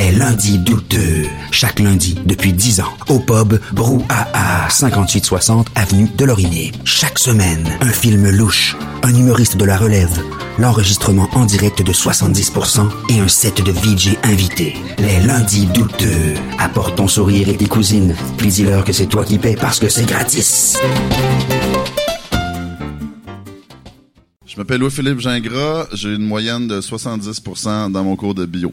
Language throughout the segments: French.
Les lundis douteux. Chaque lundi depuis 10 ans. Au pub Brouhaha, 5860 avenue de Laurier. Chaque semaine, un film louche, un humoriste de la relève, l'enregistrement en direct de 70% et un set de VJ invités. Les lundis douteux. Apporte ton sourire et tes cousines. Puis dis-leur que c'est toi qui paies parce que c'est gratis. Je m'appelle Louis-Philippe Gingras, j'ai une moyenne de 70% dans mon cours de bio.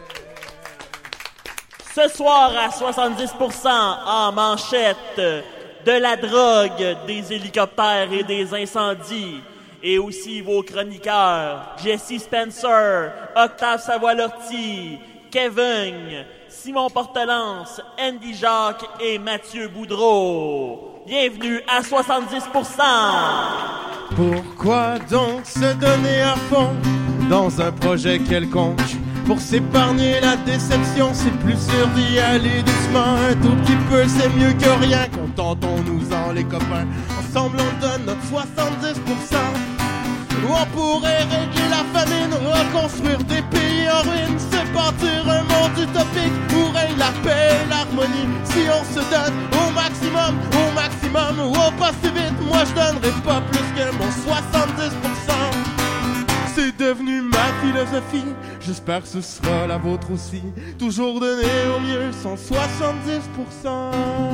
Ce soir à 70% en manchette, de la drogue, des hélicoptères et des incendies. Et aussi vos chroniqueurs, Jesse Spencer, Octave Savoie-Lortie, Kevin, Simon Portelance, Andy Jacques et Mathieu Boudreau. Bienvenue à 70%! Pourquoi donc se donner à fond dans un projet quelconque? Pour s'épargner la déception, c'est plus sûr d'y aller doucement. Un tout petit peu, c'est mieux que rien. Contentons-nous-en les copains. Ensemble on donne notre 70%. Ou on pourrait régler la famine, reconstruire des pays en ruine, se bâtir un monde utopique où règne la paix et l'harmonie. Si on se donne au maximum, ou pas si vite, moi je donnerai pas plus que mon 70%. C'est devenu ma philosophie, j'espère que ce sera la vôtre aussi. Toujours donner au mieux son 70%.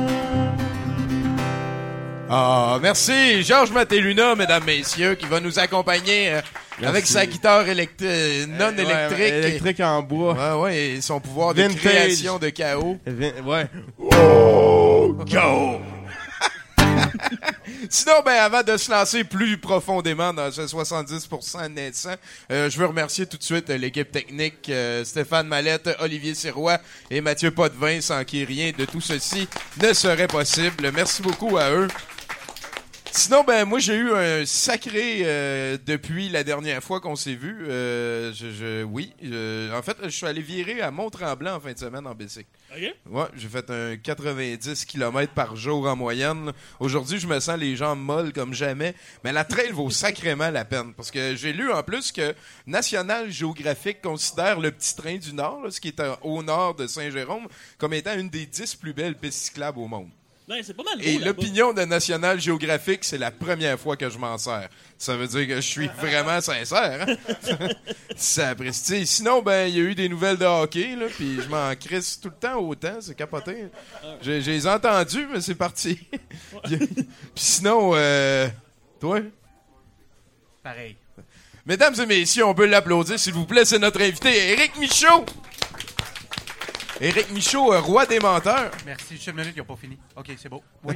Ah, merci Georges Maté-Luna, mesdames, messieurs, qui va nous accompagner avec sa guitare non électrique. Électrique en bois. Ouais, et son pouvoir Vintage. de création de chaos. Ouais. Oh, chaos! Sinon, avant de se lancer plus profondément dans ce 70% naissant, je veux remercier tout de suite l'équipe technique, Stéphane Mallette, Olivier Sirois et Mathieu Potvin, sans qui rien de tout ceci ne serait possible. Merci beaucoup à eux. Sinon, moi, j'ai eu un sacré depuis la dernière fois qu'on s'est vu. En fait, je suis allé virer à Mont-Tremblant en fin de semaine en bicycle. OK. Ouais, j'ai fait un 90 km par jour en moyenne. Aujourd'hui, je me sens les jambes molles comme jamais. Mais la trail vaut sacrément la peine. Parce que j'ai lu en plus que National Geographic considère le Petit Train du Nord, là, ce qui est au nord de Saint-Jérôme, comme étant une des 10 plus belles pistes cyclables au monde. Ben, c'est pas mal. Et beau, l'opinion de National Geographic, c'est la première fois que je m'en sers. Ça veut dire que je suis vraiment sincère. Hein? Ça apprécie. Sinon, il y a eu des nouvelles de hockey, là, puis je m'en crisse tout le temps autant, c'est capoté. J'ai les entendus, mais c'est parti. Puis sinon, toi? Pareil. Mesdames et messieurs, on peut l'applaudir, s'il vous plaît, c'est notre invité, Éric Michaud! Éric Michaud, roi des menteurs. Merci. Juste une minute, ils n'ont pas fini. OK, c'est beau. Oui.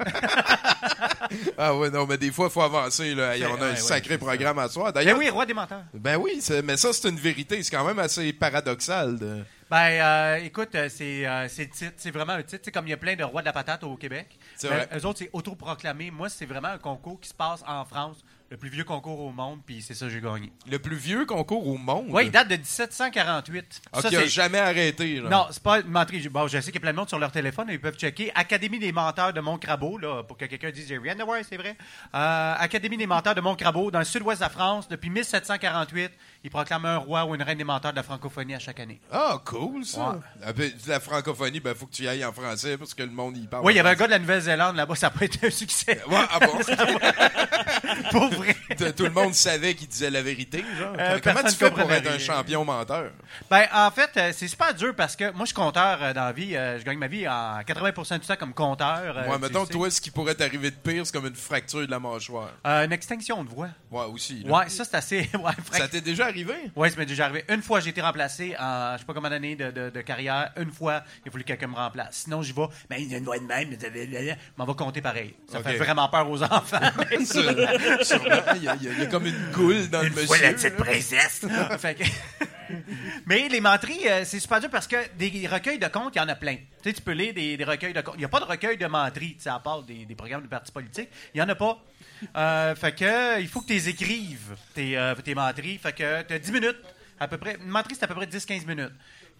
Ah ouais, non, mais des fois, il faut avancer. Là. On a un sacré programme à soir. D'ailleurs, oui, roi des menteurs. Ben oui, mais ça, c'est une vérité. C'est quand même assez paradoxal. Écoute, c'est vraiment un titre. Comme il y a plein de rois de la patate au Québec. C'est vrai. Eux autres, c'est autoproclamé. Moi, c'est vraiment un concours qui se passe en France. Le plus vieux concours au monde, puis c'est ça que j'ai gagné. Le plus vieux concours au monde? Oui, il date de 1748. Ça, il n'a jamais arrêté. Là. Non, c'est pas une menterie. Bon, je sais qu'il y a plein de monde sur leur téléphone, ils peuvent checker. Académie des menteurs de Montcrabeau, là, pour que quelqu'un dise « J'ai rien à voir, c'est vrai. » Académie des menteurs de Montcrabeau, dans le sud-ouest de la France, depuis 1748, ils proclament un roi ou une reine des menteurs de la francophonie à chaque année. Ah, cool, ça. Ouais. La francophonie, il faut que tu y ailles en français, parce que le monde y parle. Oui, il y avait un gars de la Nouvelle-Zélande là-bas, ça n'a pas été un succès. Ouais, ah bon? Pour vrai. Tout le monde savait qu'il disait la vérité, genre. Comment tu Personne fais pour comprenait être un rien. champion menteur? En fait, c'est super dur parce que moi, je suis compteur dans la vie. Je gagne ma vie en 80% du temps comme compteur. Mettons, toi, ce qui pourrait t'arriver de pire, c'est comme une fracture de la mâchoire. Une extinction de voix. Ouais, aussi. Là. Ouais, ça, c'est assez... Ça t'est déjà arrivé? Oui, ça m'est déjà arrivé. Une fois, j'ai été remplacé en, je sais pas combien d'années de carrière. Une fois, il a fallu que quelqu'un me remplace. Sinon, j'y vais. Mais il y a une voix de même. M'en va compter pareil. Ça fait vraiment peur aux enfants. Sûrement. Il y a comme une goule dans le monsieur. Voilà, cette princesse. Mais les menteries, c'est super dur parce que des recueils de contes, il y en a plein. Tu sais, tu peux lire des recueils de contes. Il n'y a pas de recueil de menteries, à part des programmes de partis politiques. Il n'y en a pas. Fait que il faut que tu les écrives, tes menteries. Fait que tu as 10 minutes, à peu près. Une menterie, c'est à peu près 10-15 minutes.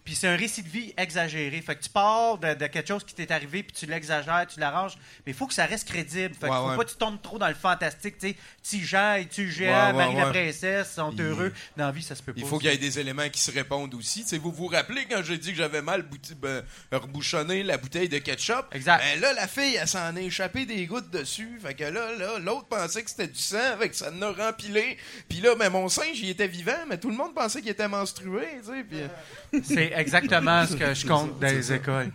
Puis c'est un récit de vie exagéré. Fait que tu pars de quelque chose qui t'est arrivé, puis tu l'exagères, tu l'arranges. Mais il faut que ça reste crédible. Fait qu'il faut pas que tu tombes trop dans le fantastique. Tu sais, petit Jean et tu géant, Marie la princesse sont heureux. Dans la vie, ça se peut pas. Il faut qu'il y ait des éléments qui se répondent aussi. T'sais, vous vous rappelez quand j'ai dit que j'avais mal rebouchonné la bouteille de ketchup? Exact. Ben là, la fille, elle s'en a échappé des gouttes dessus. Fait que là, l'autre pensait que c'était du sang, fait que ça en a rempilé. Puis là, ben, mon singe, il était vivant, mais tout le monde pensait qu'il était menstrué. Puis... C'est exactement ce que je compte dans les écoles.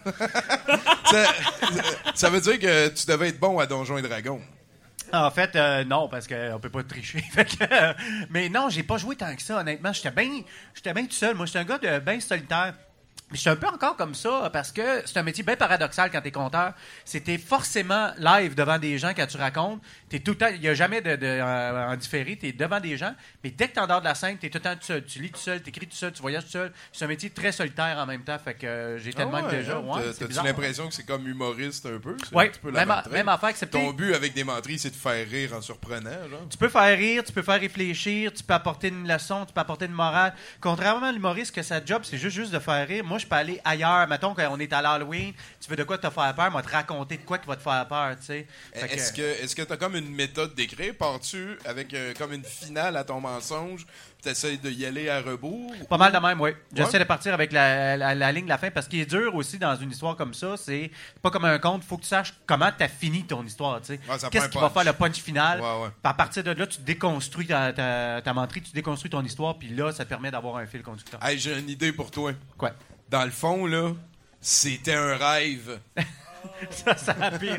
ça veut dire que tu devais être bon à Donjons et Dragons. En fait, non, parce qu'on peut pas tricher. Mais non, j'ai pas joué tant que ça, honnêtement. J'étais bien tout seul. Moi, j'étais un gars bien solitaire. Je suis un peu encore comme ça parce que c'est un métier bien paradoxal quand t'es conteur. C'était forcément live devant des gens quand tu racontes. T'es tout le temps, il n'y a jamais en différé. T'es devant des gens, mais dès que t'es en dehors de la scène, t'es tout le temps tout seul. Tu lis tout seul, t'écris tout seul, tu voyages tout seul. C'est un métier très solitaire en même temps. Fait que j'ai tellement déjà. Ouais, t'as-tu l'impression que c'est comme humoriste un peu? Oui, même affaire acceptée. Ton but avec des menteries, c'est de faire rire en surprenant. Genre. Tu peux faire rire, tu peux faire réfléchir, tu peux apporter une leçon, tu peux apporter une morale. Contrairement à l'humoriste, que sa job, c'est juste de faire rire. Moi, je peux aller ailleurs. Mettons qu'on est à l'Halloween, tu veux de quoi te faire peur, moi te raconter de quoi qui va te faire peur, tu sais. Est-ce que t'as comme une méthode d'écrire? Pars-tu avec comme une finale à ton mensonge, puis t'essayes de y aller à rebours? Pas mal de même, oui. J'essaie de partir avec la ligne de la fin, parce qu'il est dur aussi dans une histoire comme ça, c'est pas comme un conte, il faut que tu saches comment t'as fini ton histoire, tu sais. Qu'est-ce qui va faire le punch final? Puis à partir de là, tu déconstruis ta menterie, tu déconstruis ton histoire, puis là, ça te permet d'avoir un fil conducteur. Hey, j'ai une idée pour toi. Quoi? Dans le fond, là, c'était un rêve. ça a pire.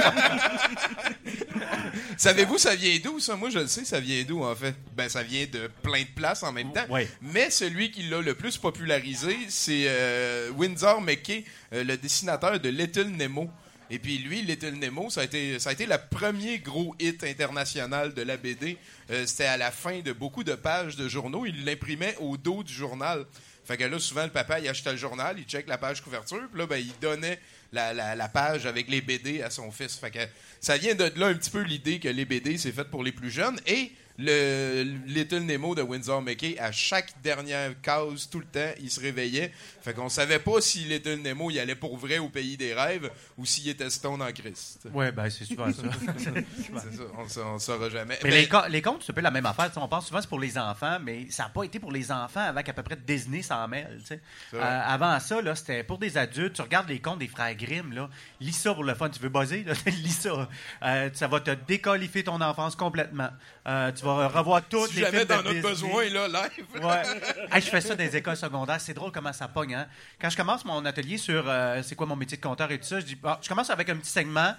Savez-vous, ça vient d'où, ça? Moi, je le sais, ça vient d'où, en fait. Ben, ça vient de plein de places en même temps. Oui. Mais celui qui l'a le plus popularisé, c'est Winsor McCay, le dessinateur de Little Nemo. Et puis lui, Little Nemo, ça a été le premier gros hit international de la BD. C'était à la fin de beaucoup de pages de journaux. Il l'imprimait au dos du journal. Fait que là, souvent, le papa, il achetait le journal, il check la page couverture, puis là, ben, il donnait la page avec les BD à son fils. Fait que ça vient de là un petit peu l'idée que les BD, c'est fait pour les plus jeunes. Et le Little Nemo de Winsor McCay, à chaque dernière case, tout le temps, il se réveillait. Fait qu'on savait pas si Little Nemo, il allait pour vrai au pays des rêves ou s'il était stone en Christ. Oui, ben c'est souvent ça. C'est ça, on saura jamais. Mais les contes, c'est un peu la même affaire. T'sais, on pense souvent que c'est pour les enfants, mais ça n'a pas été pour les enfants avant qu'à peu près Disney s'en mêle. Avant ça, là, c'était pour des adultes. Tu regardes les contes des frères Grimm, là, lis ça pour le fun. Tu veux buzzer? Là, lis ça. Ça va te déqualifier ton enfance complètement. Tu vas revoir toutes les films de Disney. Si jamais t'en as besoin, là, live. Ouais. Hey, je fais ça dans les écoles secondaires. C'est drôle comment ça pogne. Hein? Quand je commence mon atelier sur c'est quoi mon métier de conteur et tout ça, je commence avec un petit segment.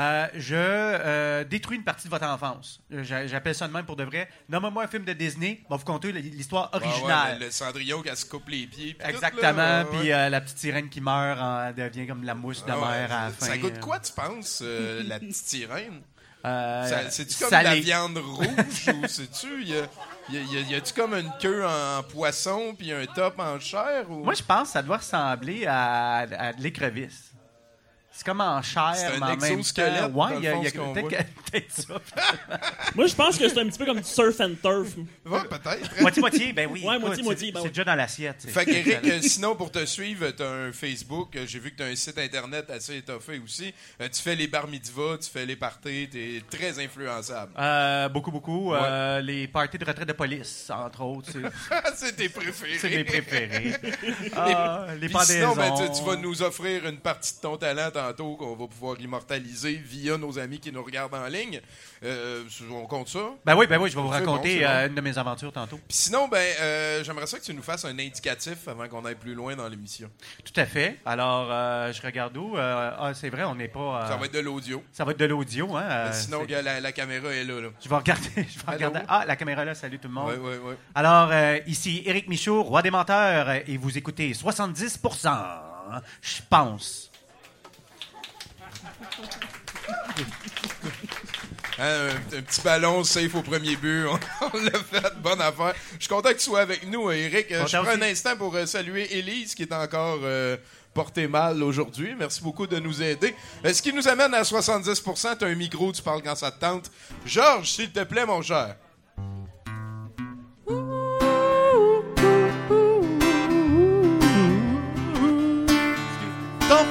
Je détruis une partie de votre enfance. J'appelle ça de même pour de vrai. Nomme-moi un film de Disney. On va vous conter l'histoire originale. Le Cendrillon qui se coupe les pieds. Exactement. Puis la petite sirène qui meurt devient comme la mousse de mer à la fin. Ça goûte quoi, tu penses, la petite sirène? C'est-tu comme salé. la viande rouge ou c'est-tu? Y a-tu comme une queue en poisson puis un top en chair? Ou... Moi, je pense que ça doit ressembler à de l'écrevisse. C'est comme en chair, c'est un mais en même exosquelette, temps. Ouais, il y a peut-être ça. Moi, je pense que c'est un petit peu comme du surf and turf. Ouais, peut-être. Moitié-moitié, ben oui. Ouais, moitié-moitié. C'est déjà dans l'assiette. Fait qu'Éric, sinon, pour te suivre, t'as un Facebook. J'ai vu que t'as un site Internet assez étoffé aussi. Tu fais les bar mitzvahs, tu fais les parties. T'es très influençable. Beaucoup. Ouais. Les parties de retraite de police, entre autres. C'est tes préférés. C'est mes préférés. Les Puis pendaisons. sinon, ben, tu vas nous offrir une partie de ton talent tantôt qu'on va pouvoir immortaliser via nos amis qui nous regardent en ligne. On compte ça? Ben oui, je vais vous raconter bon. une de mes aventures tantôt. Puis sinon, j'aimerais ça que tu nous fasses un indicatif avant qu'on aille plus loin dans l'émission. Tout à fait. Alors, je regarde où? C'est vrai, on n'est pas... Ça va être de l'audio. Ça va être de l'audio, hein? Sinon, la caméra est là. Je vais regarder. Ah, la caméra est là, salut tout le monde. Oui. Alors, ici Éric Michaud, roi des menteurs, et vous écoutez 70%, je pense. Un petit ballon safe au premier but. On l'a fait. Bonne affaire. Je suis content que tu sois avec nous, Éric. Je prends un instant pour saluer Élise, qui est encore portée mal aujourd'hui. Merci beaucoup de nous aider. Ce qui nous amène à 70%. Tu as un micro, tu parles quand ça te tente. Georges, s'il te plaît, mon cher.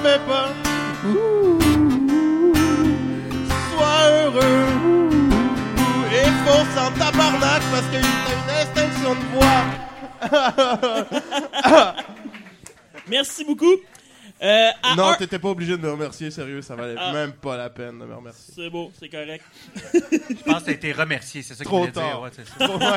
fais pas. Sois heureux. Et fonce en tabarnak parce qu'il y a une extinction de voix. Merci beaucoup. Non, t'étais pas obligé de me remercier, sérieux, ça valait même pas la peine de me remercier. C'est beau, c'est correct. Je pense que t'as été remercié, c'est ça que je Trop voulais dire. tard. Ouais, c'est ça.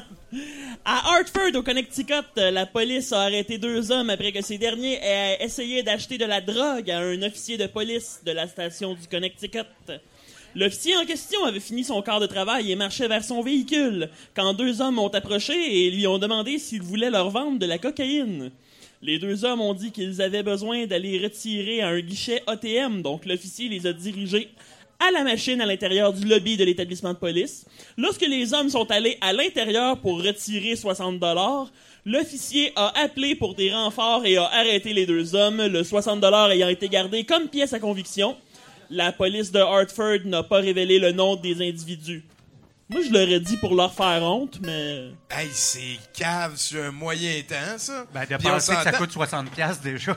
À Hartford, au Connecticut, la police a arrêté 2 hommes après que ces derniers aient essayé d'acheter de la drogue à un officier de police de la station du Connecticut. L'officier en question avait fini son quart de travail et marchait vers son véhicule quand 2 hommes ont approché et lui ont demandé s'il voulait leur vendre de la cocaïne. Les 2 hommes ont dit qu'ils avaient besoin d'aller retirer à un guichet ATM, donc l'officier les a dirigés à la machine à l'intérieur du lobby de l'établissement de police. Lorsque les hommes sont allés à l'intérieur pour retirer 60$, l'officier a appelé pour des renforts et a arrêté les 2 hommes, le 60$ ayant été gardé comme pièce à conviction. La police de Hartford n'a pas révélé le nom des individus. Moi, je leur ai dit pour leur faire honte, mais... Hey, c'est cave sur un moyen temps, ça. Ben, de Puis on penser que ça s'entend- coûte 60$ déjà.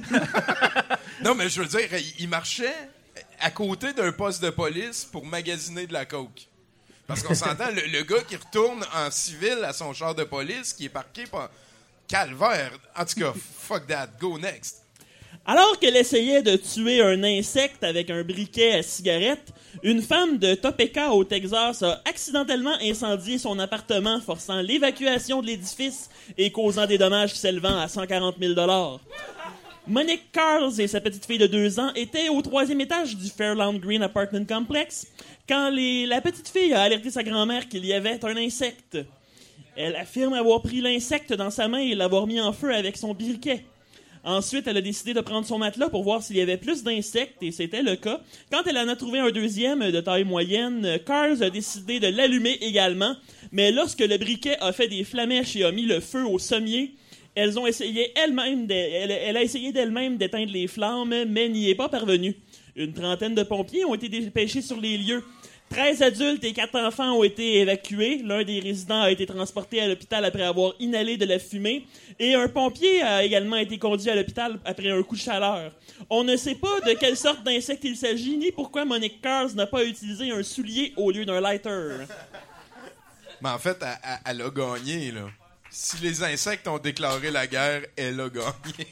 Non, mais je veux dire, il marchait à côté d'un poste de police pour magasiner de la coke. Parce qu'on s'entend, le gars qui retourne en civil à son char de police, qui est parqué par... Calvaire. En tout cas, fuck that. Go next. Alors qu'elle essayait de tuer un insecte avec un briquet à cigarette, une femme de Topeka au Texas a accidentellement incendié son appartement, forçant l'évacuation de l'édifice et causant des dommages s'élevant à 140 000 $. Monique Carls et sa petite fille de 2 ans étaient au 3e étage du Fairlawn Green Apartment Complex quand la petite fille a alerté sa grand-mère qu'il y avait un insecte. Elle affirme avoir pris l'insecte dans sa main et l'avoir mis en feu avec son briquet. Ensuite, elle a décidé de prendre son matelas pour voir s'il y avait plus d'insectes, et c'était le cas. Quand elle en a trouvé un 2e de taille moyenne, Carls a décidé de l'allumer également, mais lorsque le briquet a fait des flamèches et a mis le feu au sommier, elle a essayé d'elle-même d'éteindre les flammes, mais n'y est pas parvenue. Une trentaine de pompiers ont été dépêchés sur les lieux. 13 adultes et 4 enfants ont été évacués. L'un des résidents a été transporté à l'hôpital après avoir inhalé de la fumée. Et un pompier a également été conduit à l'hôpital après un coup de chaleur. On ne sait pas de quelle sorte d'insecte il s'agit, ni pourquoi Monique Carls n'a pas utilisé un soulier au lieu d'un lighter. Mais en fait, elle a gagné, là. Si les insectes ont déclaré la guerre, elle a gagné.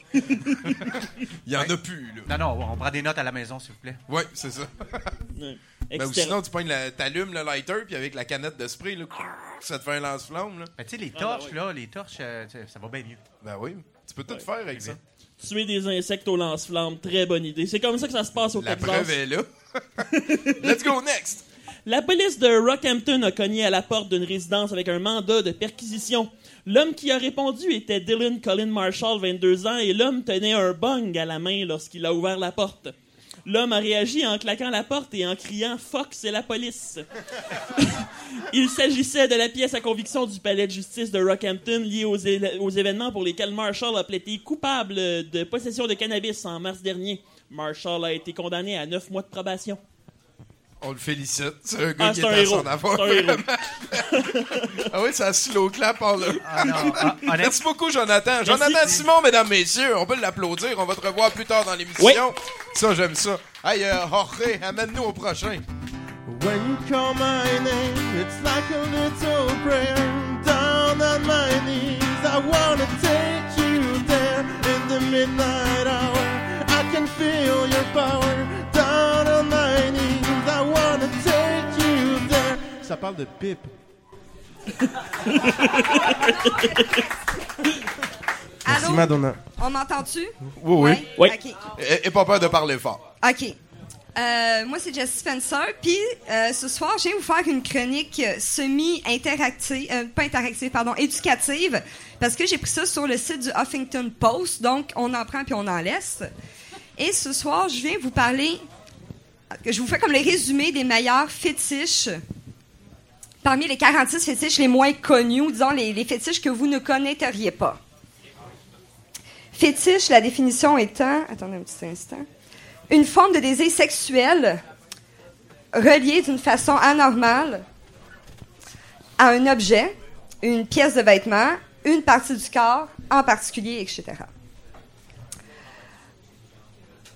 Il y en a plus, là. Non, on prend des notes à la maison, s'il vous plaît. Oui, c'est ça. Ouais. Ben, ou sinon, tu pognes t'allumes le lighter, puis avec la canette de spray, là, ça te fait un lance-flamme, là. Ben, tu sais, les torches, là, ça va bien mieux. Ben oui, tu peux tout faire avec ça. Tuer des insectes au lance-flamme, très bonne idée. C'est comme ça que ça se passe au La Texas. preuve est là. Let's go next! La police de Rockhampton a cogné à la porte d'une résidence avec un mandat de perquisition. L'homme qui a répondu était Dylan Colin Marshall, 22 ans, et l'homme tenait un bong à la main lorsqu'il a ouvert la porte. L'homme a réagi en claquant la porte et en criant « Fuck, c'est la police ». Il s'agissait de la pièce à conviction du palais de justice de Rockhampton liée aux événements pour lesquels Marshall a plaidé coupable de possession de cannabis en mars dernier. Marshall a été condamné à 9 mois de probation. On le félicite. C'est un gars qui c'est est un à héros. son affaire. C'est un héros. Vraiment. Ah oui, ça slow clap par là. Honnête- Merci beaucoup, Jonathan. Jonathan Simon, mesdames, messieurs, on peut l'applaudir. On va te revoir plus tard dans l'émission. Oui. Ça, j'aime ça. Hey, Jorge, amène-nous au prochain. When you call my name, it's like a little prayer. Down on my knees, I wanna take you there. In the midnight hour, I can feel your power. Down on my knees, I wanna take you there. Ça parle de pipe. Merci, Allô? Madonna. On m'entend-tu? Oui. Oui. OK. Et pas peur de parler fort. OK. Moi, c'est Jessie Spencer. Puis, ce soir, je viens vous faire une chronique semi-interactive, pas interactive, pardon, éducative, parce que j'ai pris ça sur le site du Huffington Post. Donc, on en prend puis on en laisse. Et ce soir, je viens vous parler, je vous fais comme les résumés des meilleurs fétiches parmi les 46 fétiches les moins connus, ou disons les fétiches que vous ne connaîtriez pas. Fétiche, la définition étant... Attendez un petit instant. Une forme de désir sexuel reliée d'une façon anormale à un objet, une pièce de vêtement, une partie du corps en particulier, etc.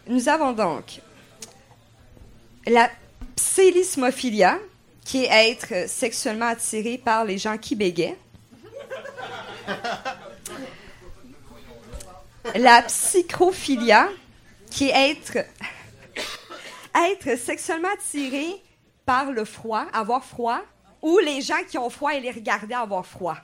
Nous avons donc la psélismophilia, qui est être sexuellement attiré par les gens qui bégaient. La psychrophilia, qui est être sexuellement attiré par le froid, avoir froid, ou les gens qui ont froid et les regarder avoir froid.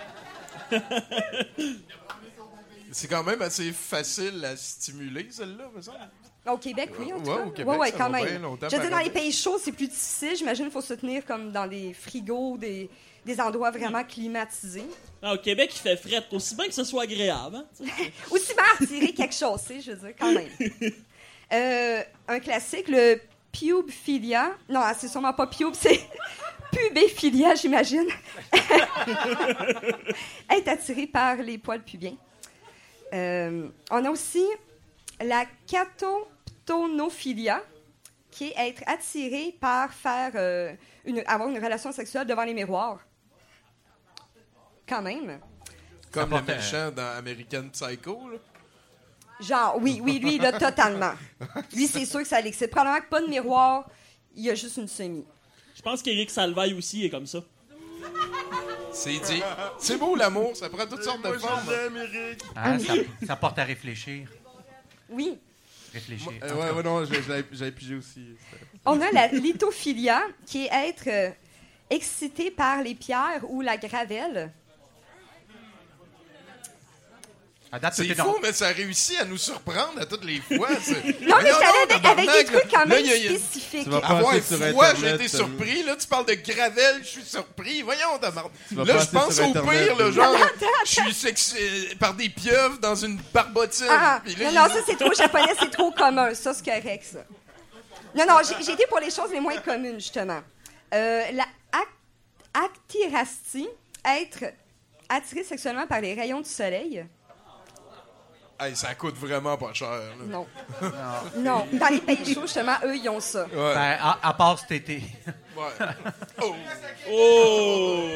C'est quand même assez facile à stimuler, celle-là, me semble. Au Québec, oui, en tout Ouais, cas. au Québec, ouais, ça quand va bien même. longtemps, Je veux dire, dans par les pays chauds, c'est plus difficile. J'imagine qu'il faut se tenir comme dans des frigos, des endroits vraiment climatisés. Ah, au Québec, il fait fret. Aussi bien que ce soit agréable. Hein? Aussi bien attirer quelque chose, tu sais, je veux dire, quand même. Un classique, le pubophilia. Non, c'est sûrement pas pube, c'est pubéphilia, j'imagine. Être attiré par les poils pubiens. On a aussi la catoptonophilia, qui est être attiré par avoir une relation sexuelle devant les miroirs. Quand même. Comme le méchant dans American Psycho, là. Genre, oui, lui, là, totalement. Lui, c'est sûr que ça l'excite. Probablement que pas de miroir, il y a juste une semi. Je pense qu'Éric Salvaille aussi est comme ça. C'est dit. C'est beau, l'amour. Ça prend toutes sortes de formes. Hein, ça porte à réfléchir. Oui. Réfléchir. Ouais, non, j'avais pigé aussi. On a la lithophilia, qui est être excité par les pierres ou la gravelle. C'est fou, mais ça réussit à nous surprendre à toutes les fois. Non, mais c'est avec des trucs quand même spécifiques. Avoir froid, j'ai été surpris. Là, tu parles de gravelle, je suis surpris. Voyons, tabarnak. Là, je pense au pire, là, genre, je suis sexy par des pieuvres dans une barbotine. Ah, là, non, ça, c'est trop japonais, c'est trop commun. Ça, c'est correct, ça. Non, j'ai été pour les choses les moins communes, justement. La actirastie, être attiré sexuellement par les rayons du soleil. Hey, ça coûte vraiment pas cher. Là. Non. Non. Dans les pays chauds, justement, eux, ils ont ça. Ouais. Ben, à part cet été. Ouais. Oh! Oh!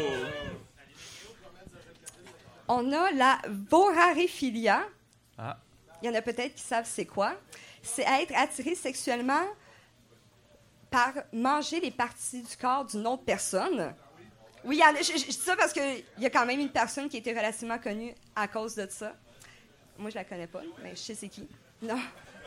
On a la voraréphilia. Ah. Il y en a peut-être qui savent c'est quoi. C'est être attiré sexuellement par manger les parties du corps d'une autre personne. Oui, il y en a, je dis ça parce qu'il y a quand même une personne qui a été relativement connue à cause de ça. Moi, je la connais pas, mais je sais c'est qui. Non.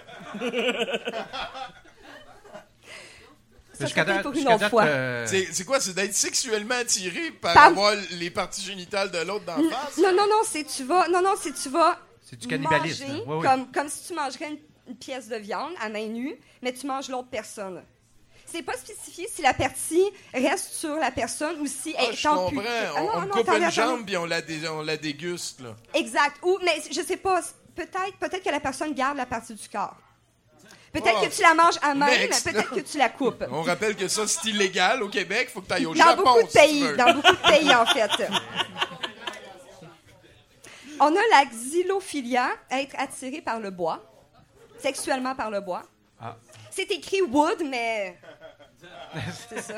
Ça serait pour une autre fois. C'est quoi? C'est d'être sexuellement attiré par avoir les parties génitales de l'autre d'en face? Non, c'est tu vas c'est du cannibalisme. manger Oui. comme si tu mangerais une pièce de viande à main nue, mais tu manges l'autre personne. C'est pas spécifié si la partie reste sur la personne ou si elle est amputée. On coupe une jambe puis on la déguste. Là. Exact. Ou, mais je sais pas, peut-être que la personne garde la partie du corps. Peut-être que tu la manges à même, peut-être que tu la coupes. On rappelle que ça, c'est illégal au Québec. Faut que tu ailles au Japon. Dans beaucoup de pays, en fait. On a la xylophilia, être attiré par le bois, sexuellement par le bois. Ah. C'est écrit wood, mais c'est ça.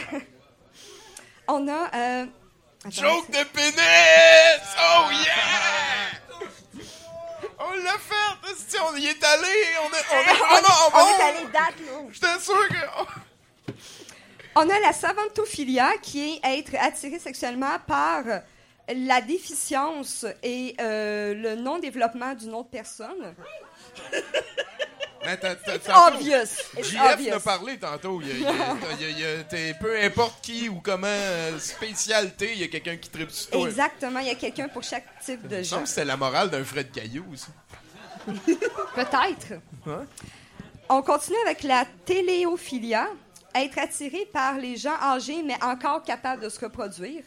On a... Joke de pénis! Oh yeah! On l'a fait! On y est allé! On est allé date, là. J'étais sûr que... On a la savantophilia, qui est être attiré sexuellement par la déficience et le non-développement d'une autre personne. It's obvious. JF n'a parlé tantôt. Peu importe qui ou comment spécialité, il y a quelqu'un qui tripe sur toi. Exactement, il y a quelqu'un pour chaque type de Il me gens. semble que c'était la morale d'un Fred Caillou aussi. Peut-être. Hein? On continue avec la téléophilia, être attiré par les gens âgés mais encore capables de se reproduire.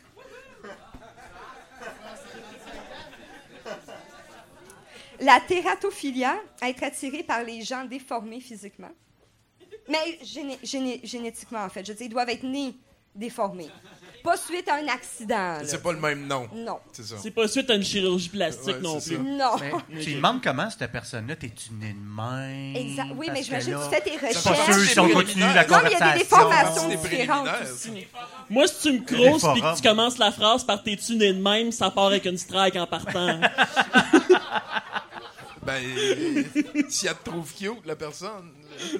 La tératophilia, être attiré par les gens déformés physiquement. Mais génétiquement, en fait. Je veux dire, ils doivent être nés déformés. Pas suite à un accident. Là. C'est pas le même nom. Non. C'est ça. C'est pas suite à une chirurgie plastique non plus. Non. Mais tu demandes comment cette personne-là, t'es-tu né de même? Exact. Oui, mais j'imagine que tu là, fais tes recherches. c'est pas sûr si on continue la Non, mais conversation. il y a des déformations C'est différentes préliminaire. aussi. Moi, si tu me crosses pis que tu commences la phrase par t'es-tu né de même, ça part avec une strike en partant. Ben, si elle te trouve cute, la personne.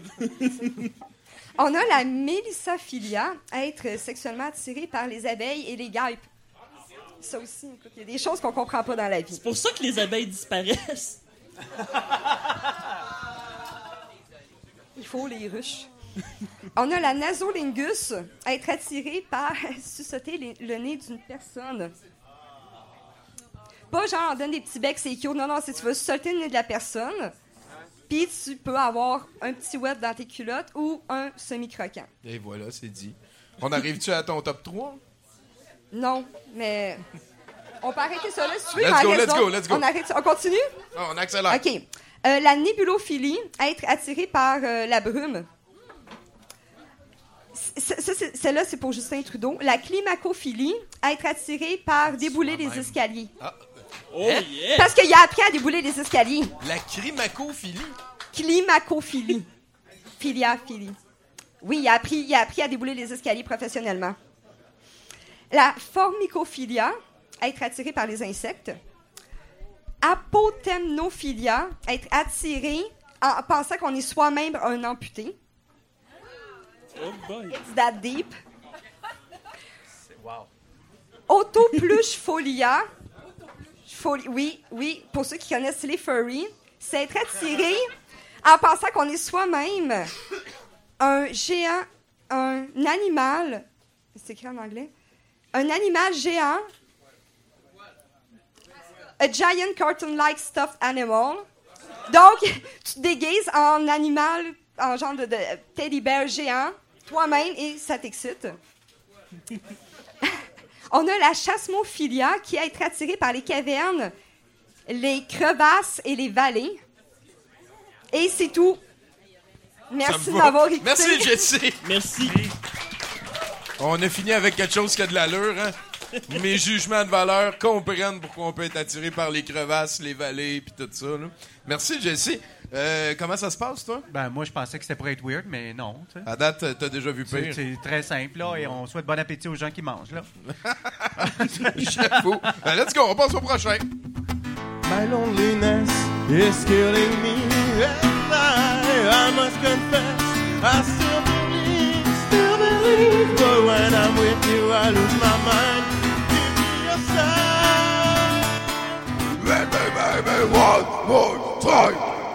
On a la mélissophilia, être sexuellement attiré par les abeilles et les guêpes. Ça aussi, écoute, il y a des choses qu'on comprend pas dans la vie. C'est pour ça que les abeilles disparaissent. Il faut les ruches. On a la nasolingus, être attiré par sucer le nez d'une personne. Pas genre on donne des petits becs, c'est cute. Non, c'est tu vas sucer le nez de la personne, puis tu peux avoir un petit wet dans tes culottes ou un semi-croquant. Et voilà, c'est dit. On arrive-tu à ton top 3? Non, mais on peut arrêter ça là si tu veux. Let's go. On continue? Oh, on accélère. OK. La nébulophilie, être attiré par la brume. Celle-là, c'est pour Justin Trudeau. La climacophilie, être attiré par débouler les escaliers. Ah. Oh yeah! Parce qu'il a appris à débouler les escaliers. La climacophilie? Climacophilie. Philia-philie. Oui, il a appris à débouler les escaliers professionnellement. La formicophilia, être attiré par les insectes. Apotemnophilia, être attiré en pensant qu'on est soi-même un amputé. Oh boy! It's that deep. Wow. Autoplushpholia. Oui, pour ceux qui connaissent les furries, c'est être attiré en pensant qu'on est soi-même un géant, un animal. C'est écrit en anglais. Un animal géant. A giant cartoon-like stuffed animal. Donc, tu te déguises en animal, en genre de teddy bear géant, toi-même, et ça t'excite. On a la chasmophilia, qui est être attiré par les cavernes, les crevasses et les vallées. Et c'est tout. Merci de m'avoir écouté. Merci, Jessie. Merci. On a fini avec quelque chose qui a de l'allure, hein? Mes jugements de valeur comprennent pourquoi on peut être attiré par les crevasses, les vallées, puis tout ça. Là. Merci, Jessie. Comment ça se passe, toi? Ben, moi, je pensais que c'était pour être weird, mais non. Tu sais. À date, t'as déjà vu pire. C'est très simple, là, et on souhaite bon appétit aux gens qui mangent, là. J'avoue. Ben, let's go, on passe au prochain. My loneliness is killing me, and I must confess, I still believe, but when I'm with you, I lose my mind. Give me your sign. Baby, one more time.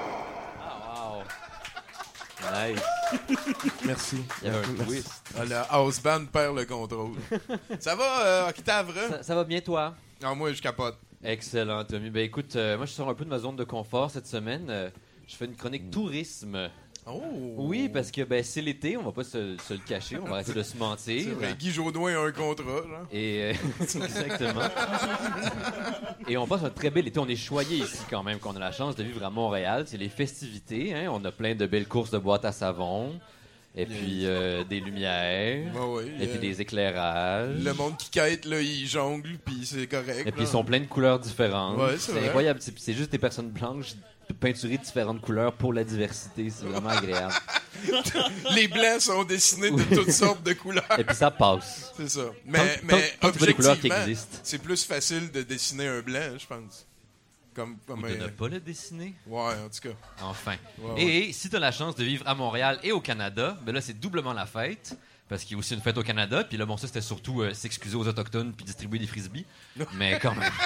Nice. Merci. Il y avait un twist. Ah, le house band perd le contrôle. Ça va, Octave? Ça va bien, toi? Non, moi, je capote. Excellent, Tommy. Ben écoute, moi, je sors un peu de ma zone de confort cette semaine. Je fais une chronique tourisme. Oh! Oui, parce que ben, c'est l'été, on va pas se le cacher, on va arrêter de se mentir. C'est vrai, Guy Jodoin a un contrat, genre. Et exactement. Et on passe un très bel été. On est choyé ici quand même, qu'on a la chance de vivre à Montréal. C'est les festivités, hein? On a plein de belles courses de boîtes à savon. Et puis des lumières. Ah oui, et puis des éclairages. Le monde qui quête, là, il jongle, puis c'est correct. Et puis ils sont plein de couleurs différentes. Ouais, c'est vrai. Incroyable. C'est juste des personnes blanches peinturées de différentes couleurs pour la diversité. C'est vraiment agréable. Les blancs sont dessinés de toutes sortes de couleurs. Et puis ça passe. C'est ça. Tant Mais que tu vois des couleurs qui objectivement, existent. c'est plus facile de dessiner un blanc, je pense. Comme Ou de ne pas le dessiner. Ouais, en tout cas. Enfin. Ouais. Et si tu as la chance de vivre à Montréal et au Canada, ben là, c'est doublement la fête. Parce qu'il y a aussi une fête au Canada. Puis là, bon, ça, c'était surtout s'excuser aux Autochtones puis distribuer des frisbees. Mais quand même.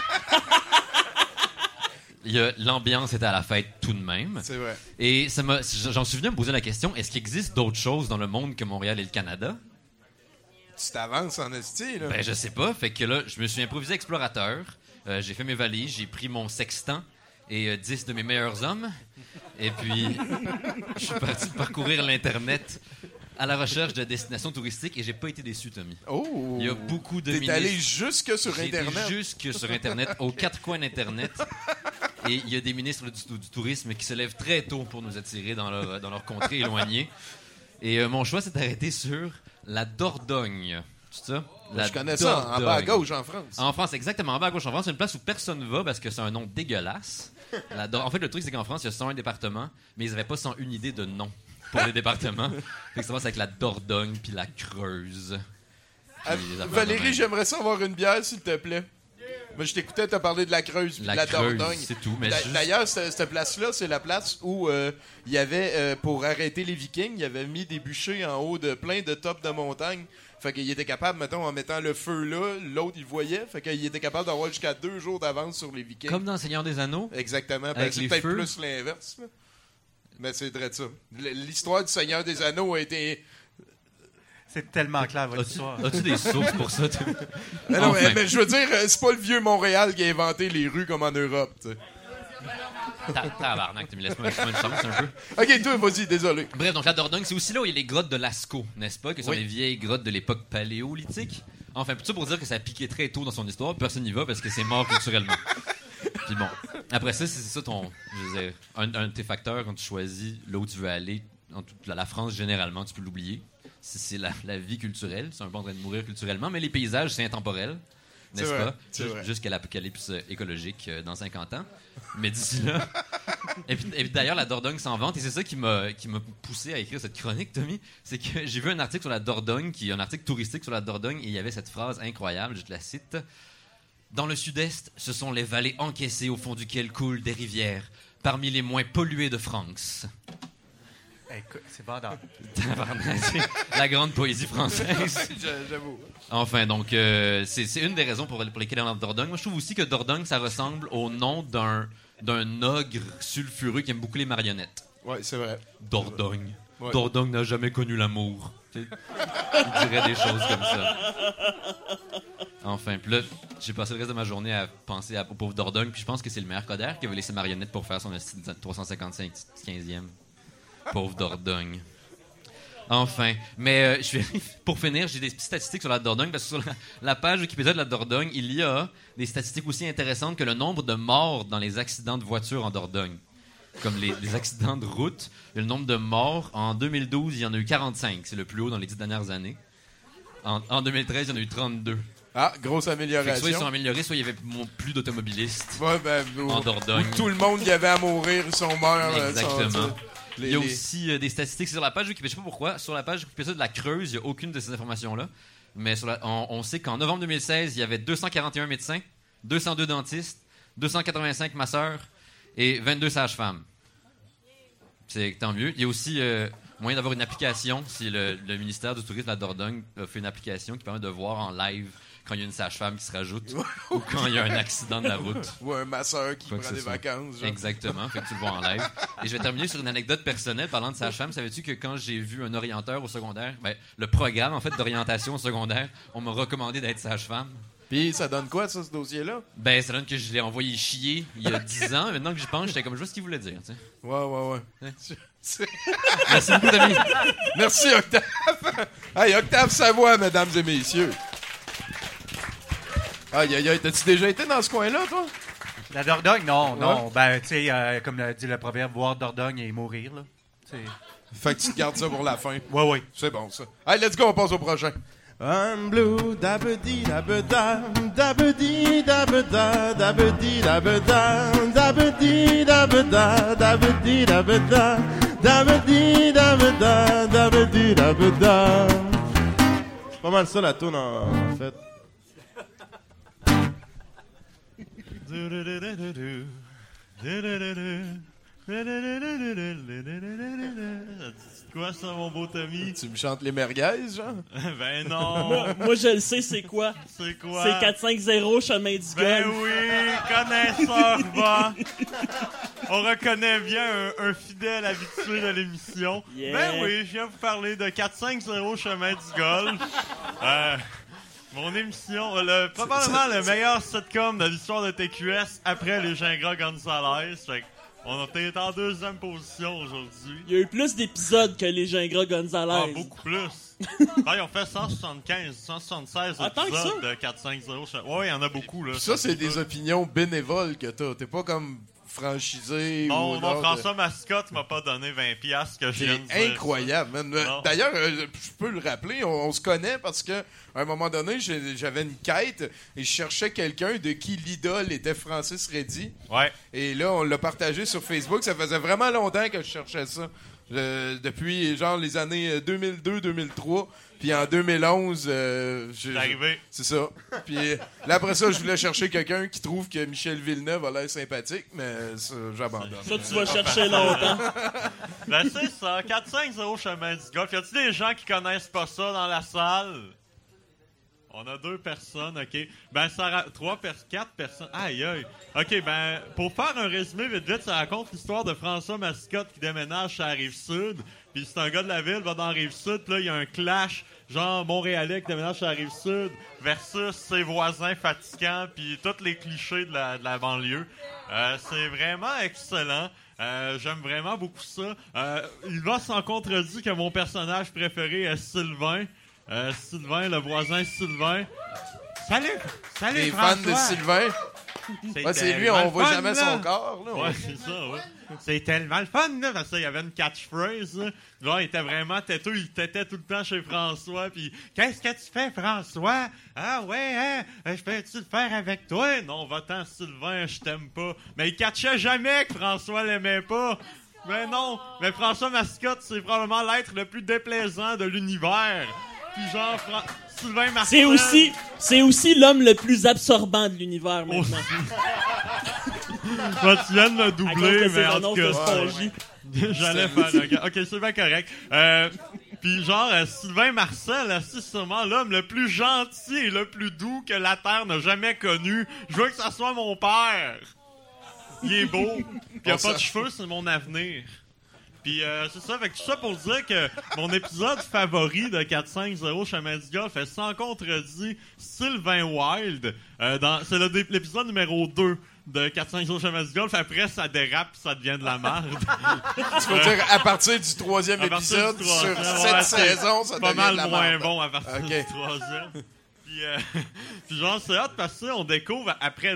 L'ambiance était à la fête tout de même. C'est vrai. Et j'en suis venu à me poser la question, est-ce qu'il existe d'autres choses dans le monde que Montréal et le Canada? Tu t'avances en esti, là. Ben, je sais pas. Fait que là, je me suis improvisé explorateur. J'ai fait mes valises, j'ai pris mon sextant et 10 de mes meilleurs hommes. Et puis, je suis parti parcourir l'Internet à la recherche de destinations touristiques et j'ai pas été déçu, Tommy. Oh! Il y a beaucoup de T'es allé jusque sur Internet? J'ai été jusque sur Internet, aux quatre coins d'Internet. Et il y a des ministres du tourisme qui se lèvent très tôt pour nous attirer dans leur contrée éloignée. Et mon choix s'est arrêté sur la Dordogne. C'est ça? Je connais ça, en bas à gauche, en France. En France, exactement, en bas à gauche en France. C'est une place où personne ne va parce que c'est un nom dégueulasse. En fait, le truc, c'est qu'en France, il y a 101 départements, mais ils n'avaient pas 101 idées de noms pour les départements. Fait que ça commence avec la Dordogne puis la Creuse. Puis les affaires de Valérie, même. j'aimerais ça avoir une bière, s'il te plaît. Moi, je t'écoutais te parler de la Creuse puis de la Creuse, Dordogne. c'est tout. Mais D'ailleurs, cette place-là, c'est la place où il y avait, pour arrêter les Vikings, il avait mis des bûchers en haut de plein de tops de montagne. Fait qu'il était capable, mettons, en mettant le feu là, l'autre, il le voyait. Fait qu'il était capable d'avoir jusqu'à 2 jours d'avance sur les Vikings. Comme dans Seigneur des Anneaux. Exactement. Avec C'est les peut-être feux. plus l'inverse. Là. Mais c'est vrai de ça. L'histoire du Seigneur des Anneaux a été... C'est tellement clair, votre histoire. As-tu des sources pour ça? Mais non, mais je veux dire, c'est pas le vieux Montréal qui a inventé les rues comme en Europe, tu sais. Tabarnak, tu me laisses pas une chance un peu. Ok, toi, vas-y, désolé. Bref, donc la Dordogne, c'est aussi là où il y a les grottes de Lascaux, n'est-ce pas? Qui sont Oui. les vieilles grottes de l'époque paléolithique. Enfin, tout ça pour dire que ça a piqué très tôt dans son histoire, personne n'y va parce que c'est mort culturellement. Puis bon, après ça, c'est ça ton... Je veux dire, un de tes facteurs quand tu choisis là où tu veux aller, en toute la France, généralement, tu peux l'oublier. C'est la vie culturelle, c'est un peu en train de mourir culturellement, mais les paysages, c'est intemporel. N'est-ce C'est vrai, pas? c'est vrai. Jusqu'à l'apocalypse écologique dans 50 ans. Mais d'ici là... Et puis d'ailleurs, la Dordogne s'en vante, et c'est ça qui m'a poussé à écrire cette chronique, Tommy. C'est que j'ai vu un article sur la Dordogne, un article touristique sur la Dordogne, et il y avait cette phrase incroyable, je te la cite. « Dans le sud-est, ce sont les vallées encaissées au fond duquel coulent des rivières, parmi les moins polluées de France. » Écoute, c'est bandant. La grande poésie française. J'avoue. Enfin, donc, c'est une des raisons pour lesquelles on a Dordogne. Moi, je trouve aussi que Dordogne, ça ressemble au nom d'un ogre sulfureux qui aime beaucoup les marionnettes. Ouais, c'est vrai. Dordogne. Ouais. Dordogne n'a jamais connu l'amour. Tu sais, il dirait des choses comme ça. Enfin, puis là, j'ai passé le reste de ma journée à penser au pauvre Dordogne, puis je pense que c'est le meilleur Coder qui a volé ses marionnettes pour faire son 355 15e. Pauvre Dordogne. Enfin, mais pour finir, j'ai des petites statistiques sur la Dordogne, parce que sur la page Wikipédia de la Dordogne, il y a des statistiques aussi intéressantes que le nombre de morts dans les accidents de voiture en Dordogne. Comme les accidents de route, le nombre de morts, en 2012, il y en a eu 45. C'est le plus haut dans les 10 dernières années. En 2013, il y en a eu 32. Ah, grosse amélioration. Soit ils sont améliorés, soit il y avait plus d'automobilistes Ouais, en Dordogne. Où tout le monde y avait à mourir, ils sont morts. Exactement. Il y a aussi des statistiques sur la page Wikipédia. Je sais pas pourquoi. Sur la page Wikipédia de la Creuse, il n'y a aucune de ces informations-là. Mais on sait qu'en novembre 2016, il y avait 241 médecins, 202 dentistes, 285 masseurs et 22 sages-femmes. C'est tant mieux. Il y a aussi moyen d'avoir une application. Si le ministère du Tourisme de la Dordogne a fait une application qui permet de voir en live quand il y a une sage-femme qui se rajoute ou quand il y a un accident de la route. Ou un masseur qui Quoi que prend des ce soit. vacances. Genre. Exactement, fait que tu le vois en live. Et je vais terminer sur une anecdote personnelle parlant de sage-femme. Savais-tu que quand j'ai vu un orienteur au secondaire, le programme en fait d'orientation au secondaire, on m'a recommandé d'être sage-femme. Puis ça donne quoi, ça, ce dossier-là? Ça donne que je l'ai envoyé chier il y a 10 ans. Maintenant que j'y pense, j'étais comme, je vois ce qu'il voulait dire. Tu sais. Ouais. Merci beaucoup, Tommy. Merci, Octave. Hey, Octave Savoie, mesdames et messieurs. Aïe, t'as-tu déjà été dans ce coin-là, toi? La Dordogne, non. Ben, tu sais, comme dit le proverbe, voir Dordogne et mourir, là. T'sais. Fait que tu te gardes ça pour la fin. Ouais. C'est bon, ça. Allez, let's go, on passe au prochain. I'm blue, dabedi dabeda, dabedi dabeda, dabedi dabeda, dabedi dabeda, dabedi dabeda, dabedi dabeda, dabedi dabeda. C'est pas mal ça la toune en fait. Quoi ça, mon beau Tommy? Tu me chantes les merguez, genre? Ben non! Moi, je le sais, c'est quoi? C'est quoi? C'est 450 chemin du Ben Golfe. oui, connaisseur va! On reconnaît bien un fidèle habitué de l'émission. Yeah. Ben oui, je viens vous parler de 450 chemin du Golfe. Mon émission, probablement le meilleur sitcom de l'histoire de TQS après les Gingras Gonzalez. Fait on est en deuxième position aujourd'hui. Il y a eu plus d'épisodes que les Gingras Gonzalez. Ah, beaucoup plus. Ils ont fait 175, 176 Ah, tant que ça? épisodes de 450. Ouais, il y en a beaucoup, là. Ça, c'est des opinions bénévoles que t'as. T'es pas comme franchisé Non, ou... mon François Mascotte m'a pas donné 20$ que je viens de C'est dire. incroyable, man. Non. D'ailleurs, je peux le rappeler, on se connaît parce que à un moment donné, j'avais une quête et je cherchais quelqu'un de qui l'idole était Francis Reddy. Ouais. Et là, on l'a partagé sur Facebook. Ça faisait vraiment longtemps que je cherchais ça. Depuis genre les années 2002-2003. Puis en 2011, C'est arrivé. C'est ça. Puis là, après ça, je voulais chercher quelqu'un qui trouve que Michel Villeneuve a l'air sympathique, mais ça, j'abandonne. Ça, tu vas chercher longtemps. Ben, c'est ça. 4-5-0 chemin du golf. Y a-tu des gens qui connaissent pas ça dans la salle? On a 2 personnes, OK. Ben, ça 4 personnes. Aïe, aïe. OK, ben, pour faire un résumé vite, ça raconte l'histoire de François Mascotte qui déménage sur la Rive-Sud. Puis c'est un gars de la ville, va dans la Rive-Sud. Puis là, il y a un clash, genre Montréalais qui déménage sur la Rive-Sud versus ses voisins fatigants. Puis tous les clichés de la banlieue. C'est vraiment excellent. J'aime vraiment beaucoup ça. Il va sans contredire que mon personnage préféré est Sylvain. Sylvain, le voisin Sylvain. Salut Les François. fans de Sylvain. C'est lui, on voit jamais son corps. Là, ouais, c'est ça, ouais. C'est tellement le fun, là, parce qu'il y avait une catchphrase, là. Genre, il était vraiment têteux, il têtait tout le temps chez François, puis « Qu'est-ce que tu fais, François? Ah ouais, hein? Je peux-tu le faire avec toi? » Non, va-t'en, Sylvain, je t'aime pas. Mais il catchait jamais que François l'aimait pas. Mais non, mais François Mascotte, c'est probablement l'être le plus déplaisant de l'univers. Puis genre, Sylvain Marcel... C'est aussi l'homme le plus absorbant de l'univers, maintenant. Tu viens de me doubler, mais en tout cas... Spongy. J'allais faire... OK, c'est bien correct. Puis genre, Sylvain Marcel, c'est sûrement l'homme le plus gentil et le plus doux que la Terre n'a jamais connu. Je veux que ça soit mon père. Il est beau. Puis il a pas de cheveux, c'est mon avenir. Puis c'est ça, fait que tout ça pour dire que mon épisode favori de 4-5-0 Chemin du Golf est sans contredit Sylvain Wilde. C'est l'épisode numéro 2 de 4-5-0 Chemin du Golf. Après, ça dérape ça devient de la merde. Tu veux dire, à partir du 3e épisode, sur cette saison, ça devient de la merde. Pas mal moins bon à partir du 3e. Puis genre, c'est hot parce que on découvre après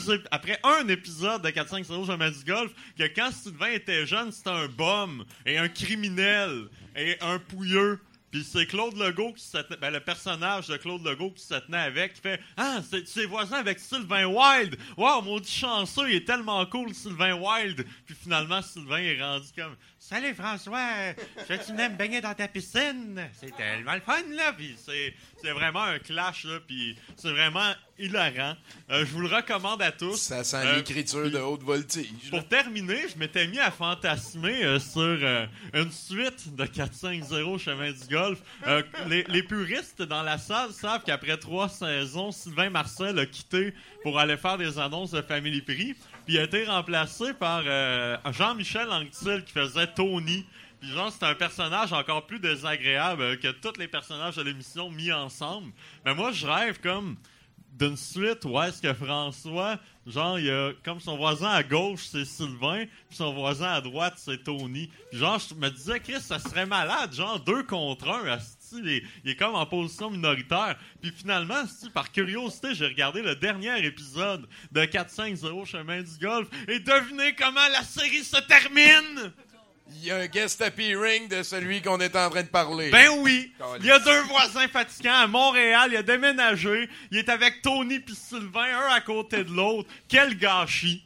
un épisode de 4-5-0 Chemin du Golf que quand Sylvain était jeune, c'était un bum et un criminel et un pouilleux. Puis c'est Claude Legault qui se tenait, le personnage de Claude Legault qui se tenait avec, qui fait « Ah, c'est voisin avec Sylvain Wilde! Wow, maudit chanceux, il est tellement cool, Sylvain Wilde! » Puis finalement, Sylvain est rendu comme « Salut François, tu venais me baigner dans ta piscine? C'est tellement le fun, là! » Puis c'est vraiment un clash, là, puis c'est vraiment hilarant. Je vous le recommande à tous. Ça sent l'écriture de haute voltige. Pour terminer, je m'étais mis à fantasmer sur une suite de 4-5-0 Chemin du Golf. Les puristes dans la salle savent qu'après 3 saisons, Sylvain Marcel a quitté pour aller faire des annonces de Family Prix. Puis il a été remplacé par Jean-Michel Anctil qui faisait Tony. Puis genre, c'est un personnage encore plus désagréable que tous les personnages de l'émission mis ensemble. Mais moi, je rêve comme d'une suite où est-ce que François, genre, il y a comme son voisin à gauche, c'est Sylvain, puis son voisin à droite, c'est Tony. Puis genre, je me disais, Chris, ça serait malade, genre 2 contre 1, il est comme en position minoritaire. Puis finalement, par curiosité, j'ai regardé le dernier épisode de 4-5-0 Chemin du Golf et devinez comment la série se termine! Il y a un guest appearing de celui qu'on est en train de parler. Ben oui! Il y a 2 voisins fatigants à Montréal, il a déménagé, il est avec Tony puis Sylvain, un à côté de l'autre. Quel gâchis!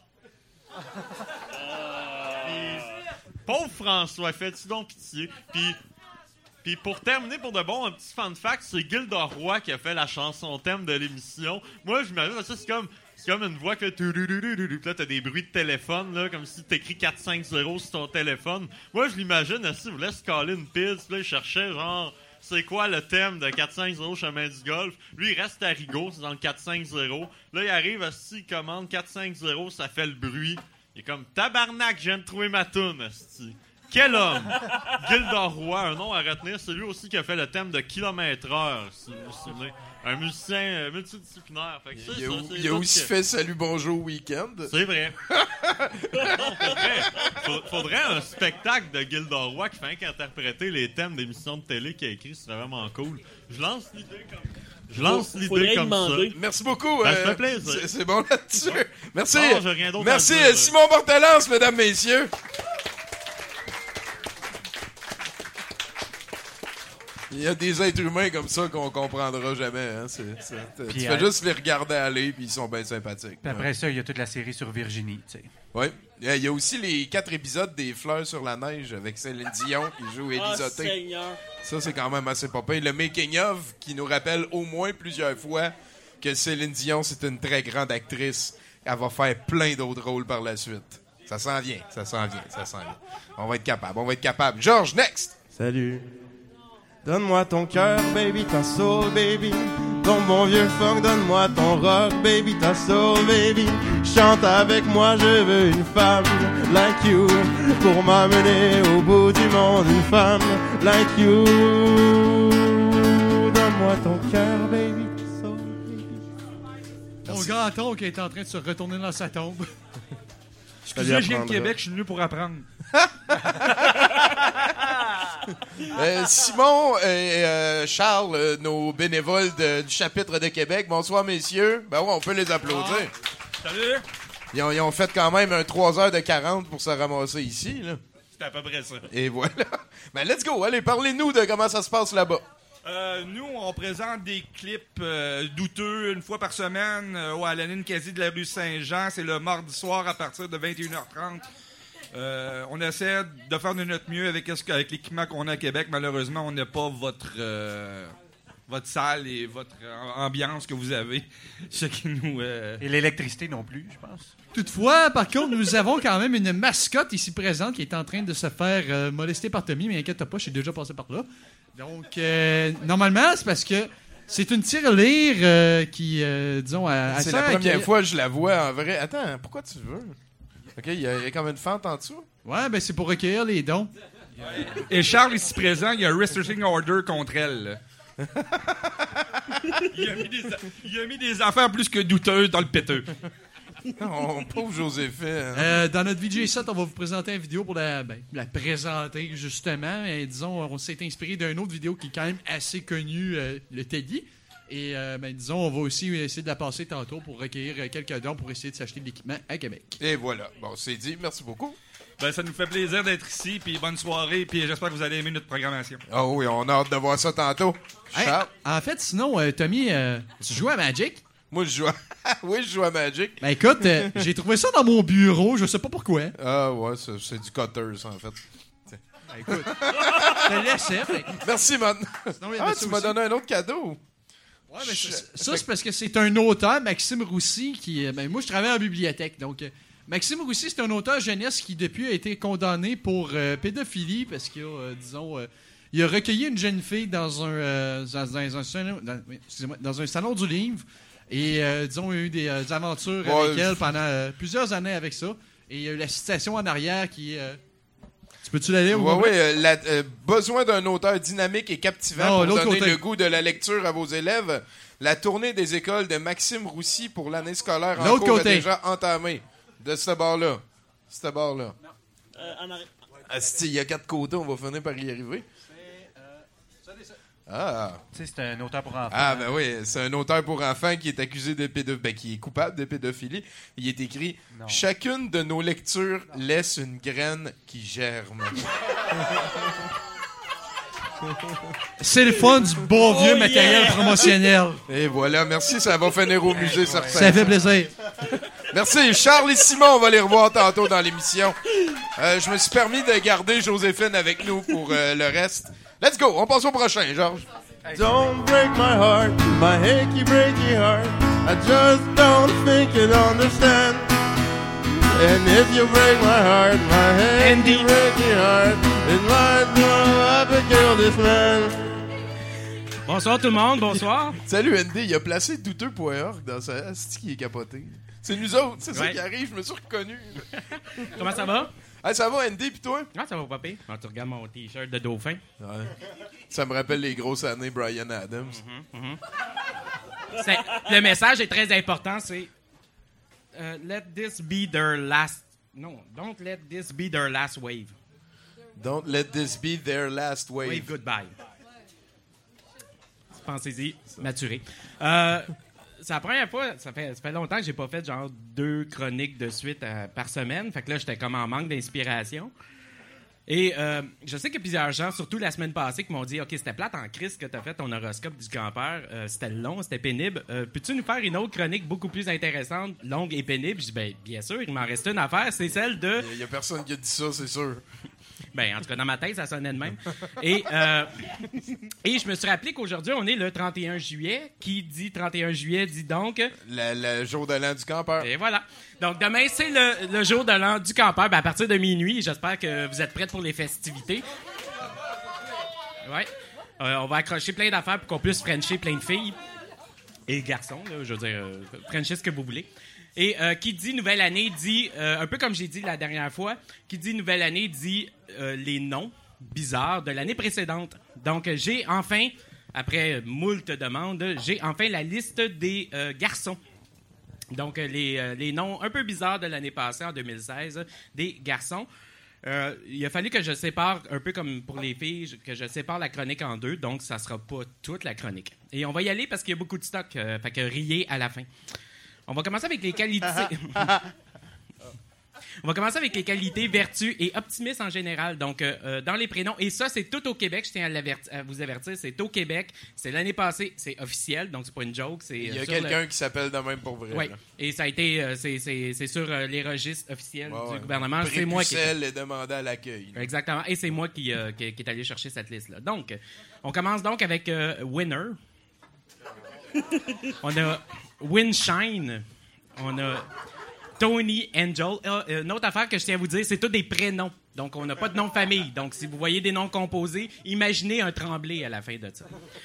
Pauvre François, fais-tu donc pitié? Puis pour terminer pour de bon, un petit fun fact, c'est Gilda Roy qui a fait la chanson thème de l'émission. Moi, je m'imagine, ça c'est comme une voix que là, t'as des bruits de téléphone, là, comme si t'écris 4-5-0 sur ton téléphone. Moi, je l'imagine, si vous voulez se caler une pile, là, il cherchait, genre, c'est quoi le thème de 4-5-0 Chemin du Golf? Lui, il reste à Rigaud, c'est dans le 4-5-0. Là, il arrive, il commande 4-5-0, ça fait le bruit. Il est comme, tabarnak, je viens de trouver ma toune, asti. Quel homme! Gilda Roy, un nom à retenir, c'est lui aussi qui a fait le thème de Kilomètre-heure, si vous vous souvenez. Un musicien multidisciplinaire. Fait que il a aussi fait Salut Bonjour Week-end. C'est vrai. Non, faudrait un spectacle de Gilda Roy qui fait qu'interpréter les thèmes d'émissions de télé qu'il a écrit, ce serait vraiment cool. Je lance l'idée comme ça. Merci beaucoup. Ça fait plaisir. C'est bon là-dessus. Merci. Non, j'ai rien d'autre Merci à dire. Simon Bordelance, mesdames, messieurs. Il y a des êtres humains comme ça qu'on comprendra jamais. Hein. Tu fais juste les regarder aller, puis ils sont bien sympathiques. Puis après ça, il y a toute la série sur Virginie, tu sais. Oui. Il y a aussi les 4 épisodes des Fleurs sur la neige avec Céline Dion qui joue Élisoté. Seigneur. Ça, c'est quand même assez pas pire. Le making-of qui nous rappelle au moins plusieurs fois que Céline Dion, c'est une très grande actrice. Elle va faire plein d'autres rôles par la suite. Ça s'en vient. On va être capable. Georges, next! Salut. Donne-moi ton cœur, baby, ta soul, baby. Ton bon vieux funk, donne-moi ton rock, baby, ta soul, baby. Chante avec moi, je veux une femme like you pour m'amener au bout du monde. Une femme like you. Donne-moi ton cœur, baby, ta soul, baby. Mon grand-oncle est en train de se retourner dans sa tombe. Excusez, Je viens de Québec, je suis venu pour apprendre. Simon et Charles, nos bénévoles du chapitre de Québec. Bonsoir, messieurs. Ben ouais, on peut les applaudir. Salut! Ils ont fait quand même un 3h40 pour se ramasser ici, là. C'était à peu près ça. Et voilà. Ben, let's go. Allez, parlez-nous de comment ça se passe là-bas. Nous, on présente des clips douteux une fois par semaine à la ligne quasi de la rue Saint-Jean. C'est le mardi soir à partir de 21h30. On essaie de faire de notre mieux avec l'équipement qu'on a à Québec. Malheureusement, on n'a pas votre salle et votre ambiance que vous avez. Ce qui nous... Et l'électricité non plus, je pense. Toutefois, par contre, nous avons quand même une mascotte ici présente qui est en train de se faire molester par Tommy, mais inquiète pas, je suis déjà passé par là. Donc, normalement, c'est parce que c'est une tirelire qui, disons, c'est la première fois que je la vois en vrai. Attends, pourquoi tu veux? OK, il y a comme une fente en dessous. Ouais, ben c'est pour recueillir les dons. Et Charles, ici présent, il y a un restraining order contre elle. il a mis des affaires plus que douteuses dans le péteux. Oh, pauvre Joséphine. Dans notre VJ7, on va vous présenter une vidéo pour la présenter, justement. Et, disons, on s'est inspiré d'une autre vidéo qui est quand même assez connue, le Teddy. Et, disons, on va aussi essayer de la passer tantôt pour recueillir quelques dons pour essayer de s'acheter de l'équipement à Québec. Et voilà. Bon, c'est dit. Merci beaucoup. Ben, ça nous fait plaisir d'être ici, puis bonne soirée, puis j'espère que vous allez aimer notre programmation. Ah oui, on a hâte de voir ça tantôt. Hey, en fait, sinon, Tommy, tu joues à Magic? Moi, je joue à Magic. Ben écoute, j'ai trouvé ça dans mon bureau, je sais pas pourquoi. Ah ouais, c'est du cutter, ça, en fait. Ben, écoute, je te laissais. Merci, man. Tu m'as donné un autre cadeau. Ouais, mais ça, c'est parce que c'est un auteur, Maxime Roussy, qui... moi, je travaille en bibliothèque, donc... Maxime Roussy, c'est un auteur jeunesse qui, depuis, a été condamné pour pédophilie, parce qu'il a, disons... il a recueilli une jeune fille dans un salon du livre, et, disons, il y a eu des aventures avec elle pendant plusieurs années avec ça, et il y a eu la citation en arrière qui... Tu peux-tu la lire? Oui, besoin d'un auteur dynamique et captivant pour donner le goût de la lecture à vos élèves. La tournée des écoles de Maxime Roussy pour l'année scolaire en cours est déjà entamée. De ce bord-là. Il y a 4 côtés, on va finir par y arriver. Ah. Tu sais, c'est un auteur pour enfants. Ah, ben oui, c'est un auteur pour enfants qui est accusé de pédophilie, qui est coupable de pédophilie. Il est écrit « Chacune de nos lectures laisse une graine qui germe. » C'est le fun du bon vieux matériel promotionnel. Et voilà, merci, ça va finir au musée, certain. Ça fait plaisir. Merci. Charles et Simon, on va les revoir tantôt dans l'émission. Je me suis permis de garder Joséphine avec nous pour le reste. Let's go, on passe au prochain, Georges. Don't break my heart, my achy breaky heart. I just don't think you'd understand. And if you break my heart, my achy breaky heart, it might not have killed this man. Bonsoir tout le monde, bonsoir. Salut Andy, il a placé douteux.org dans sa... C'est qui est capoté? C'est nous autres, c'est ça qui arrive, je me suis reconnu. Comment ça va? Ah, ça va Andy, pis toi? Ah, ça va pas pire. Quand tu regardes mon t-shirt de dauphin. Ouais. Ça me rappelle les grosses années Bryan Adams. Le message est très important, c'est let this be their last... Non, don't let this be their last wave. Don't let this be their last wave. Wave goodbye. Pensez-y, maturé. C'est la première fois, ça fait longtemps que j'ai pas fait genre 2 chroniques de suite par semaine. Fait que là, j'étais comme en manque d'inspiration. Et je sais qu'il y a plusieurs gens, surtout la semaine passée, qui m'ont dit « OK, c'était plate en crise que tu as fait ton horoscope du grand-père. C'était long, c'était pénible. Peux-tu nous faire une autre chronique beaucoup plus intéressante, longue et pénible? » Je dis « Ben, bien sûr, il m'en reste une à faire. C'est celle de... » Il y a personne qui a dit ça, c'est sûr. Ben, en tout cas, dans ma tête, ça sonnait de même. Et je me suis rappelé qu'aujourd'hui, on est le 31 juillet. Qui dit 31 juillet dit donc... Le jour de l'an du campeur. Et voilà. Donc, demain, c'est le jour de l'an du campeur. Ben, à partir de minuit, j'espère que vous êtes prêts pour les festivités. Ouais. On va accrocher plein d'affaires pour qu'on puisse frencher plein de filles. Et garçons, là, je veux dire, frenchez ce que vous voulez. Et qui dit nouvelle année dit, un peu comme j'ai dit la dernière fois, qui dit nouvelle année dit les noms bizarres de l'année précédente. Donc, j'ai enfin, après moult demandes, j'ai enfin la liste des garçons. Donc, les noms un peu bizarres de l'année passée, en 2016, des garçons. Il a fallu que je sépare, un peu comme pour les filles, que je sépare la chronique en deux, donc ça sera pas toute la chronique. Et on va y aller parce qu'il y a beaucoup de stock, fait que riez à la fin. On va commencer avec les qualités. On va commencer avec les qualités, vertus et optimisme en général. Donc, dans les prénoms, et ça, c'est tout au Québec, je tiens à vous avertir, c'est au Québec, c'est l'année passée, c'est officiel, donc c'est pas une joke. Il y a quelqu'un qui s'appelle de même pour vrai. Oui, et ça a été, c'est sur les registres officiels du gouvernement. C'est moi qui est demandé à l'accueil. Exactement, et c'est moi qui est allé chercher cette liste-là. Donc, on commence donc avec Winner. On a Winshine. On a Tony Angel. Une autre affaire que je tiens à vous dire, c'est tous des prénoms. Donc, on n'a pas de nom de famille. Donc, si vous voyez des noms composés, imaginez un Tremblay à la fin de ça.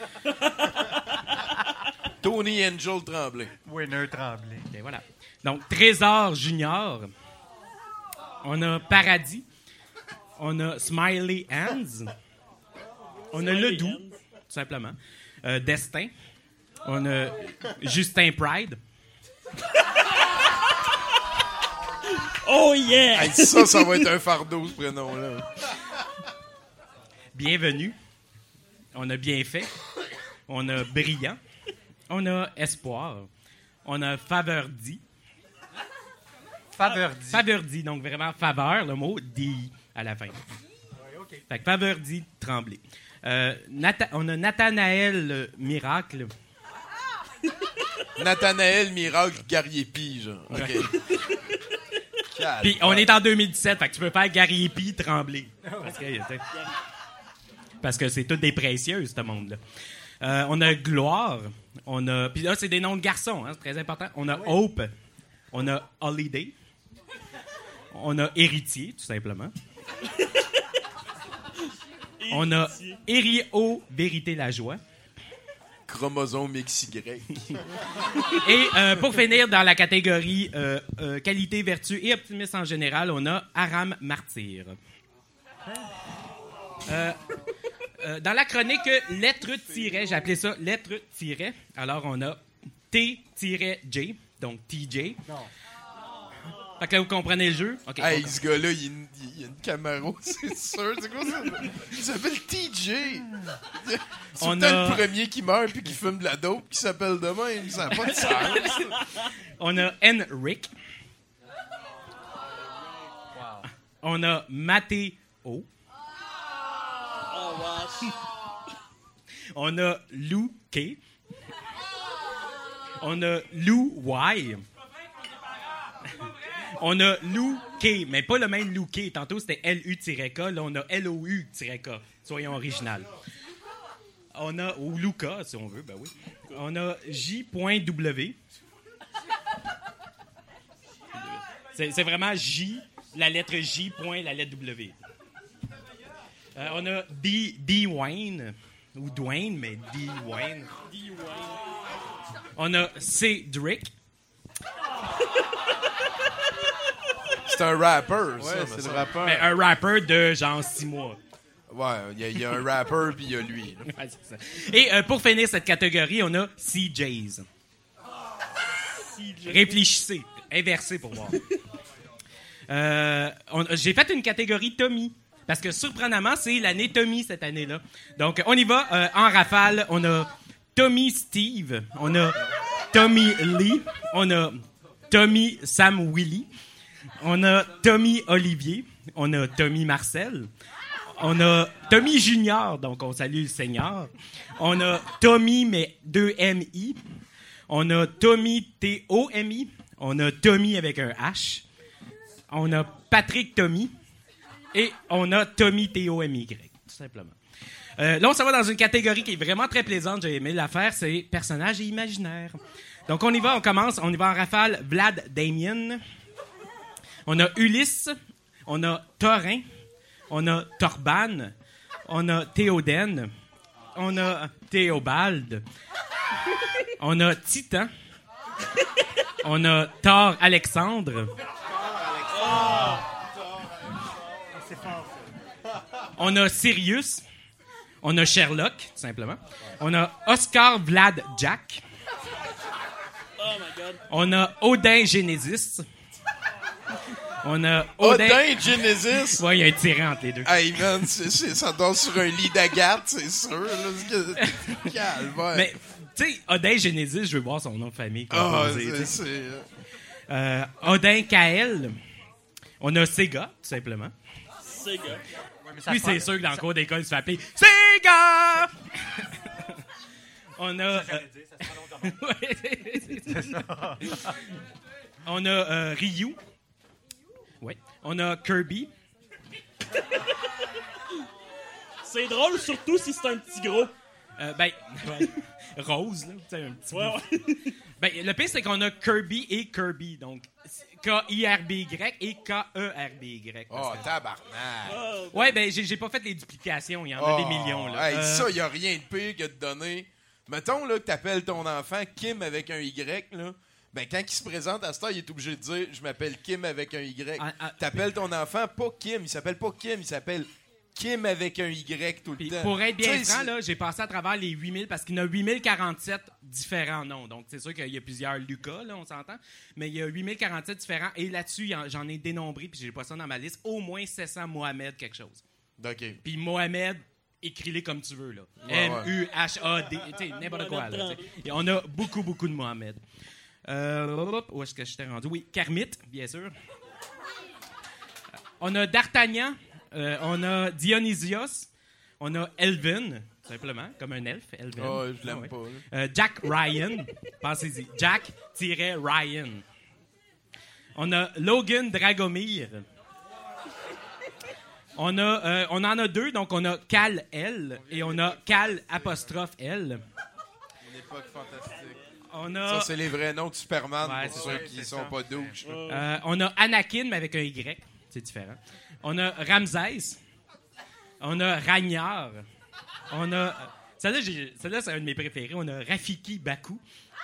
Tony Angel Tremblay. Winner Tremblay. Et voilà. Donc, Trésor Junior. On a Paradis. On a Smiley Hands. On a Ledoux, tout simplement. Destin. On a Justin Pride. Oh yeah! Hey, ça va être un fardeau, ce prénom-là. Bienvenue. On a bien fait. On a brillant. On a espoir. On a faveurdi. Faveurdi, donc vraiment faveur, le mot dit à la fin. Fait que faveurdi, Tremblay. On a Nathanaël Miracle. Nathanaël Miracle Gariepi, genre. OK. Puis on est en 2017, fait que tu peux faire Gariepi Tremblay. Parce que c'est toutes des précieuses, ce monde-là. On a Gloire. On a. Puis là, c'est des noms de garçons, hein, c'est très important. On a Hope. On a Holiday. On a Héritier, tout simplement. On a Hério Vérité la Joie. Chromosome XY. Et pour finir, dans la catégorie qualité, vertu et optimisme en général, on a Aram Martyr. Dans la chronique lettre-tiret, j'ai appelé ça lettre-tiret. Alors, on a T-J, donc TJ. Non. Fait que là, vous comprenez le jeu? Okay, hey, ce gars-là, il a une Camaro, c'est sûr. C'est quoi ça? Il s'appelle TJ. C'est peut-être le premier qui meurt puis qui fume de la dope qui s'appelle de même. Ça n'a pas de sens. On a Henrik. Wow. On a Mathéo. Oh, wow. On a Lou K. On a Lou Y. On a Lou K, mais pas le même Lou K. Tantôt, c'était L-U-K. Là, on a L-O-U-K. Soyons original. On a... Ou Luca, si on veut, ben oui. On a J.W. C'est vraiment J, la lettre J, point, la lettre W. On a D-Wayne, ou Dwayne, mais D-Wayne. On a Cédric. C'est un rapper, ça. Ouais, c'est le rappeur. Mais un rapper de genre 6 mois. Ouais, il y a un rapper puis il y a lui. Ouais, c'est ça. Et pour finir cette catégorie, on a CJs. Réfléchissez. Inversez pour voir. J'ai fait une catégorie Tommy. Parce que surprenamment, c'est l'année Tommy cette année-là. Donc, on y va en rafale. On a Tommy Steve. On a Tommy Lee. On a Tommy Sam Willy. On a Tommy Olivier. On a Tommy Marcel. On a Tommy Junior, donc on salue le seigneur. On a Tommy, mais 2 M-I. On a Tommy T-O-M-I. On a Tommy avec un H. On a Patrick Tommy. Et on a Tommy T-O-M-Y, tout simplement. Là, on s'en va dans une catégorie qui est vraiment très plaisante. J'ai aimé la faire, c'est personnages et imaginaires. Donc, on y va, on commence. On y va en rafale. Vlad Damien. On a Ulysse. On a Thorin. On a Torban. On a Théoden. On a Théobald. On a Titan. On a Thor Alexandre. On a Sirius. On a Sherlock, tout simplement. On a Oscar Vlad Jack. Oh my God. On a Odin Genesis. On a Odin Genesis? Ouais, il y a un tirant entre les deux. Hey man, ça danse sur un lit d'Agathe, c'est sûr. Là, calme, ouais. Mais, tu sais, Odin Genesis, je veux voir son nom de famille. Odin Kael. On a Sega, tout simplement. Sega. Lui, c'est sûr que dans le cours d'école, il se fait appeler Sega! On a... On a Ryu. Ouais. On a Kirby. C'est drôle, surtout si c'est un petit gros. Ouais. Rose, là. Tu sais, un petit Ouais. Ben, le pire, c'est qu'on a Kirby et Kirby. Donc, K-I-R-B-Y et K-E-R-B-Y. Oh, tabarnak. Ouais, ben, j'ai pas fait les duplications. Il y en a des millions, là. Hey, ça, y a rien de pire que de donner... Mettons, là, que t'appelles ton enfant Kim avec un Y, là. Ben, quand il se présente à cette heure, il est obligé de dire « Je m'appelle Kim avec un Y ». T'appelles ton enfant pas Kim. Il s'appelle pas Kim. Il s'appelle Kim avec un Y tout le temps. Pour être bien franc, là, j'ai passé à travers les 8000 parce qu'il y en a 8047 différents noms. Donc, c'est sûr qu'il y a plusieurs Lucas, là, on s'entend. Mais il y a 8047 différents. Et là-dessus, j'en ai dénombré, puis j'ai pas ça dans ma liste, au moins 700 Mohamed quelque chose. OK. Puis Mohamed, écris-les comme tu veux, là. Ouais, M-U-H-A-D, tu sais, n'importe quoi, là. Et on a beaucoup, beaucoup de Mohamed. Où est-ce que je t'ai rendu? Oui, Kermit, bien sûr. On a D'Artagnan. On a Dionysios. On a Elvin, tout simplement, comme un elfe. Elvin. Oh, je l'aime pas. Jack Ryan. Pensez-y. Jack-Ryan. On a Logan Dragomir. On en a deux, donc on a Kal-El et on a Kal-L. Une époque fantastique. Ça, c'est les vrais noms de Superman pour ceux qui sont pas douches. On a Anakin, mais avec un Y. C'est différent. On a Ramsès. On a Ragnar. On a... Celle-là, c'est un de mes préférés. On a Rafiki Baku.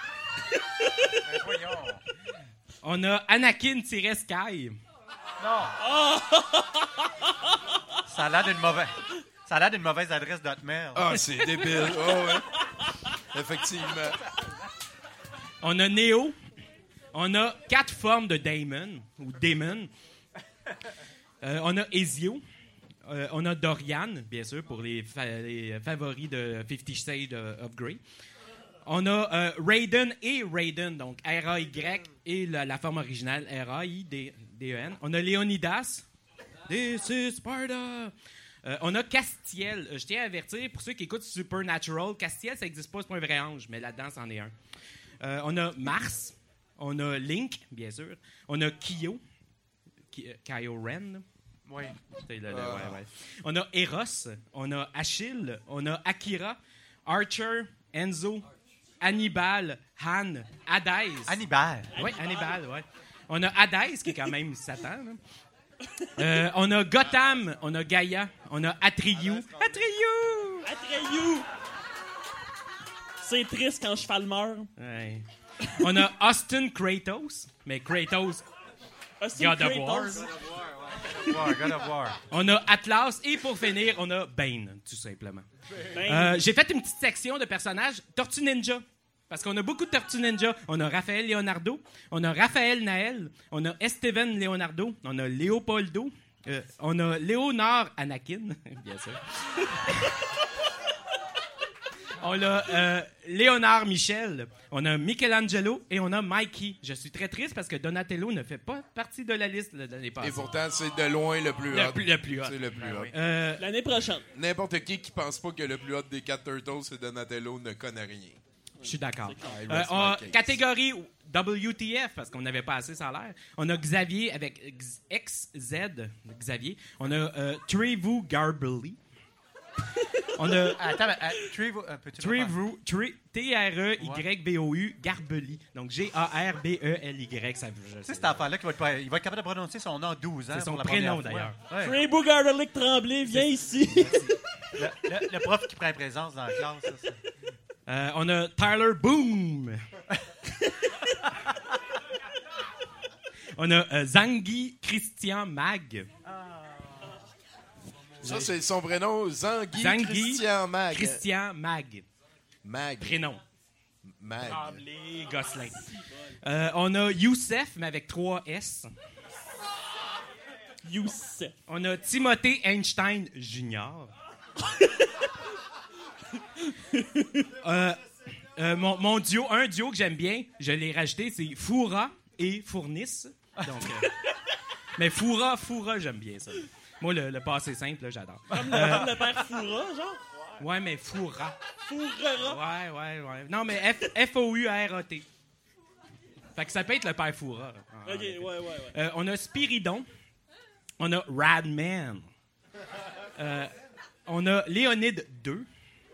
On a Anakin-Sky. Non. Oh! Ça a l'air d'une mauvaise adresse d'Hotmail. Ah, c'est débile. Oh, ouais. Effectivement. On a Neo. On a 4 formes de Daemon, ou Daemon. On a Ezio. On a Dorian, bien sûr, pour les favoris de 50 Shades of Grey. On a Raiden et Raiden, donc R-A-Y et la forme originale R-A-I-D-E-N. On a Léonidas. This is Sparta. On a Castiel. Je tiens à avertir, pour ceux qui écoutent Supernatural, Castiel, ça n'existe pas, c'est pas un vrai ange, mais là-dedans, c'en est un. On a Mars. On a Link, bien sûr. On a Kyo. Kylo Ren. Oui. Ouais. On a Eros. On a Achille. On a Akira. Archer. Enzo. Hannibal. Han. Hades. Hannibal. Oui, Hannibal, oui. On a Hades, qui est quand même Satan. On a Gotham. On a Gaïa. On a Atreyu. Atreyu! C'est triste quand Cheval meurt. Ouais. On a Austin Kratos. Mais Kratos... God of War. God of War. On a Atlas et pour finir, on a Bane, tout simplement. J'ai fait une petite section de personnages Tortue Ninja. Parce qu'on a beaucoup de Tortue Ninja. On a Raphaël Leonardo, on a Raphaël Naël, on a Esteban Leonardo, on a Léopoldo, on a Léonard Anakin, bien sûr. On a Léonard Michel, on a Michelangelo et on a Mikey. Je suis très triste parce que Donatello ne fait pas partie de la liste de l'année passée. Et pourtant, c'est de loin le plus hot. Le plus hot. C'est le plus hot. L'année prochaine. N'importe qui pense pas que le plus hot des 4 Turtles, c'est Donatello, ne connaît rien. Je suis d'accord. Ah, Catégorie WTF, parce qu'on n'avait pas assez ça a l'air. On a Xavier avec XZ, Xavier. On a Trevu Garbely. On a T-R-E-Y-B-O-U Garbely. Donc G-A-R-B-E-L-Y. Ça, c'est cet enfant-là qui va être capable de prononcer son nom 12 ans. C'est son prénom, d'ailleurs. Trevu Garbely Tremblay, viens ici. Le prof qui prend présence dans la classe. Ça. On a Tyler Boom. On a Zangi Christian Mag. Ça, c'est son prénom, Zangi Christian Mag. Christian Mag. Mag. Prénom. Mag. Tremblay Gosselin. On a Youssef, mais avec 3 S. Youssef. On a Timothée Einstein Jr. Mon duo, un duo que j'aime bien, je l'ai rajouté, c'est Foura et Fournice. Donc, mais Foura, j'aime bien ça. Moi, le passé simple, là, j'adore. Comme le père Foura, genre? Ouais, mais Foura. Fourera? Ouais. Non, mais F-O-U-R-A-T. Fait que ça peut être le père Foura. OK, ouais. On a Spiridon. On a Radman. On a Léonide 2.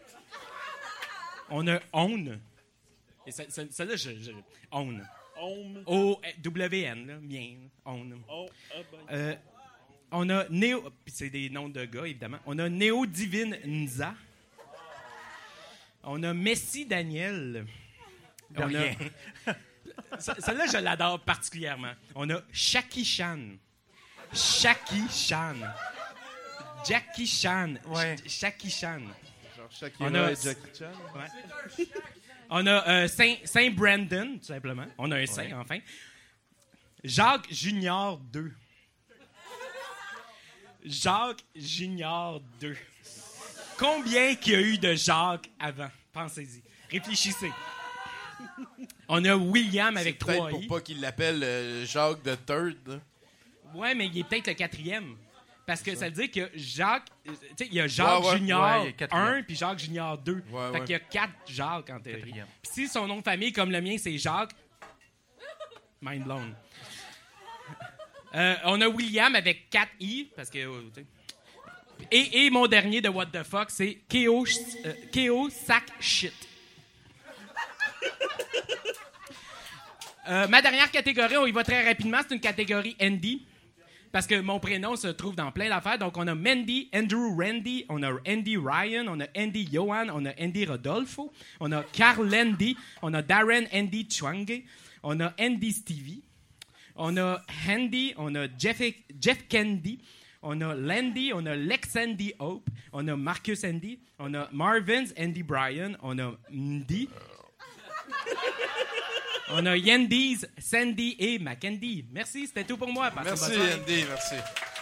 On a Own. Et celle-là, Own. O-W-N, là, mien. Own. On a Néo... Puis c'est des noms de gars, évidemment. On a Néo Divine Nza. On a Messi Daniel. Celle-là, je l'adore particulièrement. On a Shaki Chan. Jackie Chan. Ouais. Shaki Chan. Genre Shakira et Jackie Chan. Ouais. On a Saint Brandon, tout simplement. On a un Saint, enfin. Jacques Junior 2. Jacques Junior 2. Combien qu'il y a eu de Jacques avant? Pensez-y. Réfléchissez. On a William avec 3 peut-être pour pas qu'il l'appelle Jacques the Third. Hein? Ouais, mais il est peut-être le 4e. Parce que ça veut dire que Jacques... Tu sais, il y a Jacques Junior 1 puis Jacques Junior 2. Fait qu'il y a 4 Jacques en théorie. Puis si son nom de famille, comme le mien, c'est Jacques... Mind blown. On a William avec 4 I, parce que... Et mon dernier de What the Fuck, c'est Keo Sack Shit. Ma dernière catégorie, on y va très rapidement, c'est une catégorie Andy. Parce que mon prénom se trouve dans plein d'affaires. Donc, on a Mandy, Andrew Randy, on a Andy Ryan, on a Andy Johan, on a Andy Rodolfo, on a Carl Andy, on a Darren Andy Chwange, on a Andy Stevie, on a Andy, on a Jeff Candy, on a Landy, on a Lex Andy Hope, on a Marcus Andy, on a Marvin's Andy Bryan, on a Mdy. On a Yandy's, Sandy et Mackendy. Merci, c'était tout pour moi. Merci, Yandy, merci.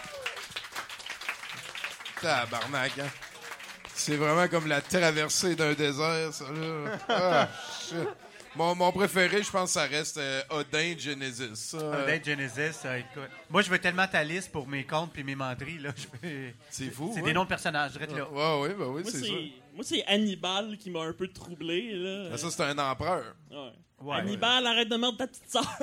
Tabarnak, hein? C'est vraiment comme la traversée d'un désert, ça, là. Ah, shit. Mon préféré, je pense que ça reste Odin Genesis. Ça. Odin Genesis, écoute. Moi, je veux tellement ta liste pour mes contes et mes menteries. Là. C'est fou. C'est des noms de personnages, je dirais là. Oui, c'est ça. Moi, c'est Hannibal qui m'a un peu troublé. Là. Mais ça, c'est un empereur. Hannibal, arrête de mordre ta petite sœur.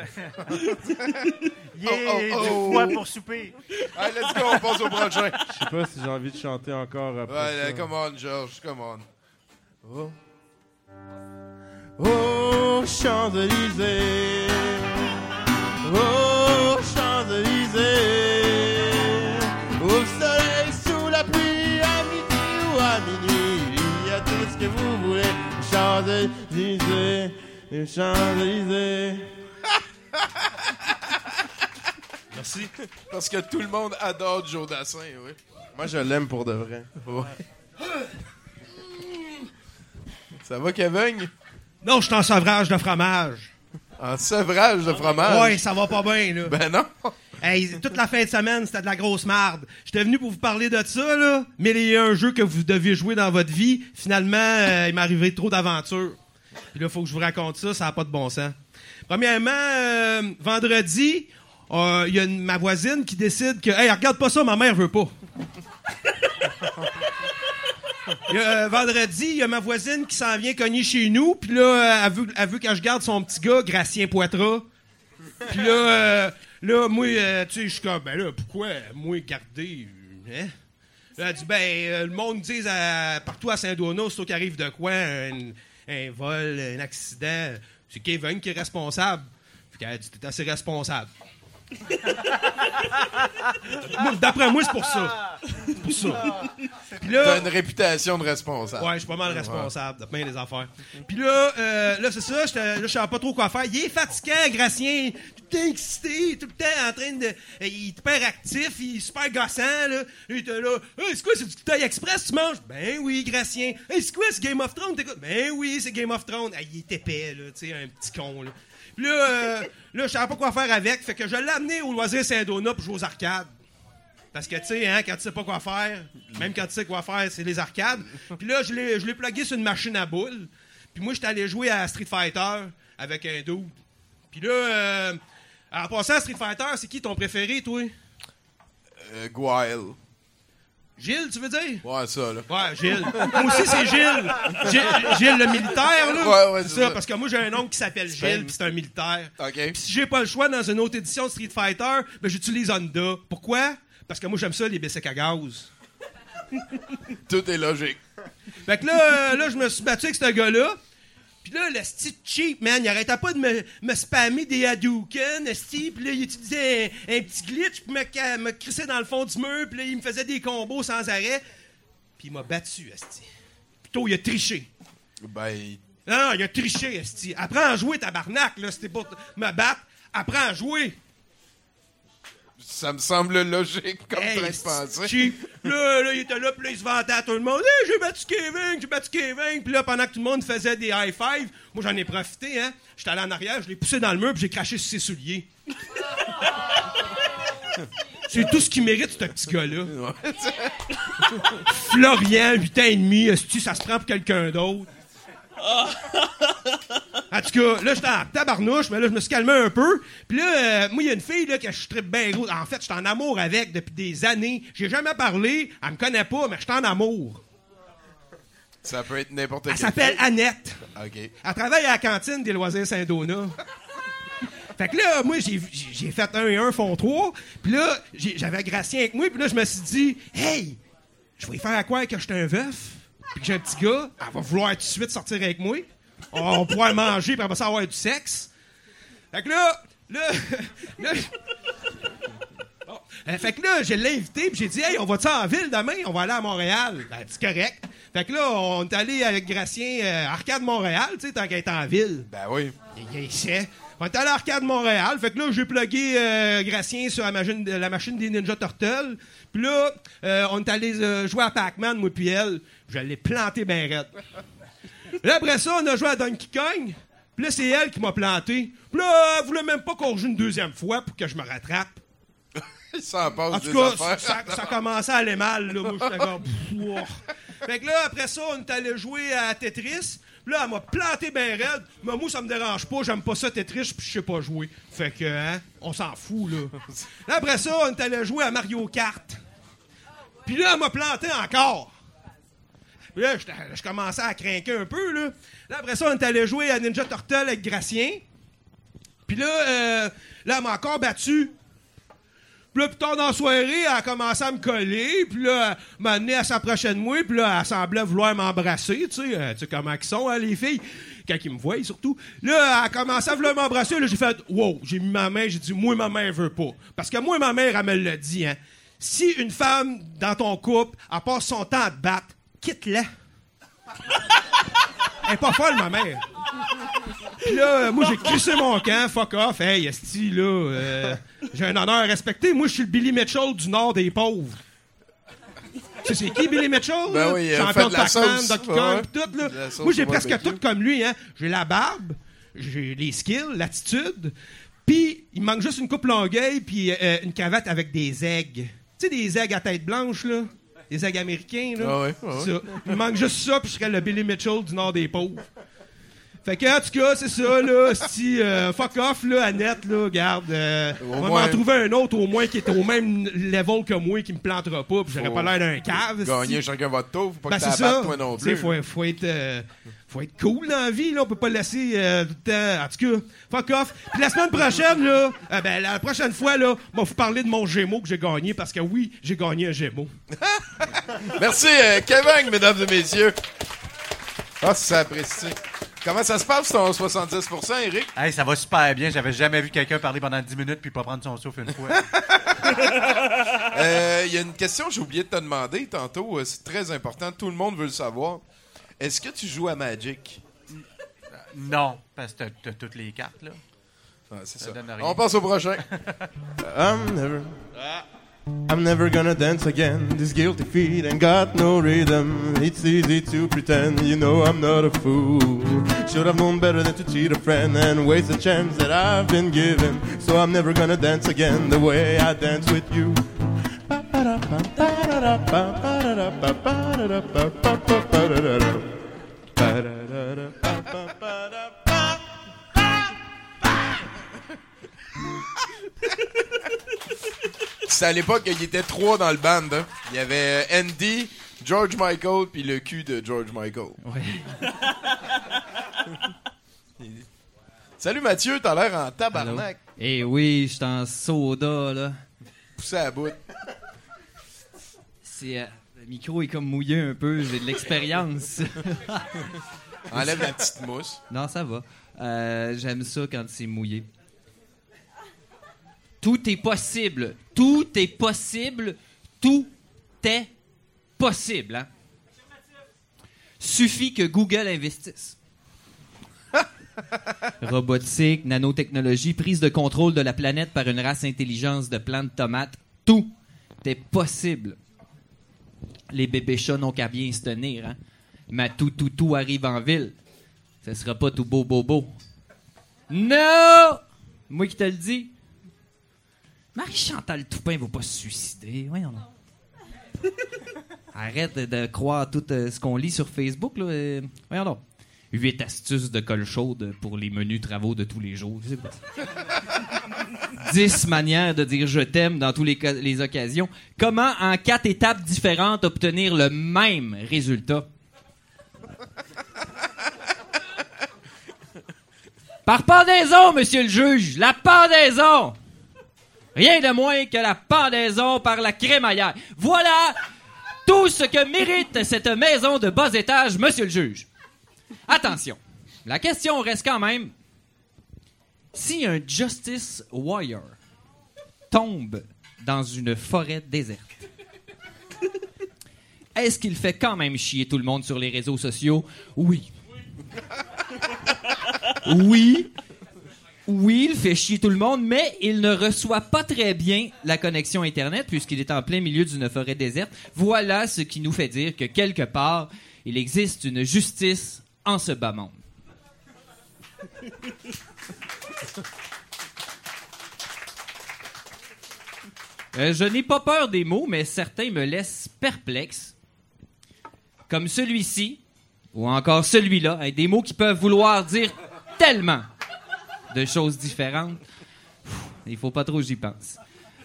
Du foie pour souper. Allez, let's go, on passe au prochain. Je sais pas si j'ai envie de chanter encore après ça. Come on, George, come on. Oh, Champs-Élysées. Oh, Champs-Élysées. Au soleil, sous la pluie, à midi ou à minuit, il y a tout ce que vous voulez. Champs-Élysées, Champs-Élysées. Merci. Parce que tout le monde adore Joe Dassin, oui. Moi, je l'aime pour de vrai. Ouais. Ça va, Kevin? Non, je suis en sevrage de fromage. En sevrage de fromage? Ouais, ça va pas bien, là. Ben non. Hey, toute la fin de semaine, c'était de la grosse marde. J'étais venu pour vous parler de ça, là. Mais il y a un jeu que vous deviez jouer dans votre vie. Finalement, il m'est arrivé trop d'aventures. Puis là, il faut que je vous raconte ça. Ça n'a pas de bon sens. Premièrement, vendredi, il y a ma voisine qui décide que... Hey, regarde pas ça, ma mère veut pas. Vendredi, il y a ma voisine qui s'en vient cogner chez nous. Puis là, elle veut que je garde son petit gars, Gracien Poitras. Puis là, moi, tu sais, je suis comme, ben là, pourquoi moi garder, hein? Là, elle dit, le monde dit partout à Saint-Donat, c'est toi qui arrive de quoi, un vol, un accident, c'est Kevin qui est responsable. Fait qu'elle dit, t'es assez responsable. D'après moi, c'est pour ça. C'est pour ça. Puis là, t'as une réputation de responsable. Ouais, je suis pas mal responsable de plein des affaires. Puis là, c'est ça, je savais pas trop quoi faire. Il est fatiguant, Gracien. Tout le temps excité, tout le temps en train de... Il est hyper actif, il est super gossant, là. Il était là. Hey, c'est quoi, c'est du Taille Express, tu manges? Ben oui, Gracien. Hey, c'est quoi, c'est Game of Thrones? T'écoutes? Ben oui, c'est Game of Thrones. Hey, il est épais, là, tu sais, un petit con, là. Puis là, je savais pas quoi faire avec, fait que je l'ai amené au Loisir Saint-Donat pour jouer aux arcades. Parce que, tu sais, hein, quand tu sais pas quoi faire, même quand tu sais quoi faire, c'est les arcades. Puis là, je l'ai plugué sur une machine à boules. Puis moi, j'étais allé jouer à Street Fighter avec un dude. Puis là, en passant à Street Fighter, c'est qui ton préféré, toi? Guile. Gilles, tu veux dire? Ouais, ça, là. Ouais, Gilles. Moi aussi, c'est Gilles. Gilles, le militaire, là. Ouais, c'est ça. Parce que moi, j'ai un oncle qui s'appelle Gilles, puis c'est un militaire. OK. Puis si j'ai pas le choix dans une autre édition de Street Fighter, ben j'utilise Honda. Pourquoi? Parce que moi, j'aime ça, les bicycles à gaz. Tout est logique. Fait que là, je me suis battu avec ce gars-là. Puis là, le style cheap, man, il arrêtait pas de me spammer des Hadouken, esti. Puis là, il utilisait un petit glitch pour me crisser dans le fond du mur. Puis là, il me faisait des combos sans arrêt. Puis il m'a battu, esti. Plutôt, il a triché. Non, il a triché, esti. Apprends à jouer, tabarnak, là. C'était pour me battre. Apprends à jouer. Ça me semble logique comme train de penser. Là, il était là, puis là, il se vantait à tout le monde. Hey, j'ai battu Kevin. Puis là, pendant que tout le monde faisait des high-five, moi, j'en ai profité, hein. J'étais allé en arrière, je l'ai poussé dans le mur, puis j'ai craché sur ses souliers. C'est tout ce qu'il mérite, ce petit gars-là. Florian, 8 ans et demi, ça se prend pour quelqu'un d'autre. En tout cas, là, j'étais en tabarnouche, mais là, je me suis calmé un peu. Puis là, moi, il y a une fille là, que je trippe bien gros. En fait, j'étais en amour avec depuis des années. J'ai jamais parlé, elle me connaît pas, mais j'étais en amour. Ça peut être n'importe quelle. Elle s'appelle Annette. OK. Elle travaille à la cantine des Loisirs Saint-Donat. Fait que là, moi, j'ai fait 1 et 1 font 3. Puis là, j'avais Gracien avec moi. Puis là, je me suis dit, hey, je vais y faire à croire que j'étais un veuf. Puis que j'ai un petit gars, elle va vouloir tout de suite sortir avec moi. On va pouvoir manger, puis elle va savoir du sexe. Fait que là... fait que là, je l'ai invité, puis j'ai dit, hey, on va-tu en ville demain? On va aller à Montréal. Ben, c'est correct. Fait que là, on est allé avec Gracien Arcade Montréal, tu sais, tant qu'elle est en ville. Ben oui. Il sait. On est allé à Arcade Montréal. Fait que là, j'ai plugué Gracien sur la machine des Ninja Turtles. Puis là, on est allé jouer à Pac-Man, moi puis elle. Je l'ai planté ben raide. Là, après ça, on a joué à Donkey Kong. Puis là, c'est elle qui m'a planté. Puis là, elle voulait même pas qu'on joue une deuxième fois pour que je me rattrape. Ça en passe en tout cas, ça commençait à aller mal. Là. Moi, j'étais comme... Fait que là, après ça, on est allé jouer à Tetris. Puis là, elle m'a planté ben raide. Mais moi, ça me dérange pas. J'aime pas ça, Tetris, puis je sais pas jouer. Fait que, hein, on s'en fout, là. Là, après ça, on est allé jouer à Mario Kart. Puis là, elle m'a planté encore. Puis là, je commençais à craquer un peu, là. Là, après ça, on est allé jouer à Ninja Turtle avec Gracien. Puis là, elle m'a encore battu. Puis là, plus tard dans la soirée, elle a commencé à me coller. Puis là, elle m'a amené à s'approcher de moi. Puis là, elle semblait vouloir m'embrasser. Tu sais comment ils sont, hein, les filles. Quand ils me voient, surtout. Là, elle a commencé à vouloir m'embrasser. Là, j'ai fait « Wow! » J'ai mis ma main. J'ai dit « Moi, ma mère veut pas. » Parce que moi, ma mère, elle me l'a dit. Hein. Si une femme, dans ton couple, elle passe son temps à te battre, quitte-la. Elle est pas folle, ma mère. Puis là, moi, j'ai crissé mon camp. Fuck off. Hey, esti, là, j'ai un honneur à respecter. Moi, je suis le Billy Mitchell du nord des pauvres. Tu sais, c'est qui, Billy Mitchell? Ben oui, champion de Pac-Man, Donkey Kong, pis tout, là. Moi, j'ai presque tout comme lui, hein. J'ai la barbe, j'ai les skills, l'attitude, Puis, il me manque juste une coupe longueuil puis une cravate avec des aigles. Tu sais, des aigles à tête blanche, là? Des aigles américains, là? Ah ouais. Ça. Il me manque juste ça, puis je serais le Billy Mitchell du Nord des pauvres. Fait que, en tout cas, c'est ça, là. Si, fuck off, là, Annette, là, regarde. On va m'en trouver un autre, au moins, qui est au même level que moi, qui me plantera pas, puis j'aurais pas l'air d'un cave. Gagner chacun votre tour, faut pas que c'est t'abattes toi non plus. Faut être cool dans la vie, là. On peut pas le laisser tout le temps. En tout cas, fuck off. Puis la semaine prochaine, là, la prochaine fois, là, on va vous parler de mon Gémeaux que j'ai gagné, parce que oui, j'ai gagné un Gémeaux. Merci, Kevin, mesdames et messieurs. Ah, c'est apprécié. Comment ça se passe, ton 70%, Eric? Hey, ça va super bien. J'avais jamais vu quelqu'un parler pendant 10 minutes puis pas prendre son souffle une fois. Il y a une question que j'ai oublié de te demander tantôt. C'est très important. Tout le monde veut le savoir. Est-ce que tu joues à Magic? Non, parce que t'as toutes les cartes, là. Ah, c'est ça. donne rien. On passe au prochain. I'm never gonna dance again. This guilty feet ain't got no rhythm. It's easy to pretend, you know I'm not a fool. Should have known better than to cheat a friend and waste a chance that I've been given. So I'm never gonna dance again the way I dance with you. C'est à l'époque qu'il était 3 dans le band. Hein. Il y avait Andy, George Michael, puis le cul de George Michael. Oui. Salut Mathieu, t'as l'air en tabarnak. Eh oui, je suis en soda, là. Poussé à bout. C'est... le micro est comme mouillé un peu, j'ai de l'expérience. Enlève la petite mousse. Non, ça va. J'aime ça quand c'est mouillé. Tout est possible. Tout est possible. Tout est possible. Hein? Suffit que Google investisse. Robotique, nanotechnologie, prise de contrôle de la planète par une race intelligence de plantes tomates. Tout est possible. Les bébés chats n'ont qu'à bien se tenir. Hein? Mais tout arrive en ville. Ce sera pas tout beau. Non! Moi qui te le dis. Marie-Chantal Toupin va pas se suicider. Voyons donc. Arrête de croire tout ce qu'on lit sur Facebook. Là. Voyons donc. 8 astuces de colle chaude pour les menus travaux de tous les jours. 10 manières de dire je t'aime dans toutes les occasions. Comment, en 4 étapes différentes, obtenir le même résultat? Par pendaison, monsieur le juge! La pendaison! Rien de moins que la pendaison par la crémaillère. Voilà tout ce que mérite cette maison de bas étage, monsieur le juge. Attention, la question reste quand même, si un Justice Warrior tombe dans une forêt déserte, est-ce qu'il fait quand même chier tout le monde sur les réseaux sociaux? Oui. Oui, il fait chier tout le monde, mais il ne reçoit pas très bien la connexion Internet puisqu'il est en plein milieu d'une forêt déserte. Voilà ce qui nous fait dire que quelque part, il existe une justice en ce bas monde. Je n'ai pas peur des mots, mais certains me laissent perplexe. Comme celui-ci, ou encore celui-là, hein, des mots qui peuvent vouloir dire tellement de choses différentes. Il faut pas trop j'y pense.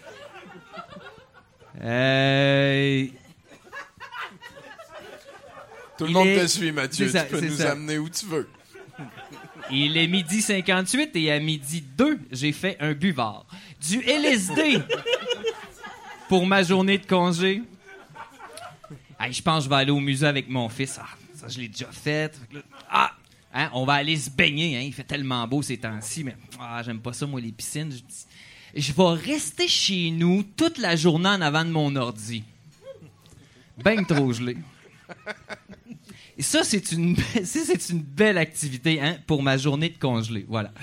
Tout le monde te suit, Mathieu. Tu peux nous amener où tu veux. Il est 12h58 et à 12h02, j'ai fait un buvard. Du LSD pour ma journée de congé. Hey, je pense que je vais aller au musée avec mon fils. Ah, ça, je l'ai déjà fait. Ah! Hein, on va aller se baigner. Hein? Il fait tellement beau ces temps-ci. Mais j'aime pas ça, moi, les piscines. Je vais rester chez nous toute la journée en avant de mon ordi. Ben trop gelé. Et ça, c'est une belle activité, hein, pour ma journée de congelé. Voilà.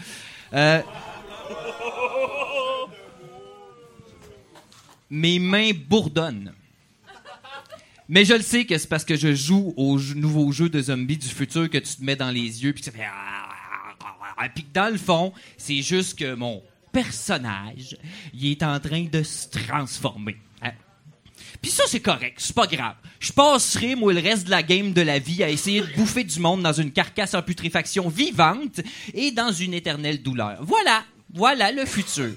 Mes mains bourdonnent. Mais je le sais que c'est parce que je joue au nouveau jeu de zombies du futur que tu te mets dans les yeux puis que ça fait... Puis que dans le fond, c'est juste que mon personnage, il est en train de se transformer. Hein? Puis ça, c'est correct, c'est pas grave. Je passerai, moi, le reste de la game de la vie à essayer de bouffer du monde dans une carcasse en putréfaction vivante et dans une éternelle douleur. Voilà le futur.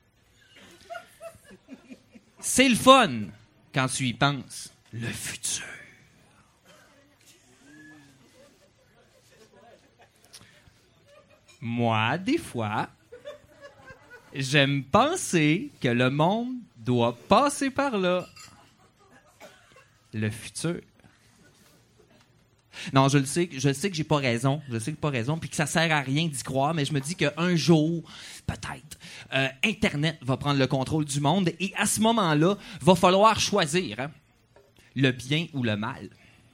C'est le fun quand tu y penses. Le futur. Moi, des fois, j'aime penser que le monde doit passer par là. Le futur. Non, je sais que j'ai pas raison. Je sais que j'ai pas raison, puis que ça sert à rien d'y croire, mais je me dis qu'un jour, peut-être, Internet va prendre le contrôle du monde, et à ce moment-là, va falloir choisir le bien ou le mal.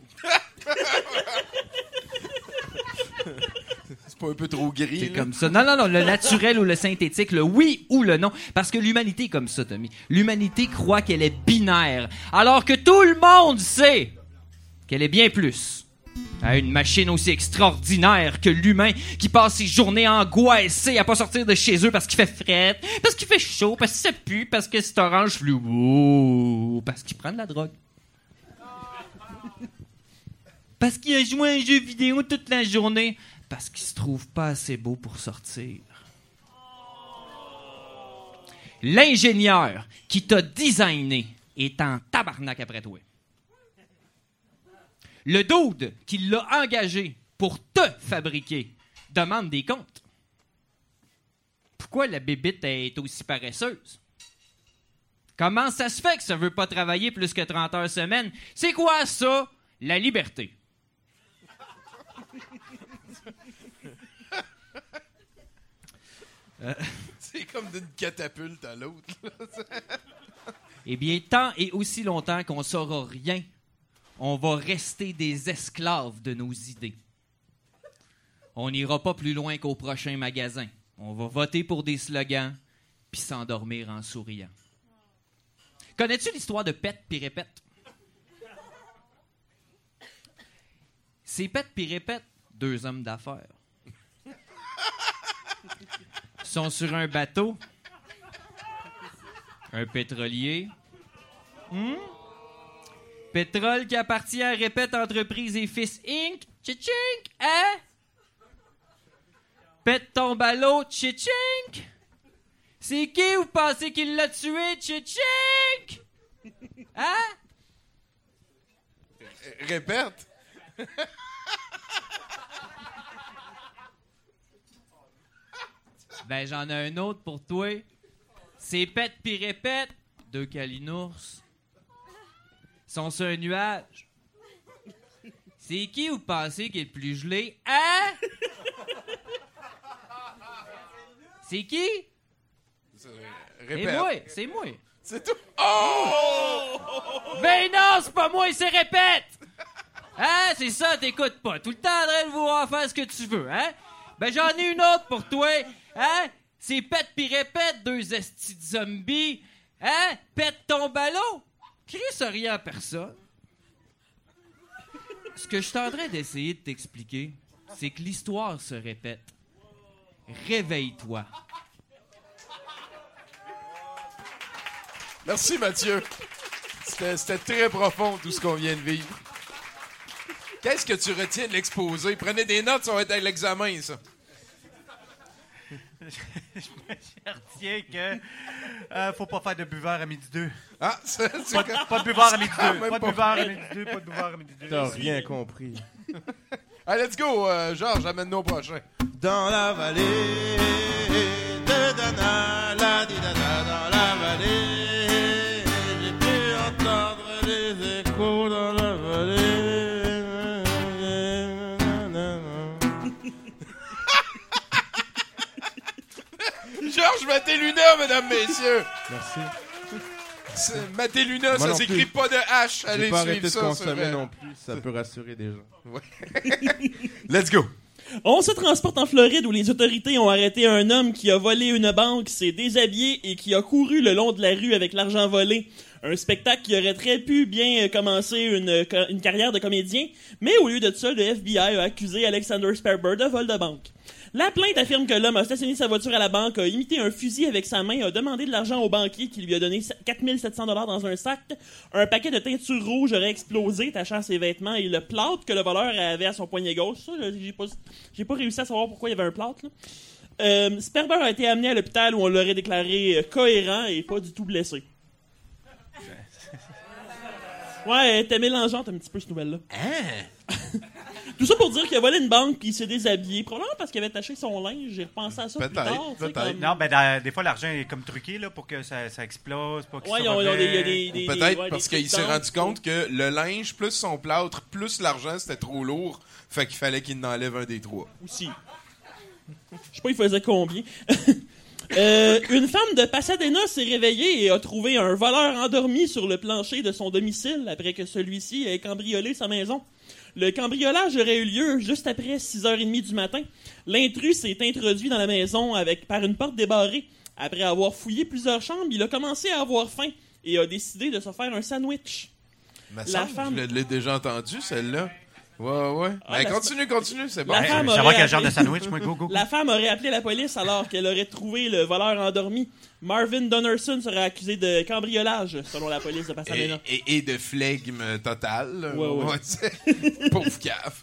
C'est pas un peu trop gris, C'est comme ça. Non, le naturel ou le synthétique, le oui ou le non. Parce que l'humanité est comme ça, Tommy. L'humanité croit qu'elle est binaire, alors que tout le monde sait qu'elle est bien plus. À une machine aussi extraordinaire que l'humain qui passe ses journées angoissées à pas sortir de chez eux parce qu'il fait fret, parce qu'il fait chaud, parce que ça pue, parce que c'est orange fluo, parce qu'il prend de la drogue. Parce qu'il a joué à un jeu vidéo toute la journée. Parce qu'il se trouve pas assez beau pour sortir. L'ingénieur qui t'a designé est en tabarnak après toi. Le dude qui l'a engagé pour te fabriquer demande des comptes. Pourquoi la bébite est aussi paresseuse? Comment ça se fait que ça veut pas travailler plus que 30 heures semaine? C'est quoi ça, la liberté? C'est comme d'une catapulte à l'autre. Eh bien, tant et aussi longtemps qu'on ne saura rien, on va rester des esclaves de nos idées. On n'ira pas plus loin qu'au prochain magasin. On va voter pour des slogans puis s'endormir en souriant. Connais-tu l'histoire de Pète puis Répète? C'est Pète puis Répète, deux hommes d'affaires. Ils sont sur un bateau. Un pétrolier. Pétrole qui appartient à Répète Entreprises et Fils Inc. Tchitchink, hein? Pète tombe à l'eau, tchitchink. C'est qui vous pensez qu'il l'a tué, tchitchink? Hein? Répète. Ben, j'en ai un autre pour toi. C'est Pète pis Répète, deux calinours. Ils sont sur un nuage. C'est qui vous pensez qui est le plus gelé? Hein? C'est qui? Répète. C'est moi. C'est tout. Oh! Ben non, c'est pas moi, c'est Répète! Hein? C'est ça, t'écoutes pas. Tout le temps en train de vouloir faire ce que tu veux, hein? Ben j'en ai une autre pour toi. Hein? C'est Pète pis Répète, deux estis de zombies. Hein? Pète ton ballon. Crie ça rien à personne. Ce que je suis en train d'essayer de t'expliquer, c'est que l'histoire se répète. Réveille-toi. Merci, Mathieu. C'était très profond, tout ce qu'on vient de vivre. Qu'est-ce que tu retiens de l'exposé? Prenez des notes, ça va être avec l'examen, ça. Je retiens que faut pas faire de buveur à midi 2. Ah, c'est pas de buveur à midi 2. Pas de buveur à midi 2. Pas de buveur à midi 2. T'as rien compris. Allez, let's go, Georges, amène-nous au prochain. Dans la vallée de Dana, la di Dana, dans la vallée, j'ai pu entendre les échos dans la vallée. Georges Maté-Luna, mesdames, messieurs. Merci. Maté-Luna, ça s'écrit pas de H. Allez, j'ai pas suivre arrêté de ça. consommer non plus, ça peut rassurer des gens. Ouais. Let's go. On se transporte en Floride où les autorités ont arrêté un homme qui a volé une banque, s'est déshabillé et qui a couru le long de la rue avec l'argent volé. Un spectacle qui aurait très pu bien commencer une carrière de comédien, mais au lieu de ça, le FBI a accusé Alexander Sperber de vol de banque. La plainte affirme que l'homme a stationné sa voiture à la banque, a imité un fusil avec sa main, a demandé de l'argent au banquier qui lui a donné 4 700 $ dans un sac. Un paquet de teinture rouge aurait explosé, tachant ses vêtements et le plâtre que le voleur avait à son poignet gauche. Ça, j'ai pas réussi à savoir pourquoi il y avait un plâtre. Là. Sperber a été amené à l'hôpital où on l'aurait déclaré cohérent et pas du tout blessé. Ouais, t'es mélangeante un petit peu cette nouvelle-là. Hein? Tout ça pour dire qu'il a volé une banque puis il s'est déshabillé. Probablement parce qu'il avait taché son linge. J'ai repensé à ça plus tard. Comme... Non, des fois, l'argent est comme truqué là, pour que ça explose. Pas qu'il ouais, soit peut-être parce qu'il s'est rendu compte que le linge, plus son plâtre, plus l'argent, c'était trop lourd. Fait qu'il fallait qu'il en enlève un des trois. Aussi. Je sais pas, il faisait combien. Une femme de Pasadena s'est réveillée et a trouvé un voleur endormi sur le plancher de son domicile après que celui-ci ait cambriolé sa maison. Le cambriolage aurait eu lieu juste après 6h30 du matin. L'intrus s'est introduit dans la maison par une porte débarrée. Après avoir fouillé plusieurs chambres, il a commencé à avoir faim et a décidé de se faire un sandwich. Je l'ai déjà entendu, celle-là. Ouais. Mais continue, c'est bon. Savoir quel genre de sandwich, moi, go. La femme aurait appelé la police alors qu'elle aurait trouvé le voleur endormi. Marvin Donnerson serait accusé de cambriolage, selon la police de Pasadena. Et de flegme total. Ouais. Pauvre caf.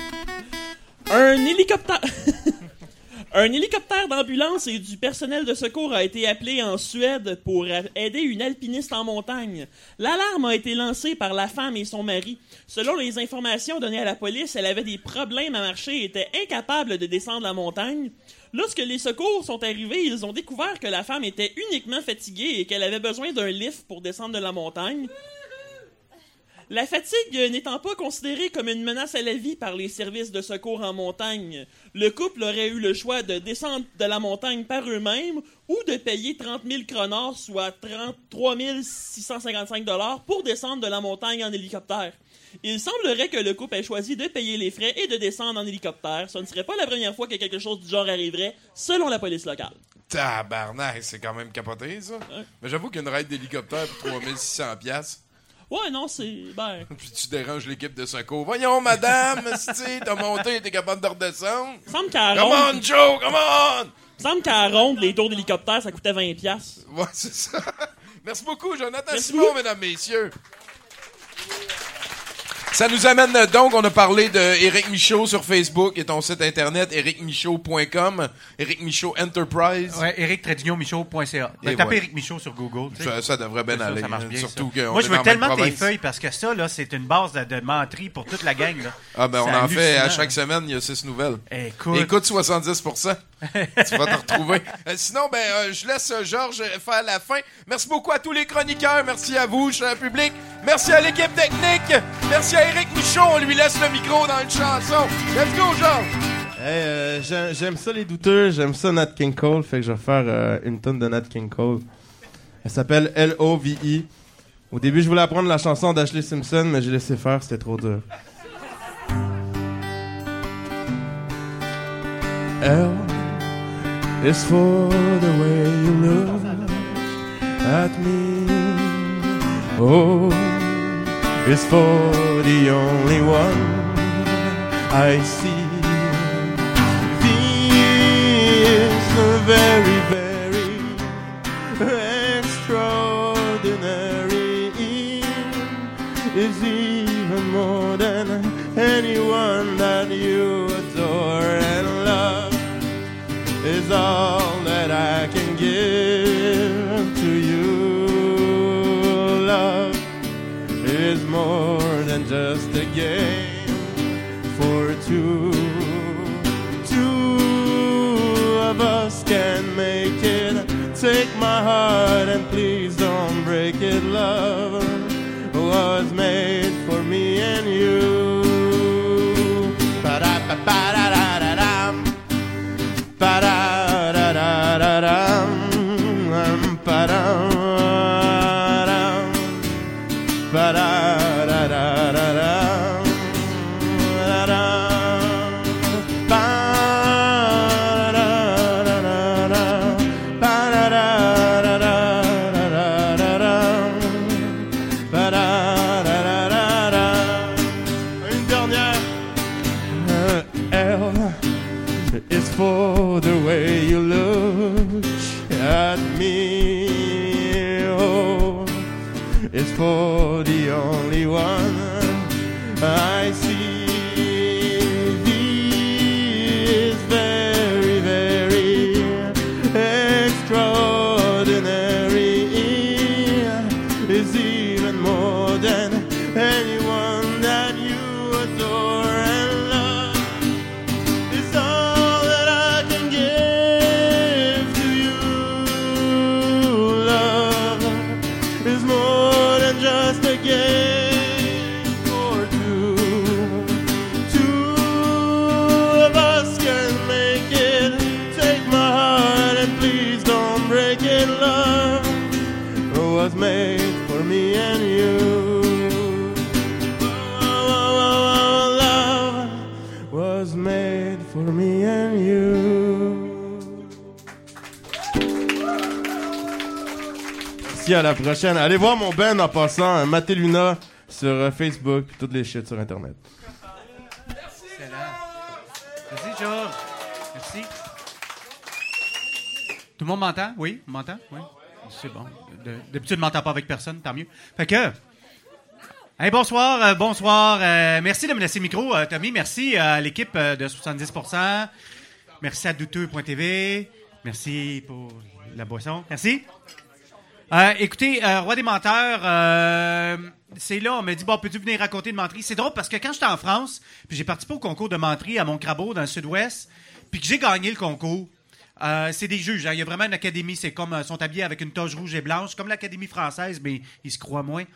Un hélicoptère d'ambulance et du personnel de secours a été appelé en Suède pour aider une alpiniste en montagne. L'alarme a été lancée par la femme et son mari. Selon les informations données à la police, elle avait des problèmes à marcher et était incapable de descendre la montagne. Lorsque les secours sont arrivés, ils ont découvert que la femme était uniquement fatiguée et qu'elle avait besoin d'un lift pour descendre de la montagne. La fatigue n'étant pas considérée comme une menace à la vie par les services de secours en montagne, le couple aurait eu le choix de descendre de la montagne par eux-mêmes ou de payer 30 000 kronor, soit 33 655 $ pour descendre de la montagne en hélicoptère. Il semblerait que le couple ait choisi de payer les frais et de descendre en hélicoptère. Ce ne serait pas la première fois que quelque chose du genre arriverait, selon la police locale. Tabarnak, c'est quand même capoté, ça. Ouais. Mais j'avoue qu'une ride d'hélicoptère pour 3600 $. Ouais, non, c'est... Puis tu déranges l'équipe de secours. Voyons, madame, si t'as monté, t'es capable de redescendre. Semble qu'à come on, Joe, come on! Semble qu'à ronde, les tours d'hélicoptère, ça coûtait 20 $. Ouais, c'est ça. Merci beaucoup, Jonathan Simon, mesdames, messieurs. Ça nous amène donc, on a parlé de Éric Michaud sur Facebook et ton site internet ericmichaud.com, Éric Michaud Enterprise. Ouais, eric-michaud.ca. Tapez Éric Michaud sur Google. Ça devrait bien aller. Ça marche bien. Surtout que moi, je veux tellement tes feuilles parce que ça, là, c'est une base de menterie pour toute la gang. Là. Ah, ben, on en fait à chaque semaine, il y a 6 nouvelles. Écoute 70%. Tu vas te retrouver. Sinon, je laisse Georges faire la fin. Merci beaucoup à tous les chroniqueurs. Merci à vous, cher public. Merci à l'équipe technique. Merci à Éric Michaud. On lui laisse le micro dans une chanson. Let's go, Georges. Hey, j'aime ça les douteux. J'aime ça Nat King Cole. Fait que je vais faire une tonne de Nat King Cole. Elle s'appelle L.O.V.E. Au début, je voulais apprendre la chanson d'Ashley Simpson, mais j'ai laissé faire. C'était trop dur. L is for the way you look at me. O is for the only one I see. V is the very, very extraordinary. E is even more than anyone that you adore, and love is all that I can give to you. Love is more than just a game for two. Two of us can make it. Take my heart and please don't break it. Love was made for me and you. Ba-da-ba-ba-da-da-da-dam. Ba-da-da-da-da-dam. Ba-dam. Ba-da-da-da-da-dam. Une dernière. L is for you're the only one I see. He is very, very extraordinary. Is even more than anyone that you adore and love. It's all that I can give to you. Love is more than just a gift or two. Two of us can make it. Take my heart and please don't break it. Love was made for me and you. Love was made for me and you. Merci, à la prochaine. Allez voir mon band en passant, Maté Luna sur Facebook, toutes les shit sur Internet. Excellent. Merci, Georges. Merci. Tout le monde m'entend? Oui? M'entend? Oui? C'est bon. D'habitude, je ne m'entends pas avec personne, tant mieux. Fait que... Hey, bonsoir, bonsoir. Merci de me laisser le micro, Tommy. Merci à l'équipe de 70%. Merci à douteux.tv. Merci pour la boisson. Merci. Écoutez, Roi des menteurs, c'est là, on m'a dit, bon, peux-tu venir raconter de menterie? C'est drôle parce que quand j'étais en France, puis j'ai participé au concours de menterie à Montcrabeau, dans le sud-ouest, puis que j'ai gagné le concours, c'est des juges. Hein. Il y a vraiment une académie. C'est comme, ils sont habillés avec une toge rouge et blanche, comme l'Académie française, mais ils se croient moins.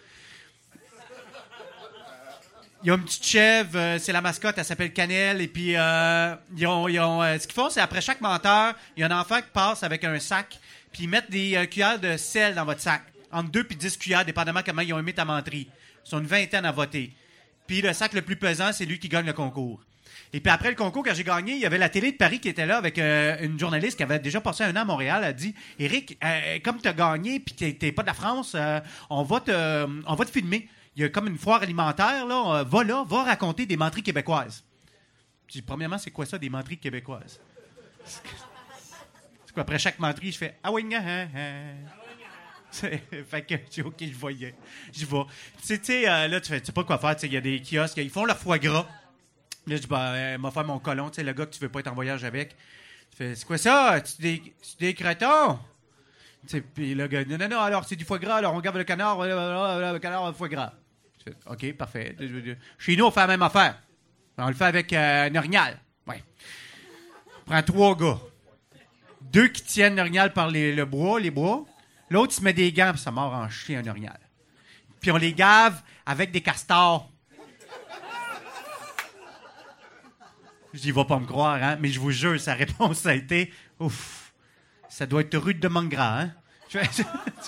Il y a une petite chèvre, c'est la mascotte, elle s'appelle Cannelle. Et puis, ce qu'ils font, c'est après chaque menteur, il y a un enfant qui passe avec un sac, puis ils mettent des cuillères de sel dans votre sac. Entre 2 et 10 cuillères, dépendamment comment ils ont aimé ta menterie. Ils sont une vingtaine à voter. Puis le sac le plus pesant, c'est lui qui gagne le concours. Et puis après le concours, quand j'ai gagné, il y avait la télé de Paris qui était là avec une journaliste qui avait déjà passé un an à Montréal. Elle a dit, « Éric, comme tu as gagné puis t'es pas de la France, on va te filmer. Il y a comme une foire alimentaire, là. Va raconter des menteries québécoises. » J'ai dit, premièrement, c'est quoi ça, des menteries québécoises? C'est quoi, après chaque menterie, je fais « Ah oui, fait que j'ai OK, je voyais. J'y vais. Tu sais, là, tu sais pas quoi faire. Il y a des kiosques, ils font leur foie gras. Là, je dis, m'a fait mon colon, tu sais, le gars que tu veux pas être en voyage avec. Tu fais, c'est quoi ça? C'est des cretons? Puis le gars, non, alors c'est du foie gras, alors on garde le canard, le canard, le foie gras. Je fais, OK, parfait. Chez nous, on fait la même affaire. On le fait avec un orignal. Ouais. On prend 3 gars. 2 qui tiennent l'orignal par les bras. L'autre, il se met des gants, puis ça mord en chien, un orignal. Puis on les gave avec des castors. Je dis, il va pas me croire, hein? Mais je vous jure, sa réponse a été, ouf, ça doit être rude de Mangras, hein? C'est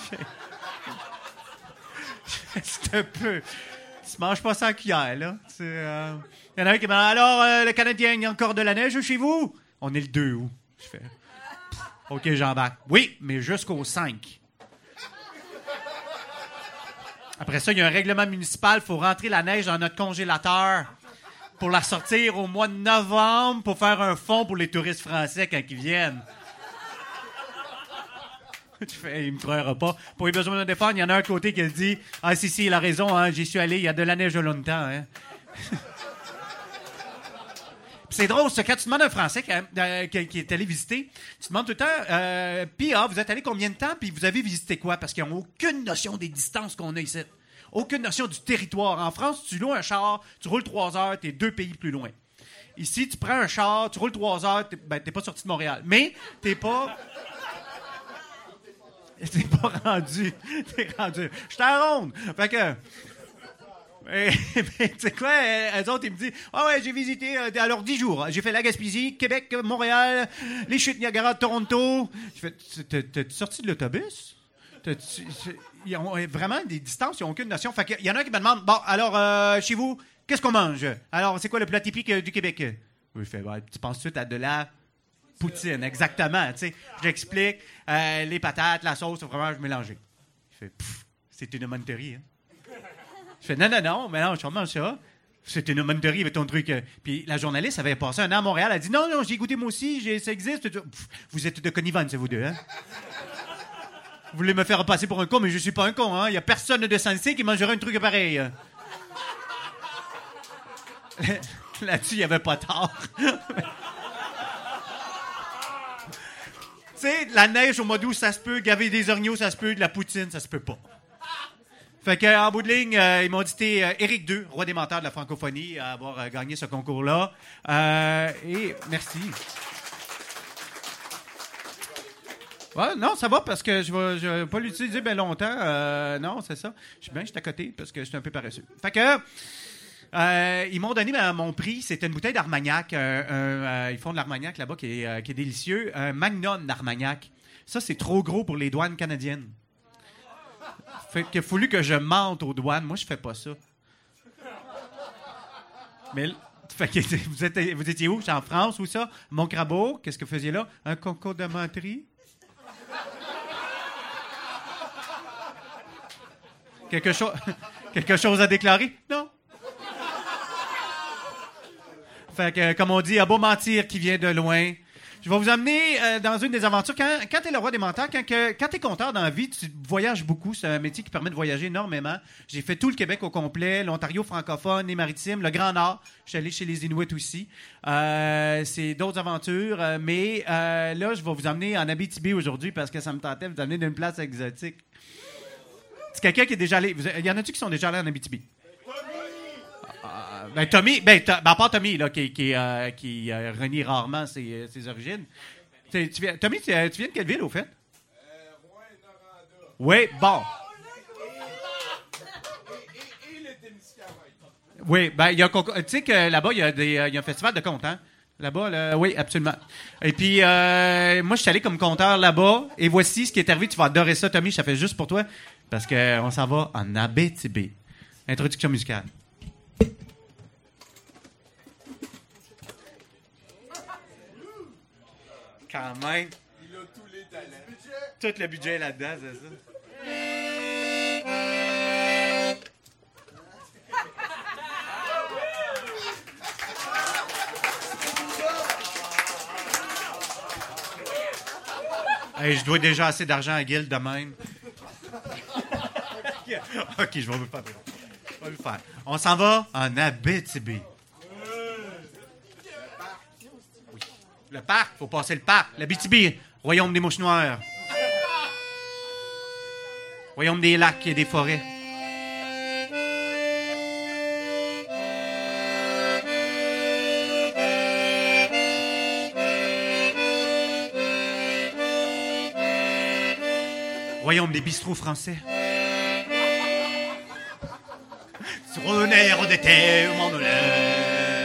un peu... Tu manges pas sans cuillère, là. Il y en a un qui m'a dit, alors, le Canadien, il y a encore de la neige chez vous? On est le 2 août. Je fais, OK, j'embarque. Oui, mais jusqu'au 5. Après ça, il y a un règlement municipal, il faut rentrer la neige dans notre congélateur pour la sortir au mois de novembre pour faire un fonds pour les touristes français quand ils viennent. Tu fais, il me croira pas. Pour les besoins de défendre, il y en a un côté qui dit, ah si, il a raison, hein, j'y suis allé, il y a de la neige de longtemps. Hein. C'est drôle, c'est quand tu demandes à un Français qui est allé visiter, tu demandes tout le temps, puis vous êtes allé combien de temps, puis vous avez visité quoi? Parce qu'ils n'ont aucune notion des distances qu'on a ici. Aucune notion du territoire. En France, tu loues un char, tu roules 3 heures, t'es 2 pays plus loin. Ici, tu prends un char, tu roules 3 heures, t'es pas sorti de Montréal. Mais t'es pas rendu. T'es rendu. Je t'arronde. Fait que... tu sais quoi, eux autres, ils me disent, ah ouais, j'ai visité, alors 10 jours. J'ai fait la Gaspésie, Québec, Montréal, les chutes Niagara, Toronto. Je fais, t'es sorti de l'autobus? Ils ont vraiment des distances, ils n'ont aucune notion. Fait qu'il y en a un qui me demande, bon, alors, chez vous, qu'est-ce qu'on mange? Alors, c'est quoi le plat typique du Québec? Oui, je fais, tu penses tout de suite à de la poutine, exactement. Tu sais, j'explique, les patates, la sauce, le fromage mélangé. Je fais, c'est une menterie, hein? Je fais, non, mélange, on mange ça. C'est une menterie avec ton truc. Puis la journaliste avait passé un an à Montréal, elle a dit, non, j'ai goûté moi aussi, ça existe. Vous êtes de connivence, vous deux, hein? Vous voulez me faire passer pour un con, mais je suis pas un con, hein. Il y a personne de sensé qui mangerait un truc pareil. Là-dessus, il n'y avait pas tort. Tu sais, la neige au mois d'août, ça se peut. Gaver des orignaux, ça se peut. De la poutine, ça se peut pas. Fait qu'en bout de ligne, ils m'ont dit t'es Éric II, roi des menteurs de la francophonie, à avoir gagné ce concours-là. Et merci. Ouais, non, ça va parce que je vais pas l'utiliser bien longtemps. Non, c'est ça. Je suis à côté parce que je suis un peu paresseux. Fait que ils m'ont donné mon prix. C'était une bouteille d'Armagnac. Ils font de l'Armagnac là-bas qui est délicieux. Un Magnum d'Armagnac. Ça, c'est trop gros pour les douanes canadiennes. Fait qu'il a fallu que je mente aux douanes. Moi, je fais pas ça. Mais fait que vous étiez où? J'étais en France, où ça? Montcrabeau. Qu'est-ce que vous faisiez là? Un concours de menterie? Quelque chose à déclarer? Non. Fait que, comme on dit, à beau mentir qui vient de loin. Je vais vous amener dans une des aventures. Quand t'es le roi des menteurs, quand t'es compteur dans la vie, tu voyages beaucoup. C'est un métier qui permet de voyager énormément. J'ai fait tout le Québec au complet, l'Ontario francophone, les maritimes, le Grand Nord. Je suis allé chez les Inuits aussi. C'est d'autres aventures. Mais là, je vais vous amener en Abitibi aujourd'hui parce que ça me tentait de vous amener d'une place exotique. C'est quelqu'un qui est déjà allé... Il y en a-tu qui sont déjà allés en Abitibi? Tommy, à part Tommy, là, qui renie rarement ses origines. Tommy, tu viens de quelle ville, au fait? Oui, bon. Oui, il y a un concours. Tu sais que là-bas, il y a un festival de contes, hein? Là-bas, oui, absolument. Et puis, moi, je suis allé comme conteur là-bas, et voici ce qui est arrivé. Tu vas adorer ça, Tommy, ça fait juste pour toi, parce qu'on s'en va en Abitibi. Introduction musicale. Quand même. Il a tous les talents. Tout le budget là-dedans, c'est ça? Hey, je dois déjà assez d'argent à Guild de même. OK, je vais vous faire. On s'en va en Abitibi. Le parc, faut passer le parc. L'Abitibi, royaume des mouches noires. Royaume des lacs et des forêts. Royaume des bistrots français. Sur un air d'été, mon honneur.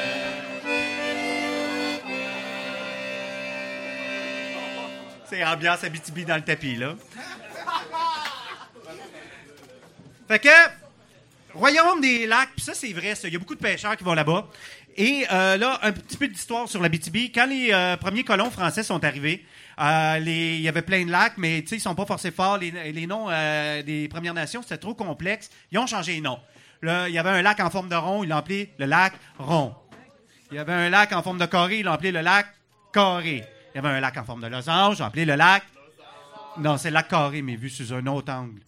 C'est ambiance Abitibi dans le tapis, là. Fait que, royaume des lacs, puis ça, c'est vrai, ça. Il y a beaucoup de pêcheurs qui vont là-bas. Et là, un petit peu d'histoire sur l'Abitibi. Quand les premiers colons français sont arrivés, il y avait plein de lacs, mais tu sais, ils sont pas forcés forts. Les noms des Premières Nations, c'était trop complexe. Ils ont changé les noms. Là, il y avait un lac en forme de rond, ils l'ont appelé le lac rond. Il y avait un lac en forme de carré, ils l'ont appelé le lac carré. Il y avait un lac en forme de losange, ils l'ont appelé le lac... Non, c'est le lac carré, mais vu sous un autre angle.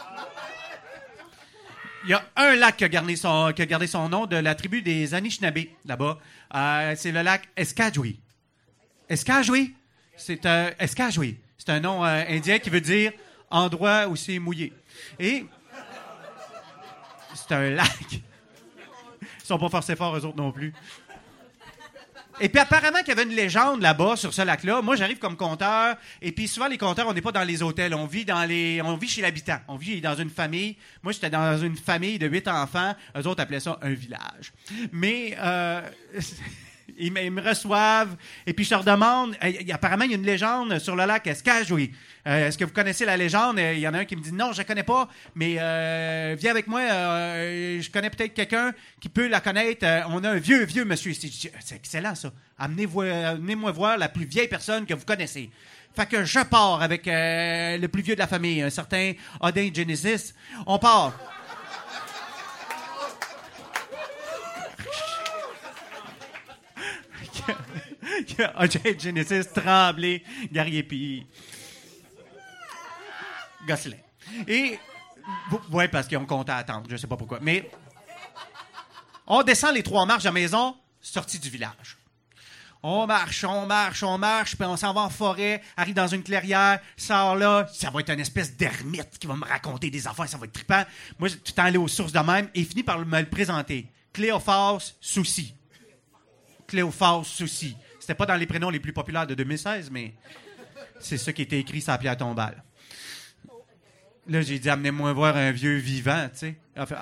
Il y a un lac qui a gardé son nom de la tribu des Anishinaabe, là-bas. C'est le lac Escajoué. Escajoué? C'est Escajoué. C'est un nom indien qui veut dire endroit où c'est mouillé. Et c'est un lac. Ils sont pas forcés forts, eux autres non plus. Et puis apparemment qu'il y avait une légende là-bas sur ce lac-là. Moi, j'arrive comme conteur. Et puis souvent, les conteurs, on n'est pas dans les hôtels. On vit chez l'habitant. On vit dans une famille. Moi, j'étais dans une famille de 8 enfants. Eux autres appelaient ça un village. Mais ils me reçoivent. Et puis je leur demande, apparemment, il y a une légende sur le lac Escajoué. Est-ce que vous connaissez la légende? Il y en a un qui me dit, non, je la connais pas, mais viens avec moi, je connais peut-être quelqu'un qui peut la connaître. On a un vieux monsieur ici. C'est excellent, ça. Amenez-moi voir la plus vieille personne que vous connaissez. Fait que je pars avec le plus vieux de la famille, un certain Odin Genesis. On part. Odin Genesis, Tremblay, Guerrier Pays. Gosselin. Et... Oui, parce qu'ils ont compté à attendre. Je sais pas pourquoi. Mais... On descend les 3 marches de la maison, sortie du village. On marche, puis on s'en va en forêt, arrive dans une clairière, sort là, ça va être une espèce d'ermite qui va me raconter des affaires, ça va être trippant. Moi, tout le temps allé aux sources de même, et il finit par me le présenter. Cléophas Soucy. Cléophas Soucy. C'était pas dans les prénoms les plus populaires de 2016, mais c'est ça qui était écrit sur la pierre tombale. Là, j'ai dit, amenez-moi voir un vieux vivant, tu sais. Il a fait,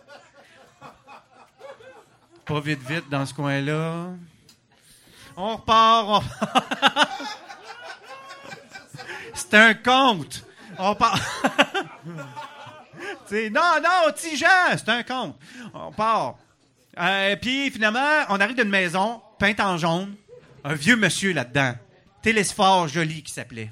pas vite, dans ce coin-là. On repart. C'est un conte. On part. Non, petit Jean, c'est un conte. On part. Puis finalement, on arrive d'une maison peinte en jaune. Un vieux monsieur là-dedans. Télésphore Joly qui s'appelait.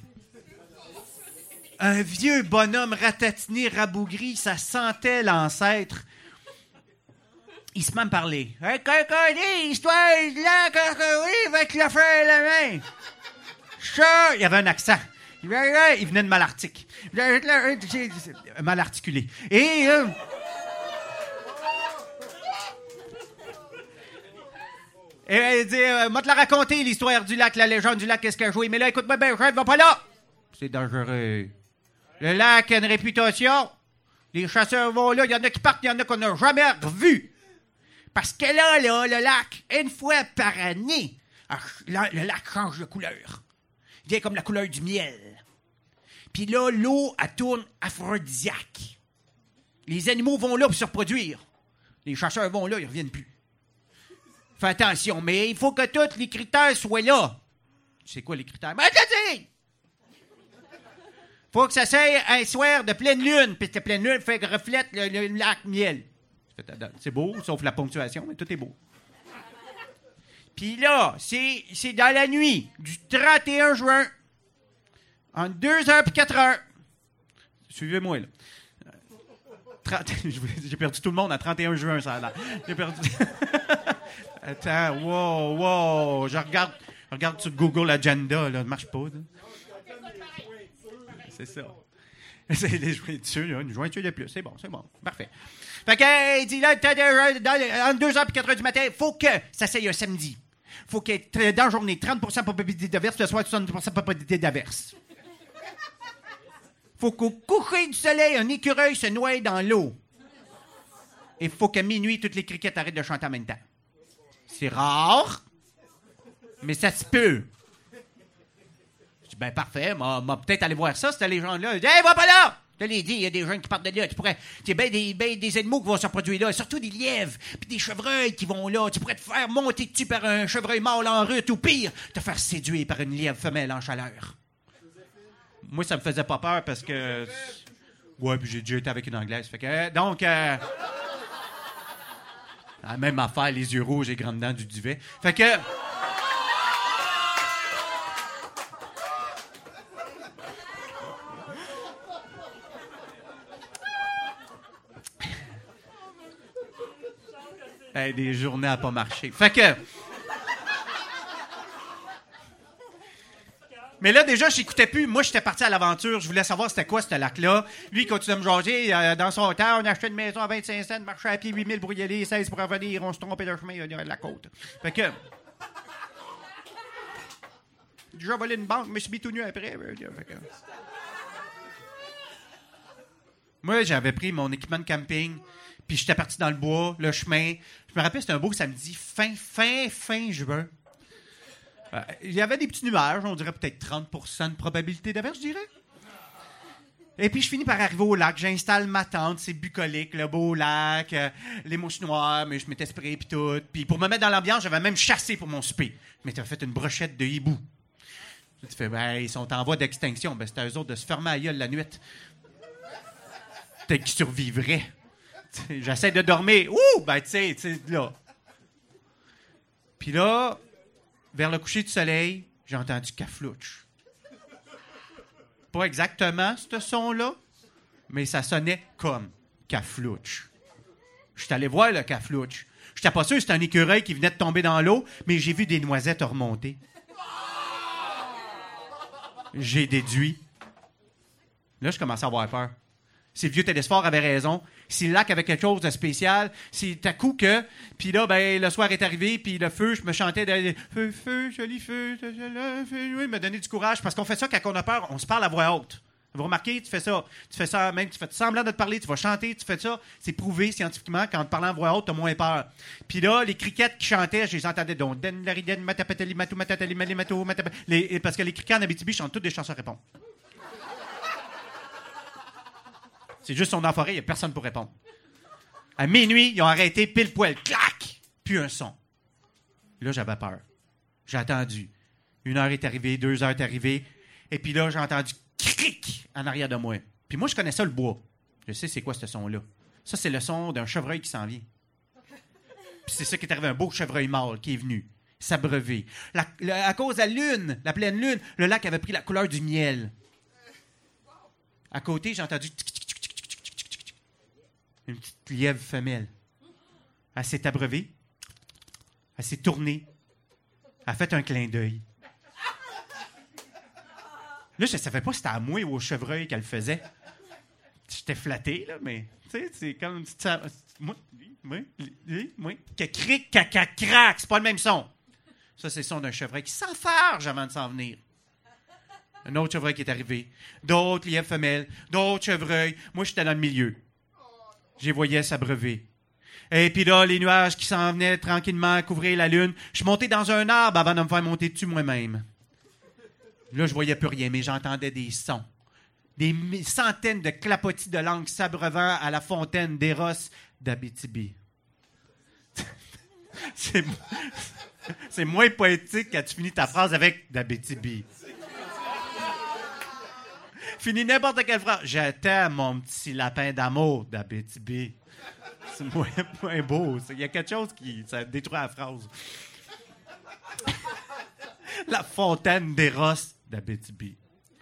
Un vieux bonhomme ratatiné, rabougri, ça sentait l'ancêtre. Il se met à me parler. Hey, histoire là, va te la faire la main. Ça, il y avait un accent. Il venait de Malartic. Mal articulé. Et il dit, moi te la raconter, l'histoire du lac, la légende du lac, qu'est-ce qu'elle joué. Mais là, écoute-moi bien, je va pas là. C'est dangereux. Le lac a une réputation. Les chasseurs vont là, il y en a qui partent, il y en a qu'on n'a jamais revus. Parce que là, le lac, une fois par année, le lac change de couleur. Il devient comme la couleur du miel. Puis là, l'eau, elle tourne aphrodisiaque. Les animaux vont là pour se reproduire. Les chasseurs vont là, ils reviennent plus. Fais attention, mais il faut que tous les critères soient là. C'est quoi les critères? Mais dis! Faut que ça soit un soir de pleine lune, puis cette pleine lune fait que reflète le lac miel. C'est beau, sauf la ponctuation, mais tout est beau. Puis là, c'est dans la nuit du 31 juin, entre 2h et 4h. Suivez-moi, là. J'ai perdu tout le monde à 31 juin, ça a l'air. J'ai perdu... Attends, wow. Je regarde sur Google Agenda, là, ça marche pas. Là. C'est ça. C'est les jointures, là, une jointure de plus. C'est bon, parfait. Fait que, il dit là, entre 2h et 4h du matin, il faut que ça s'aille un samedi. Il faut qu'il y ait dans la journée 30% de probabilité d'averse, le soir 70% de probabilité d'averse. Il faut qu'au coucher du soleil, un écureuil se noie dans l'eau. Et il faut qu'à minuit, toutes les criquettes arrêtent de chanter en même temps. C'est rare, mais ça se peut. Je dis, ben parfait, m'a peut-être aller voir ça, cette légende-là. Je dis, hey, va pas là! Je te l'ai dit, il y a des jeunes qui partent de là. Tu pourrais, des animaux qui vont se reproduire là, surtout des lièvres, puis des chevreuils qui vont là. Tu pourrais te faire monter dessus par un chevreuil mâle en route, ou pire, te faire séduire par une lièvre femelle en chaleur. Moi, ça me faisait pas peur parce que... Ouais, puis j'ai déjà été avec une Anglaise. Fait que, donc... La même affaire, les yeux rouges et grandes dents du duvet. Fait que... des journées à pas marcher. Fait que... Mais là, déjà, je n'écoutais plus. Moi, j'étais parti à l'aventure. Je voulais savoir c'était quoi, ce lac-là. Lui, il continuait à me jaser. Dans son temps, on achetait une maison à 25 cents, marchait à pied 8000 pour y aller, 16 pour revenir. On se trompait de chemin, il y a de la côte. Fait que... J'ai déjà volé une banque, je me suis mis tout nu après. Fait que... Moi, j'avais pris mon équipement de camping, puis j'étais parti dans le bois, le chemin. Je me rappelle, c'était un beau samedi, fin juin. Il y avait des petits nuages, on dirait peut-être 30% de probabilité d'averse, je dirais. Et puis, je finis par arriver au lac. J'installe ma tente, c'est bucolique, le beau lac, les mouches noires, mais je m'étais sprayé puis tout. Puis, pour me mettre dans l'ambiance, j'avais même chassé pour mon souper. Je m'étais fait une brochette de hibou. Tu fais, ben, ils sont en voie d'extinction. Ben, c'était à eux autres de se fermer la gueule la nuit. Peut-être qu'ils survivraient. T'sais, j'essaie de dormir. Ouh! Ben, tu sais, là. Puis là... Vers le coucher du soleil, j'ai entendu caflouche. Pas exactement ce son-là, mais ça sonnait comme caflouche. Je suis allé voir le caflouche. Je n'étais pas sûr que c'était un écureuil qui venait de tomber dans l'eau, mais j'ai vu des noisettes remonter. J'ai déduit. Là, je commençais à avoir peur. Si le vieux Télésphore avait raison, si le lac avait quelque chose de spécial, si t'as coup que... Puis là, ben, le soir est arrivé, puis le feu, je me chantais de... Feu, feu, joli feu, oui, me donner du courage. Parce qu'on fait ça quand on a peur, on se parle à voix haute. Vous remarquez, tu fais ça, même tu fais semblant de te parler, tu vas chanter, tu fais ça. C'est prouvé scientifiquement qu'en te parlant à voix haute, t'as moins peur. Puis là, les criquettes qui chantaient, je les entendais donc. Parce que les criquets en Abitibi chantent toutes des chansons à répondre. C'est juste son forêt, il n'y a personne pour répondre. À minuit, ils ont arrêté pile poil. Clac! Plus un son. Là, j'avais peur. J'ai attendu. 1 heure est arrivée, 2 heures est arrivée. Et puis là, j'ai entendu cric en arrière de moi. Puis moi, je connais ça, le bois. Je sais c'est quoi ce son-là. Ça, c'est le son d'un chevreuil qui s'en vient. Puis c'est ça qui est arrivé, un beau chevreuil mâle qui est venu s'abreuver. À cause de la lune, la pleine lune, le lac avait pris la couleur du miel. À côté, j'ai entendu une petite lièvre femelle. Elle s'est abreuvée. Elle s'est tournée. Elle a fait un clin d'œil. Là, je ne savais pas si c'était à moi ou au chevreuil qu'elle le faisait. J'étais flatté, là, mais tu sais, c'est comme... Moi. Que cric, caca, crac, c'est pas le même son. Ça, c'est le son d'un chevreuil qui s'enfarge avant de s'en venir. Un autre chevreuil qui est arrivé. D'autres lièvres femelles. D'autres chevreuils. Moi, j'étais dans le milieu. Je les voyais s'abreuver. Et puis là, les nuages qui s'en venaient tranquillement couvrir la lune. Je suis monté dans un arbre avant de me faire monter dessus moi-même. Là, je voyais plus rien, mais j'entendais des sons. Des centaines de clapotis de langue s'abreuvant à la fontaine d'Eros d'Abitibi. C'est moins poétique quand tu finis ta phrase avec d'Abitibi. Finis n'importe quelle phrase. Je t'aime, mon petit lapin d'amour d'Abitibi. C'est moins beau. Il y a quelque chose qui ça détruit la phrase. La fontaine d'Eros d'Abitibi.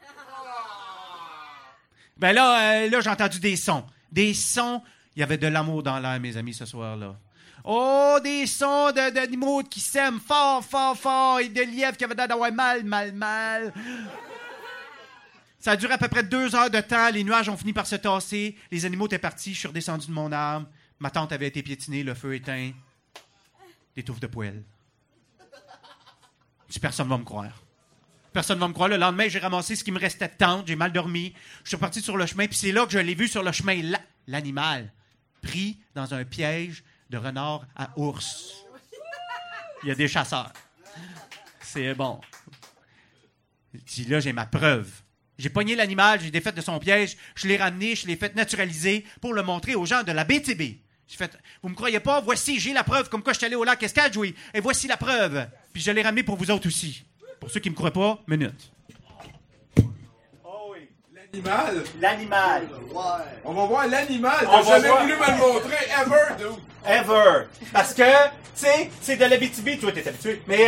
Ben là, j'ai entendu des sons. Des sons. Il y avait de l'amour dans l'air, mes amis, ce soir-là. Oh, des sons d'animaux qui s'aiment fort, fort, fort. Et de lièvres qui avaient l'air d'avoir mal. Ça a duré à peu près 2 heures de temps. Les nuages ont fini par se tasser. Les animaux étaient partis. Je suis redescendu de mon arbre. Ma tente avait été piétinée, le feu éteint. Des touffes de poêle. Personne ne va me croire. Personne ne va me croire. Le lendemain, j'ai ramassé ce qui me restait de tente. J'ai mal dormi. Je suis parti sur le chemin. Puis c'est là que je l'ai vu sur le chemin. L'animal pris dans un piège de renard à ours. Il y a des chasseurs. C'est bon. Puis là, j'ai ma preuve. J'ai pogné l'animal, j'ai défait de son piège, je l'ai ramené, je l'ai fait naturaliser pour le montrer aux gens de la BTB. J'ai fait, vous me croyez pas? Voici, j'ai la preuve, comme quoi je suis allé au lac Escadjoui. Et voici la preuve. Puis je l'ai ramené pour vous autres aussi. Pour ceux qui me croient pas, minute. Oh oui. L'animal? L'animal. Ouais. On va voir l'animal. T'as jamais voulu me le montrer, ever, dude. Ever. Parce que, tu sais, c'est de l'Abitibi, toi, t'es habitué. Mais,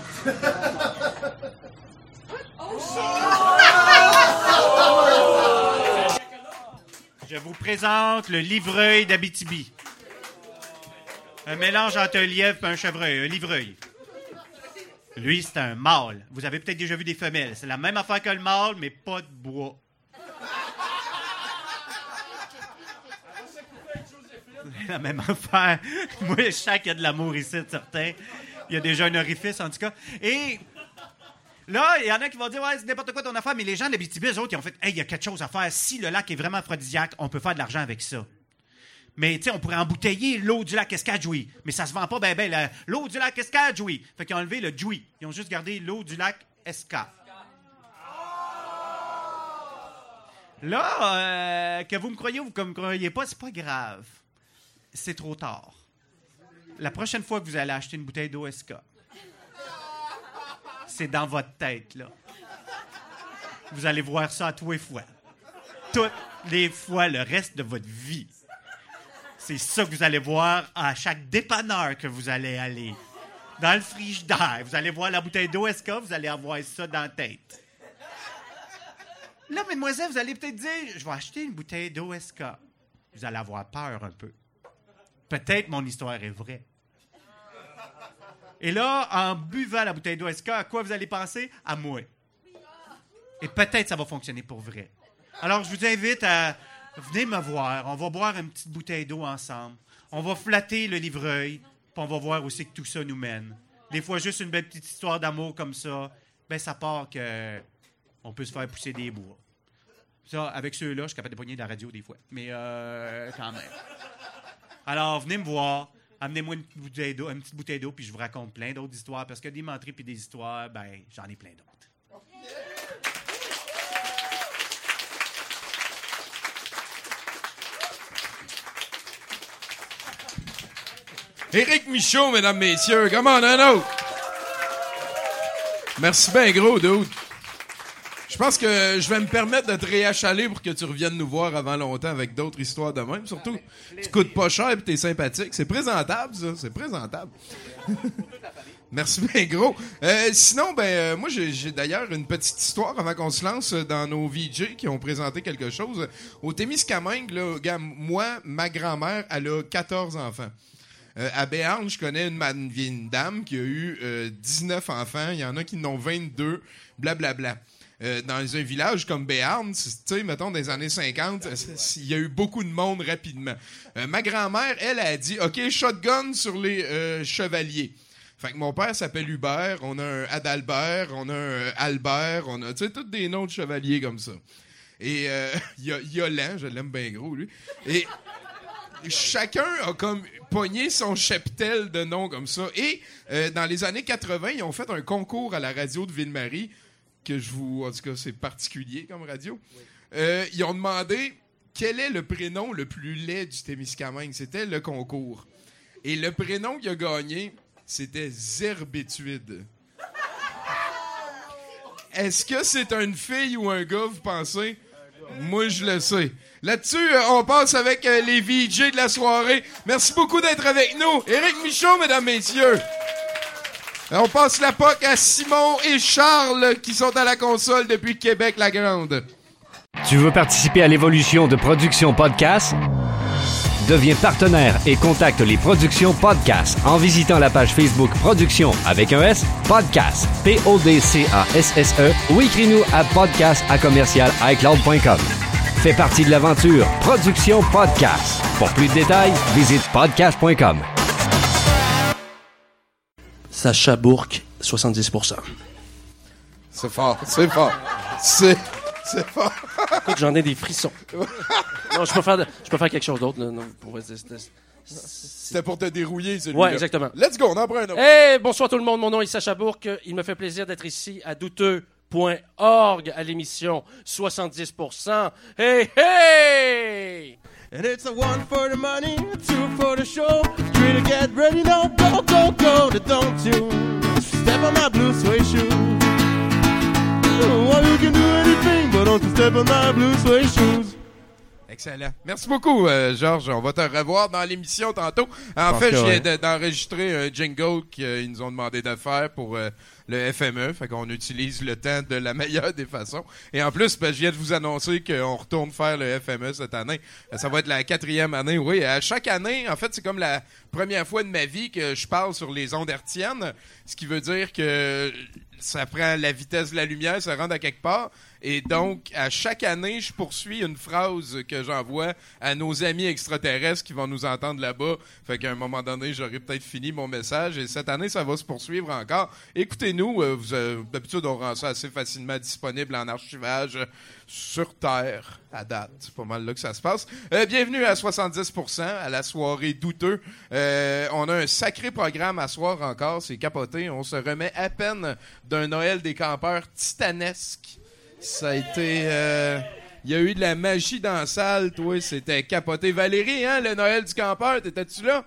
je vous présente le livreuil d'Abitibi. Un mélange entre un lièvre et un chevreuil, un livreuil. Lui, c'est un mâle. Vous avez peut-être déjà vu des femelles. C'est la même affaire que le mâle, mais pas de bois. La même affaire. Moi, je sens qu'il y a de l'amour ici, certain. Il y a déjà un orifice, en tout cas. Et là, il y en a qui vont dire, ouais, c'est n'importe quoi ton affaire, mais les gens d'Abitibi, eux autres, ils ont fait, hey, il y a quelque chose à faire. Si le lac est vraiment aphrodisiaque, on peut faire de l'argent avec ça. Mais, tu sais, on pourrait embouteiller l'eau du lac Escadjoui. Mais ça se vend pas ben, l'eau du lac Escadjoui. Fait qu'ils ont enlevé le Joui. Ils ont juste gardé l'eau du lac Esca. Là, que vous me croyez ou que vous me croyez pas, c'est pas grave. C'est trop tard. La prochaine fois que vous allez acheter une bouteille d'eau Esca, c'est dans votre tête, là. Vous allez voir ça à tous les fois. Toutes les fois, le reste de votre vie. C'est ça que vous allez voir à chaque dépanneur que vous allez aller. Dans le frigidaire, vous allez voir la bouteille d'eau Esca, vous allez avoir ça dans la tête. Là, mesdemoiselles, vous allez peut-être dire, je vais acheter une bouteille d'eau Esca. Vous allez avoir peur un peu. Peut-être mon histoire est vraie. Et là, en buvant la bouteille d'eau Esca, à quoi vous allez penser? À moi. Et peut-être ça va fonctionner pour vrai. Alors, je vous invite à venir me voir. On va boire une petite bouteille d'eau ensemble. On va flatter le livreuil, puis on va voir où c'est que tout ça nous mène. Des fois, juste une belle petite histoire d'amour comme ça, ben ça part que on peut se faire pousser des bois. Ça, avec ceux-là, je suis capable de pogner de la radio des fois. Mais quand même. Alors, venez me voir. Amenez-moi une petite bouteille d'eau, puis je vous raconte plein d'autres histoires. Parce que des menteries puis des histoires, ben j'en ai plein d'autres. Éric Michaud, mesdames, messieurs. Come on, un autre. Merci bien gros, dude. Je pense que je vais me permettre de te réachaler pour que tu reviennes nous voir avant longtemps avec d'autres histoires de même. Surtout, tu coûtes pas cher et t'es sympathique. C'est présentable, ça. C'est présentable. Merci bien gros. Sinon, moi, j'ai d'ailleurs une petite histoire avant qu'on se lance dans nos VJ qui ont présenté quelque chose. Au Témiscamingue, là, gars, moi, ma grand-mère, elle a 14 enfants. À Béarn, je connais une dame qui a eu 19 enfants. Il y en a qui en ont 22, blablabla. Dans un village comme Béarn, tu sais, mettons, dans les années 50, il y a eu beaucoup de monde rapidement. Ma grand-mère, elle, a dit « OK, shotgun sur les chevaliers ». Fait que mon père s'appelle Hubert, on a un Adalbert, on a un Albert, on a, tu sais, tous des noms de chevaliers comme ça. Et il y a Yolan, je l'aime bien gros, lui. Et chacun a comme pogné son cheptel de noms comme ça. Et dans les années 80, ils ont fait un concours à la radio de Ville-Marie, en tout cas, c'est particulier comme radio. Ils ont demandé quel est le prénom le plus laid du Témiscamingue. C'était le concours. Et le prénom qu'il a gagné, c'était Zerbétuide. Est-ce que c'est une fille ou un gars, vous pensez? Moi, je le sais. Là-dessus, on passe avec les VJ de la soirée. Merci beaucoup d'être avec nous. Éric Michaud, mesdames, messieurs. On passe la POC à Simon et Charles qui sont à la console depuis Québec la Grande. Tu veux participer à l'évolution de Production Podcast? Deviens partenaire et contacte les Productions Podcast en visitant la page Facebook Productions avec un S, Podcast, PODCASSE ou écris-nous à podcast@icloud.com. Fais partie de l'aventure Productions Podcast. Pour plus de détails, visite podcast.com. Sacha Bourque, 70%. C'est fort, c'est fort. C'est fort. Écoute, j'en ai des frissons. Non, je peux faire quelque chose d'autre. Non, c'était pour te dérouiller, celui-là. Ouais, exactement. Let's go, on en prend un autre. Hey, bonsoir tout le monde. Mon nom est Sacha Bourque. Il me fait plaisir d'être ici à douteux.org à l'émission 70%. Hey, hey! And it's a one for the money, a two for the show. Three to get ready now, go, go, go. Don't you step on my blue suede shoe. Well, you can do anything, but don't you step on my blue suede shoes. Excellent. Merci beaucoup, Georges. On va te revoir dans l'émission tantôt. En fait, je viens d'enregistrer un jingle qu'ils nous ont demandé de faire pour le FME. Fait qu'on utilise le temps de la meilleure des façons. Et en plus, je viens de vous annoncer qu'on retourne faire le FME cette année. Ça va être la 4e année. Oui, à chaque année, en fait, c'est comme la première fois de ma vie que je parle sur les ondes hertziennes. Ce qui veut dire que ça prend la vitesse de la lumière, ça rentre à quelque part. Et donc, à chaque année, je poursuis une phrase que j'envoie à nos amis extraterrestres qui vont nous entendre là-bas. Fait qu'à un moment donné, j'aurai peut-être fini mon message. Et cette année, ça va se poursuivre encore. Écoutez-nous. D'habitude, on rend ça assez facilement disponible en archivage sur Terre à date. C'est pas mal là que ça se passe. Bienvenue à 70%, à la soirée douteux. On a un sacré programme à soir encore. C'est capoté. On se remet à peine d'un Noël des campeurs titanesque. Ça a été... il y a eu de la magie dans la salle, toi, c'était capoté. Valérie, hein, le Noël du campeur, t'étais-tu là?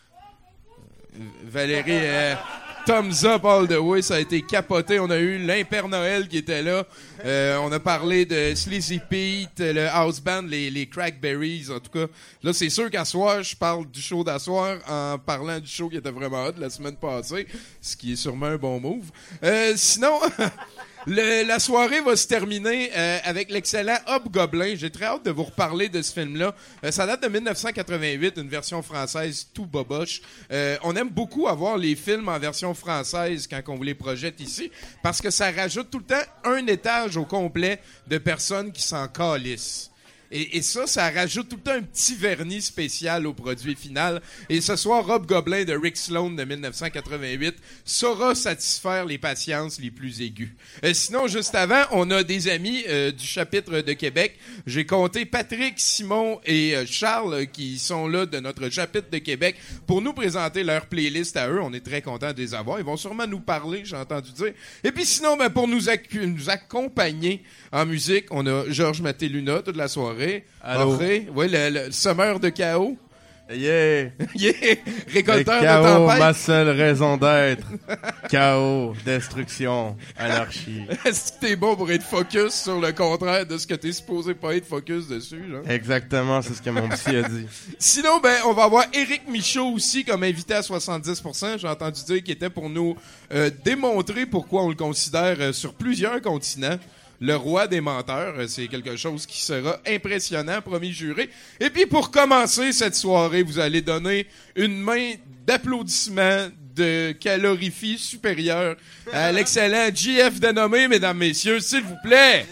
Valérie, thumbs up all the way, ça a été capoté. On a eu l'Imper Noël qui était là. On a parlé de Sleazy Pete, le house band, les Crackberries, en tout cas. Là, c'est sûr qu'à soir, je parle du show d'asseoir en parlant du show qui était vraiment hot la semaine passée, ce qui est sûrement un bon move. Sinon... La soirée va se terminer avec l'excellent Hobgoblin. J'ai très hâte de vous reparler de ce film-là. Ça date de 1988, une version française tout boboche. On aime beaucoup avoir les films en version française quand on vous les projette ici, parce que ça rajoute tout le temps un étage au complet de personnes qui s'en calissent. Et ça rajoute tout le temps un petit vernis spécial au produit final. Et ce soir, Hobgoblin de Rick Sloane de 1988 saura satisfaire les patiences les plus aiguës. Sinon, juste avant, on a des amis du chapitre de Québec. J'ai compté Patrick, Simon et Charles qui sont là de notre chapitre de Québec pour nous présenter leur playlist à eux. On est très contents de les avoir. Ils vont sûrement nous parler, j'ai entendu dire. Et puis sinon, pour nous accompagner en musique, on a Georges Maté-Luna toute la soirée. Allô? Oui, le semeur de chaos. Yeah! Yeah! Récolteur chaos, de tempête. Ma seule raison d'être. Chaos, destruction, anarchie. Est-ce que t'es bon pour être focus sur le contraire de ce que t'es supposé pas être focus dessus, genre? Exactement, c'est ce que mon psy a dit. Sinon, on va avoir Éric Michaud aussi comme invité à 70%. J'ai entendu dire qu'il était pour nous démontrer pourquoi on le considère sur plusieurs continents. Le roi des menteurs, c'est quelque chose qui sera impressionnant, promis juré. Et puis pour commencer cette soirée, vous allez donner une main d'applaudissements de calorifie supérieure à l'excellent JF Dénommé, mesdames, messieurs, s'il vous plaît.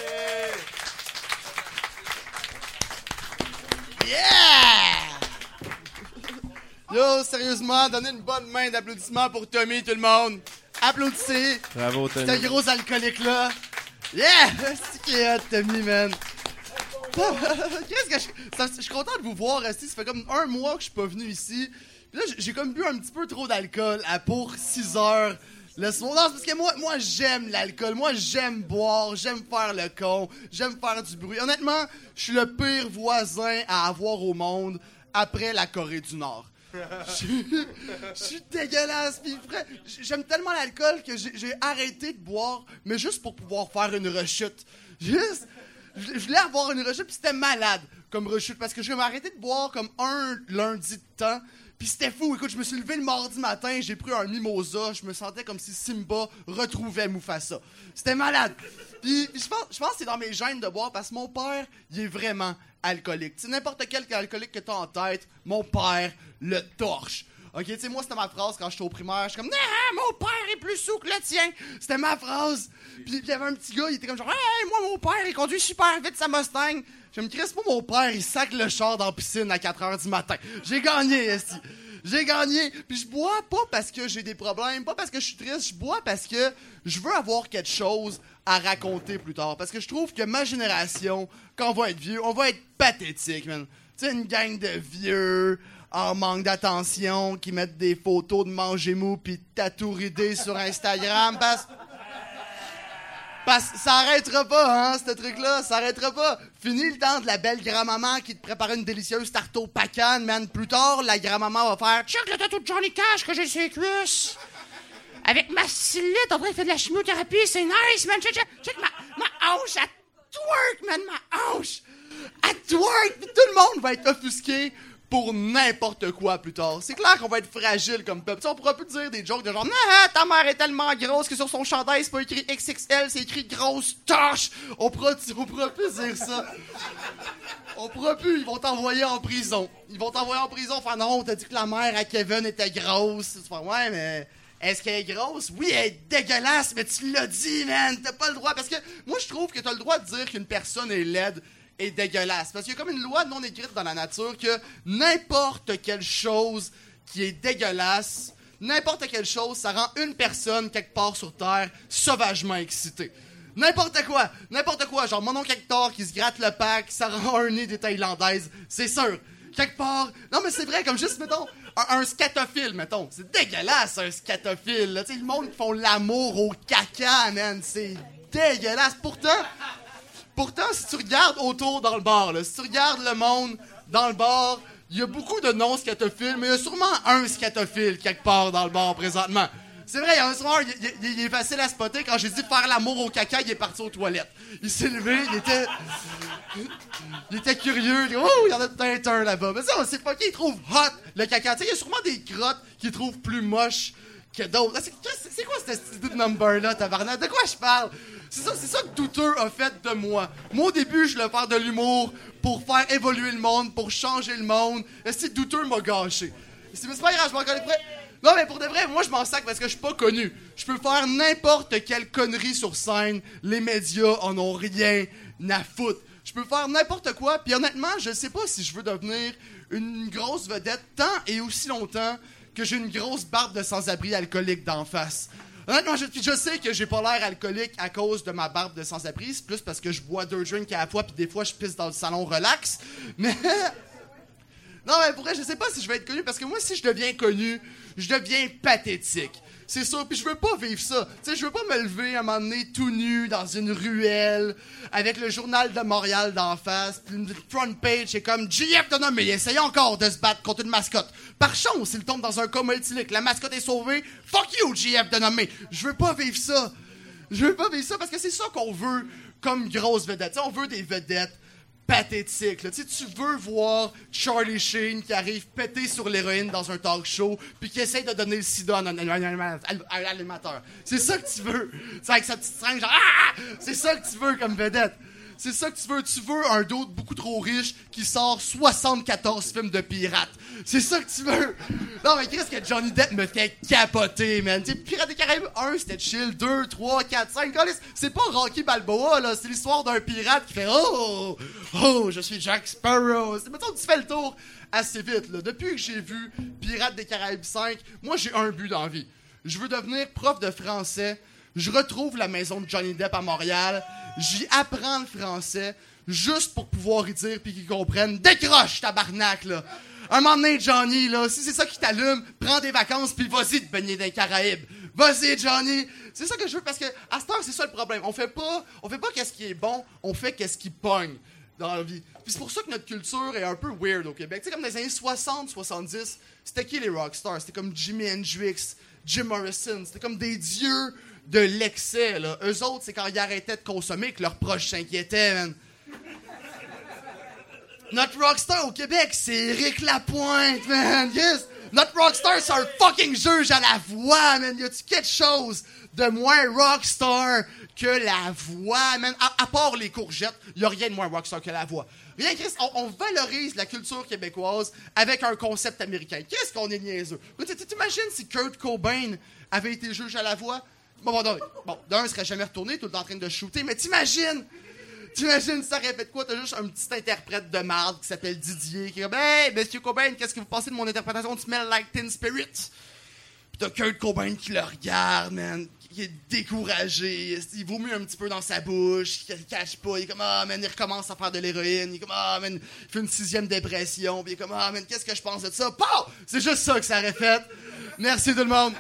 Yeah! Yo, sérieusement, donnez une bonne main d'applaudissements pour Tommy, tout le monde. Applaudissez. Bravo, Tommy. C'est un gros alcoolique-là. Yeah! C'est qui est hot, Tommy, man. Je suis content de vous voir. Ça fait comme 1 mois que je suis pas venu ici. Puis là, j'ai comme bu un petit peu trop d'alcool pour 6 heures. Non, c'est parce que moi j'aime l'alcool. Moi, j'aime boire. J'aime faire le con. J'aime faire du bruit. Honnêtement, je suis le pire voisin à avoir au monde après la Corée du Nord. Je suis dégueulasse. Puis j'aime tellement l'alcool que j'ai arrêté de boire, mais juste pour pouvoir faire une rechute. Je voulais avoir une rechute, puis c'était malade comme rechute, parce que je m'ai arrêté de boire comme un lundi de temps, puis c'était fou. Écoute, je me suis levé le mardi matin, j'ai pris un mimosa, je me sentais comme si Simba retrouvait Mufasa. C'était malade. Puis je pense que c'est dans mes gènes de boire, parce que mon père, il est vraiment alcoolique. Tu sais, n'importe quel alcoolique que t'as en tête, mon père le torche. Ok, tu sais, moi, c'était ma phrase quand j'étais au primaire. Je suis comme, nah, mon père est plus sous que le tien. C'était ma phrase. Puis il y avait un petit gars, il était comme genre, hey, moi, mon père, il conduit super vite sa Mustang. Je me crisse pas, mon père, il sac le char dans la piscine à 4h du matin. J'ai gagné, esti. J'ai gagné. Puis je bois pas parce que j'ai des problèmes, pas parce que je suis triste. Je bois parce que je veux avoir quelque chose à raconter plus tard. Parce que je trouve que ma génération, quand on va être vieux, on va être pathétique, man. Tu sais, une gang de vieux en manque d'attention qui mettent des photos de manger mou pis tatouridés sur Instagram parce que ça arrêtera pas, hein, ce truc-là, ça arrêtera pas. Fini le temps de la belle grand-maman qui te préparait une délicieuse tarte au pacan, man. Plus tard, la grand-maman va faire « Check le tatou de Johnny Cash que j'ai sur les cuisses! Avec ma cellulite, en train de faire de la chimiothérapie, c'est nice, man! Check ma hanche, elle twerk, man, ma hanche! Elle twerk! Puis tout le monde va être offusqué pour n'importe quoi plus tard. C'est clair qu'on va être fragile comme peuple. T'sais, on pourra plus dire des jokes de genre « Nah, ta mère est tellement grosse que sur son chandail, c'est pas écrit XXL, c'est écrit grosse torche! » On pourra plus dire ça. On pourra plus. Ils vont t'envoyer en prison. Enfin non, on t'a dit que la mère à Kevin était grosse. Tu fais, ouais, mais est-ce qu'elle est grosse? Oui, elle est dégueulasse, mais tu l'as dit, man. T'as pas le droit. Parce que moi, je trouve que t'as le droit de dire qu'une personne est laide et dégueulasse. Parce qu'il y a comme une loi non écrite dans la nature que n'importe quelle chose qui est dégueulasse, n'importe quelle chose, ça rend une personne quelque part sur Terre sauvagement excitée. N'importe quoi, genre mon oncle Hector qui se gratte le pack, ça rend un nez des Thaïlandaises, c'est sûr. Quelque part, non mais c'est vrai, comme juste, mettons, un scatophile, mettons. C'est dégueulasse, un scatophile, là. Tu sais, le monde qui font l'amour au caca, man, c'est dégueulasse. Pourtant, si tu regardes autour dans le bar, là, si tu regardes le monde dans le bar, il y a beaucoup de non-scatophiles, mais il y a sûrement un scatophile quelque part dans le bar présentement. C'est vrai, il y en a souvent, il est facile à spotter. Quand j'ai dit faire l'amour au caca, il est parti aux toilettes. Il s'est levé, il était curieux. Oh, il y en a peut-être un là-bas. Mais ça, c'est pas qu'il trouve hot, le caca. Tu sais, il y a sûrement des grottes qu'il trouve plus moches que d'autres. C'est quoi cette idée de number-là, tabarnak? De quoi je parle? C'est ça que Douteux a fait de moi. Moi, au début, je voulais faire de l'humour pour faire évoluer le monde, pour changer le monde. Et Douteux m'a gâché. C'est pas grave, je m'en connais près. Non, mais pour de vrai, moi, je m'en sac parce que je suis pas connu. Je peux faire n'importe quelle connerie sur scène. Les médias en ont rien à foutre. Je peux faire n'importe quoi. Puis honnêtement, je sais pas si je veux devenir une grosse vedette tant et aussi longtemps que j'ai une grosse barbe de sans-abri alcoolique d'en face. Honnêtement, je sais que j'ai pas l'air alcoolique à cause de ma barbe de sans-abri. C'est plus parce que je bois 2 drinks à la fois puis des fois, je pisse dans le salon relax. Mais... Non, mais pour vrai, je sais pas si je vais être connu, parce que moi, si je deviens connu, je deviens pathétique. C'est sûr, puis je veux pas vivre ça. Tu sais, je veux pas me lever à un moment donné tout nu dans une ruelle, avec le journal de Montréal d'en face, puis une front page, c'est comme JF Denomé, il essaye encore de se battre contre une mascotte. Par chance, il tombe dans un coma éthylique, la mascotte est sauvée, fuck you, JF Denomé. Je veux pas vivre ça. Je veux pas vivre ça, parce que c'est ça qu'on veut comme grosse vedette. Tu sais, on veut des vedettes pathétique. Là. Tu veux voir Charlie Sheen qui arrive pété sur l'héroïne dans un talk show puis qui essaie de donner le sida à un animateur. C'est ça que tu veux. C'est avec sa petite seringue, genre ah! C'est ça que tu veux comme vedette. C'est ça que tu veux. Tu veux un d'autre beaucoup trop riche qui sort 74 films de pirates. C'est ça que tu veux. Non, mais qu'est-ce que Johnny Depp me fait capoter, man. Tu sais, Pirates des Caraïbes 1, c'était chill. 2, 3, 4, 5. C'est pas Rocky Balboa, là. C'est l'histoire d'un pirate qui fait oh, je suis Jack Sparrow. Mettons que tu fais le tour assez vite, là. Depuis que j'ai vu Pirates des Caraïbes 5, moi, j'ai un but dans la vie. Je veux devenir prof de français. Je retrouve la maison de Johnny Depp à Montréal. J'y apprends le français juste pour pouvoir y dire puis qu'ils comprennent. Décroche, tabarnak, là! Un moment donné, Johnny, là, si c'est ça qui t'allume, prends des vacances puis vas-y te baigner dans les Caraïbes. Vas-y, Johnny! C'est ça que je veux parce que, à cette heure, c'est ça le problème. On fait pas qu'est-ce qui est bon, on fait qu'est-ce qui pogne dans la vie. Puis c'est pour ça que notre culture est un peu weird au Québec. Tu sais, comme dans les années 60, 70, c'était qui les rockstars? C'était comme Jimi Hendrix, Jim Morrison. C'était comme des dieux de l'excès, là. Eux autres, c'est quand ils arrêtaient de consommer que leurs proches s'inquiétaient, man. Notre rockstar au Québec, c'est Éric Lapointe, man. Yes. Notre rockstar, c'est un fucking juge à la voix, man. Y a-tu quelque chose de moins rockstar que la voix, man? À part les courgettes, y a rien de moins rockstar que la voix. Rien, Chris, on valorise la culture québécoise avec un concept américain. Qu'est-ce qu'on est niaiseux? T'imagines si Kurt Cobain avait été juge à la voix? Bon, d'un, il serait jamais retourné, tout le temps en train de shooter, mais t'imagines si ça aurait fait quoi? T'as juste un petit interprète de marde qui s'appelle Didier, qui est comme « Hey, Monsieur Cobain, qu'est-ce que vous pensez de mon interprétation de Smell Like Teen Spirit? » Pis t'as Kurt Cobain qui le regarde, man, qui est découragé, il vomit un petit peu dans sa bouche, il cache pas, il est comme « Ah, man, il recommence à faire de l'héroïne, il est comme « Ah, man, il fait une 6e dépression, pis il est comme « Ah, man, qu'est-ce que je pense de ça? » Pow! C'est juste ça que ça aurait fait. Merci tout le monde.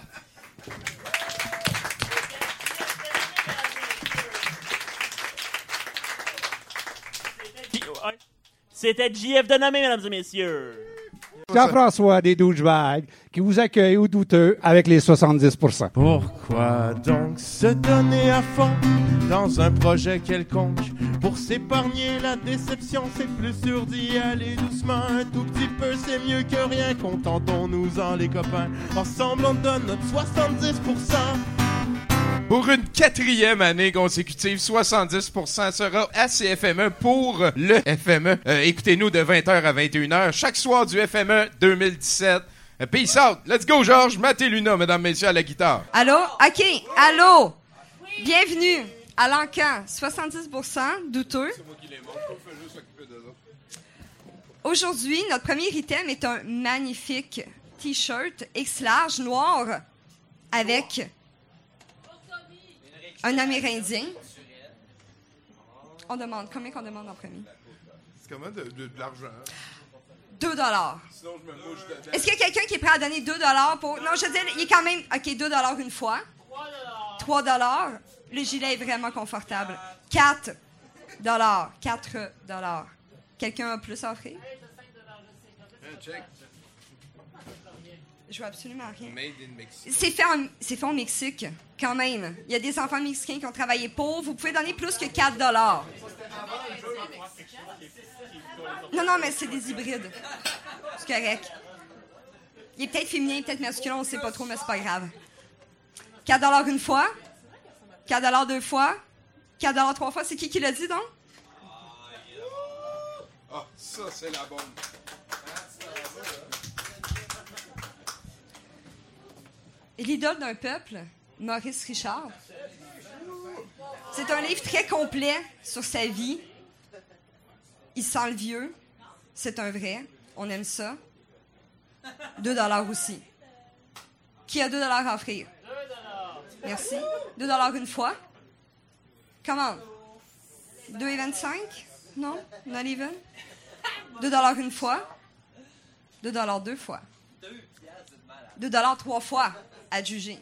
C'était JF Denomé, mesdames et messieurs. Jean-François des douchebags qui vous accueille au douteux avec les 70%. Pourquoi donc se donner à fond dans un projet quelconque? Pour s'épargner la déception, c'est plus sûr d'y aller doucement. Un tout petit peu, c'est mieux que rien. Contentons-nous-en, les copains. Ensemble, on donne notre 70%. Pour une 4e année consécutive, 70% sera à CFME pour le FME. Écoutez-nous de 20h à 21h, chaque soir du FME 2017. Peace out. Let's go, Georges. Matt et Luna, mesdames, messieurs, à la guitare. Allô? OK. Allô? Bienvenue à l'encan. 70% douteux. C'est moi qui les montre. On fait juste s'occuper d'eux autres. Aujourd'hui, notre premier item est un magnifique T-shirt X-large noir avec un Amérindien. On demande. Combien qu'on demande en premier? C'est comment de l'argent? 2 $. Sinon, je me mouche dedans. Est-ce qu'il y a quelqu'un qui est prêt à donner 2 $ pour... Non, je veux dire, il est quand même... OK, 2 $ une fois. 3 $. Le gilet est vraiment confortable. 4 $. 4 $. Quelqu'un a plus à offrir? Check. Je vois absolument rien. Made in Mexico. C'est fait au Mexique, quand même. Il y a des enfants mexicains qui ont travaillé pour. Vous pouvez donner plus que 4 $. Non, mais c'est des hybrides. C'est correct. Il est peut-être féminin, peut-être masculin, on ne sait pas trop, mais c'est pas grave. 4 une fois. 4 deux fois. 4 trois fois. C'est qui l'a dit, donc? Ah, ça, c'est la bombe. L'idole d'un peuple, Maurice Richard. C'est un livre très complet sur sa vie. Il sent le vieux. C'est un vrai. On aime ça. 2 $ aussi. Qui a 2 $ à offrir? 2 $. Merci. 2 $ une fois. Comment? 2,25? Non? Not even? 2 $ une fois. 2 $ deux fois. 2 $ trois fois. À juger.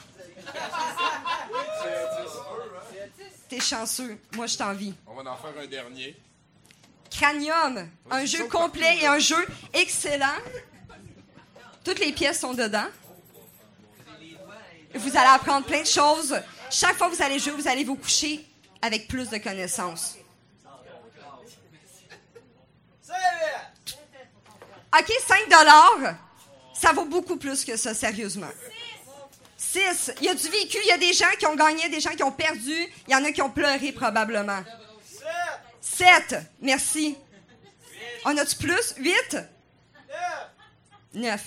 T'es chanceux. Moi, je t'envie. On va en faire un dernier. Cranium. Un jeu complet et un jeu excellent. Toutes les pièces sont dedans. Vous allez apprendre plein de choses. Chaque fois que vous allez jouer, vous allez vous coucher avec plus de connaissances. OK, 5 $. Ça vaut beaucoup plus que ça, sérieusement. 6. Il y a du vécu. Il y a des gens qui ont gagné, des gens qui ont perdu. Il y en a qui ont pleuré, probablement. 7. Merci. On a-tu plus? 8. 9.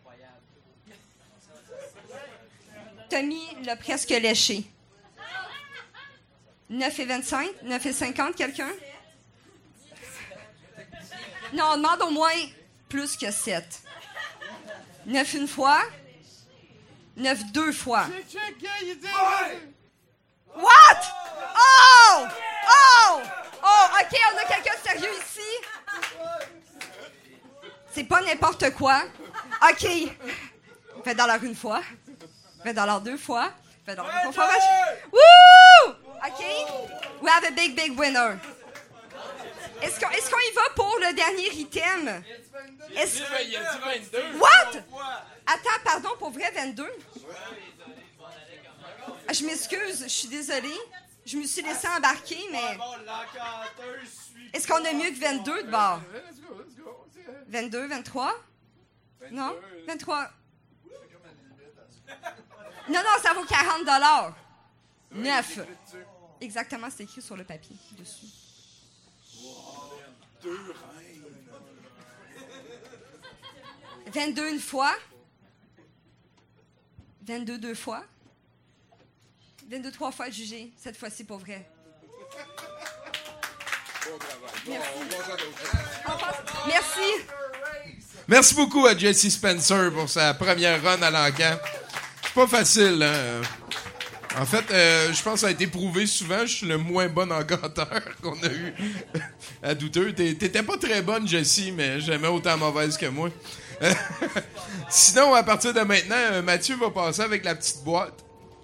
Tommy l'a presque léché. 9,25. 9,50, quelqu'un? Non, on demande au moins plus que 7. 9 une fois. 9 deux fois. What? Oh! Oh! Oh, OK, on a quelqu'un de sérieux ici. C'est pas n'importe quoi. OK. 20 $ une fois. 20 $ deux fois. 20 $ trois fois. Woo! OK. We have a big winner. Est-ce qu'on y va pour le dernier item? Il a dit 22. What? Attends, pardon, pour vrai, 22? Je m'excuse, je suis désolée. Je me suis laissé embarquer, mais... Est-ce qu'on a mieux que 22 de bord? 22, 23? Non? 23? Non, ça vaut 40 $. 9. Exactement, c'est écrit sur le papier, dessus. 22 une fois. 22 deux fois. 22 trois fois jugé. Cette fois-ci pour vrai. Merci. Merci beaucoup à Jesse Spencer pour sa première run à l'encan. C'est pas facile, hein? En fait, je pense que ça a été prouvé souvent. Je suis le moins bon encanteur qu'on a eu à Douteux. T'étais pas très bonne, Jessie, mais jamais autant mauvaise que moi. Sinon, à partir de maintenant, Mathieu va passer avec la petite boîte.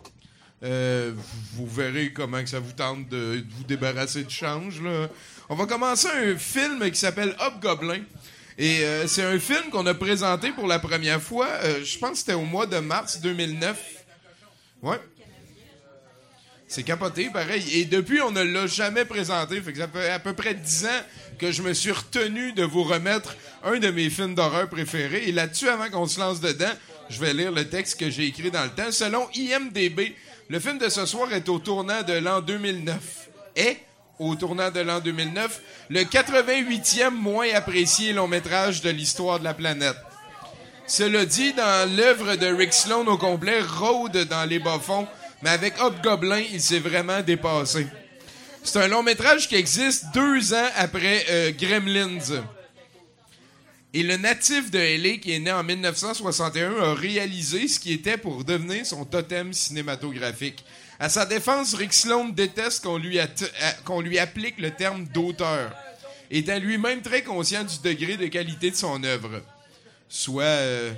Vous verrez comment que ça vous tente de vous débarrasser de change, là. On va commencer un film qui s'appelle Hobgoblin. Et c'est un film qu'on a présenté pour la première fois. Je pense que c'était au mois de mars 2009. Ouais. C'est capoté, pareil. Et depuis, on ne l'a jamais présenté. Fait que ça fait à peu près 10 ans que je me suis retenu de vous remettre un de mes films d'horreur préférés. Et là-dessus, avant qu'on se lance dedans, je vais lire le texte que j'ai écrit dans le temps. Selon IMDb, le film de ce soir est au tournant de l'an 2009. Au tournant de l'an 2009, le 88e moins apprécié long-métrage de l'histoire de la planète. Cela dit, dans l'œuvre de Rick Sloan au complet, rôde dans les bas-fonds, mais avec Hobgoblin, il s'est vraiment dépassé. C'est un long-métrage qui existe 2 ans après Gremlins. Et le natif de L.A., qui est né en 1961, a réalisé ce qui était pour devenir son totem cinématographique. À sa défense, Rick Sloan déteste qu'on lui applique le terme d'auteur, étant lui-même très conscient du degré de qualité de son œuvre. Soit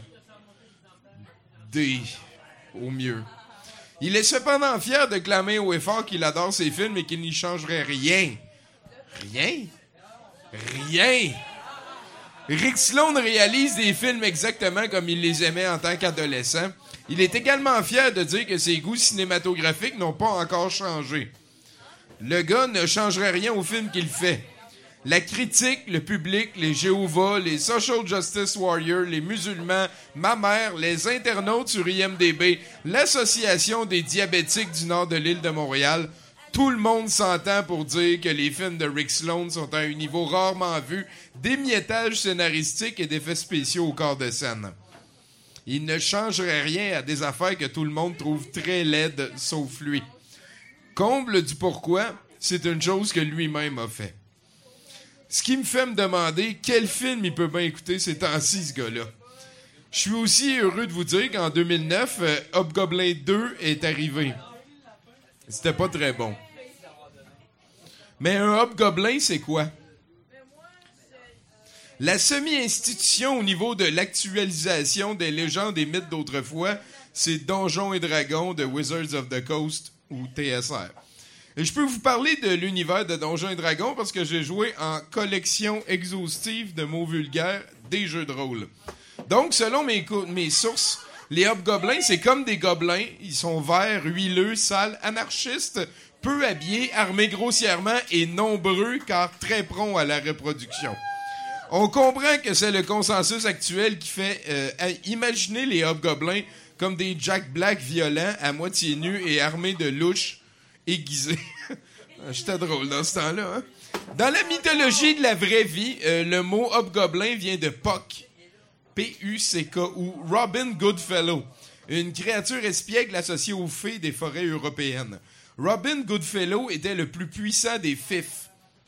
D, au mieux. Il est cependant fier de clamer haut et fort qu'il adore ses films et qu'il n'y changerait rien. Rien? Rien! Rick Sloan réalise des films exactement comme il les aimait en tant qu'adolescent. Il est également fier de dire que ses goûts cinématographiques n'ont pas encore changé. Le gars ne changerait rien au film qu'il fait. La critique, le public, les Jéhovah, les social justice warriors, les musulmans, ma mère, les internautes sur IMDb, l'association des diabétiques du nord de l'île de Montréal, tout le monde s'entend pour dire que les films de Rick Sloane sont à un niveau rarement vu d'émiettage scénaristique et d'effets spéciaux au corps de scène. Il ne changerait rien à des affaires que tout le monde trouve très laides, sauf lui. Comble du pourquoi, c'est une chose que lui-même a fait. Ce qui me fait me demander quel film il peut bien écouter ces temps-ci, ce gars-là. Je suis aussi heureux de vous dire qu'en 2009, Hobgoblin 2 est arrivé. C'était pas très bon. Mais un Hobgoblin, c'est quoi? La semi-institution au niveau de l'actualisation des légendes et mythes d'autrefois, c'est Donjons et Dragons de Wizards of the Coast ou TSR. Et je peux vous parler de l'univers de Donjons et Dragons parce que j'ai joué en collection exhaustive de mots vulgaires des jeux de rôle. Donc, selon mes sources, les hobgoblins, c'est comme des gobelins. Ils sont verts, huileux, sales, anarchistes, peu habillés, armés grossièrement et nombreux car très prompts à la reproduction. On comprend que c'est le consensus actuel qui fait imaginer les hobgoblins comme des Jack Black violents, à moitié nus et armés de louches aiguisés. J'étais drôle dans ce temps-là. Hein? Dans la mythologie de la vraie vie, le mot hobgoblin vient de Puck, P-U-C-K, ou Robin Goodfellow, une créature espiègle associée aux fées des forêts européennes. Robin Goodfellow était le plus puissant des fifs.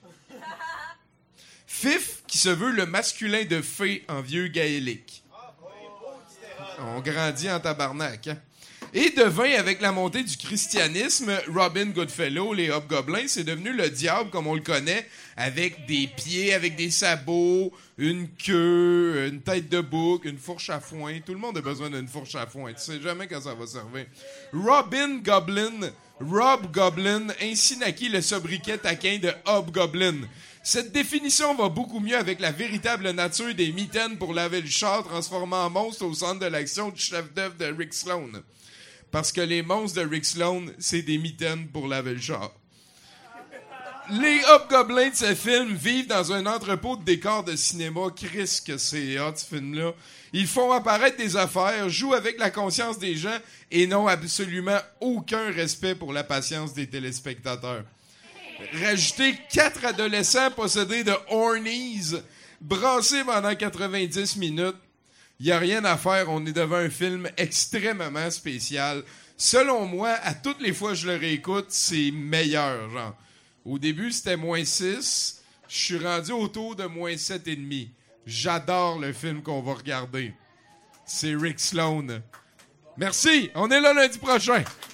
Fif, qui se veut le masculin de fée en vieux gaélique. On grandit en tabarnak, hein? Et devint, avec la montée du christianisme, Robin Goodfellow, les hobgoblins, c'est devenu le diable comme on le connaît, avec des pieds, avec des sabots, une queue, une tête de bouc, une fourche à foin. Tout le monde a besoin d'une fourche à foin. Tu sais jamais quand ça va servir. Rob Goblin, ainsi naquit le sobriquet taquin de Hobgoblin. Cette définition va beaucoup mieux avec la véritable nature des mitaines pour laver le char, transformant en monstre au centre de l'action du chef-d'œuvre de Rick Sloane. Parce que les monstres de Rick Sloane, c'est des mitaines pour laver le char. Les hobgoblins de ce film vivent dans un entrepôt de décors de cinéma. Chris, que c'est hot, ce film-là. Ils font apparaître des affaires, jouent avec la conscience des gens et n'ont absolument aucun respect pour la patience des téléspectateurs. Rajouter 4 adolescents possédés de hornies, brassés pendant 90 minutes, il n'y a rien à faire, on est devant un film extrêmement spécial. Selon moi, à toutes les fois que je le réécoute, c'est meilleur, genre. Au début, c'était -6, je suis rendu autour de -7,5. J'adore le film qu'on va regarder. C'est Rick Sloane. Merci, on est là lundi prochain.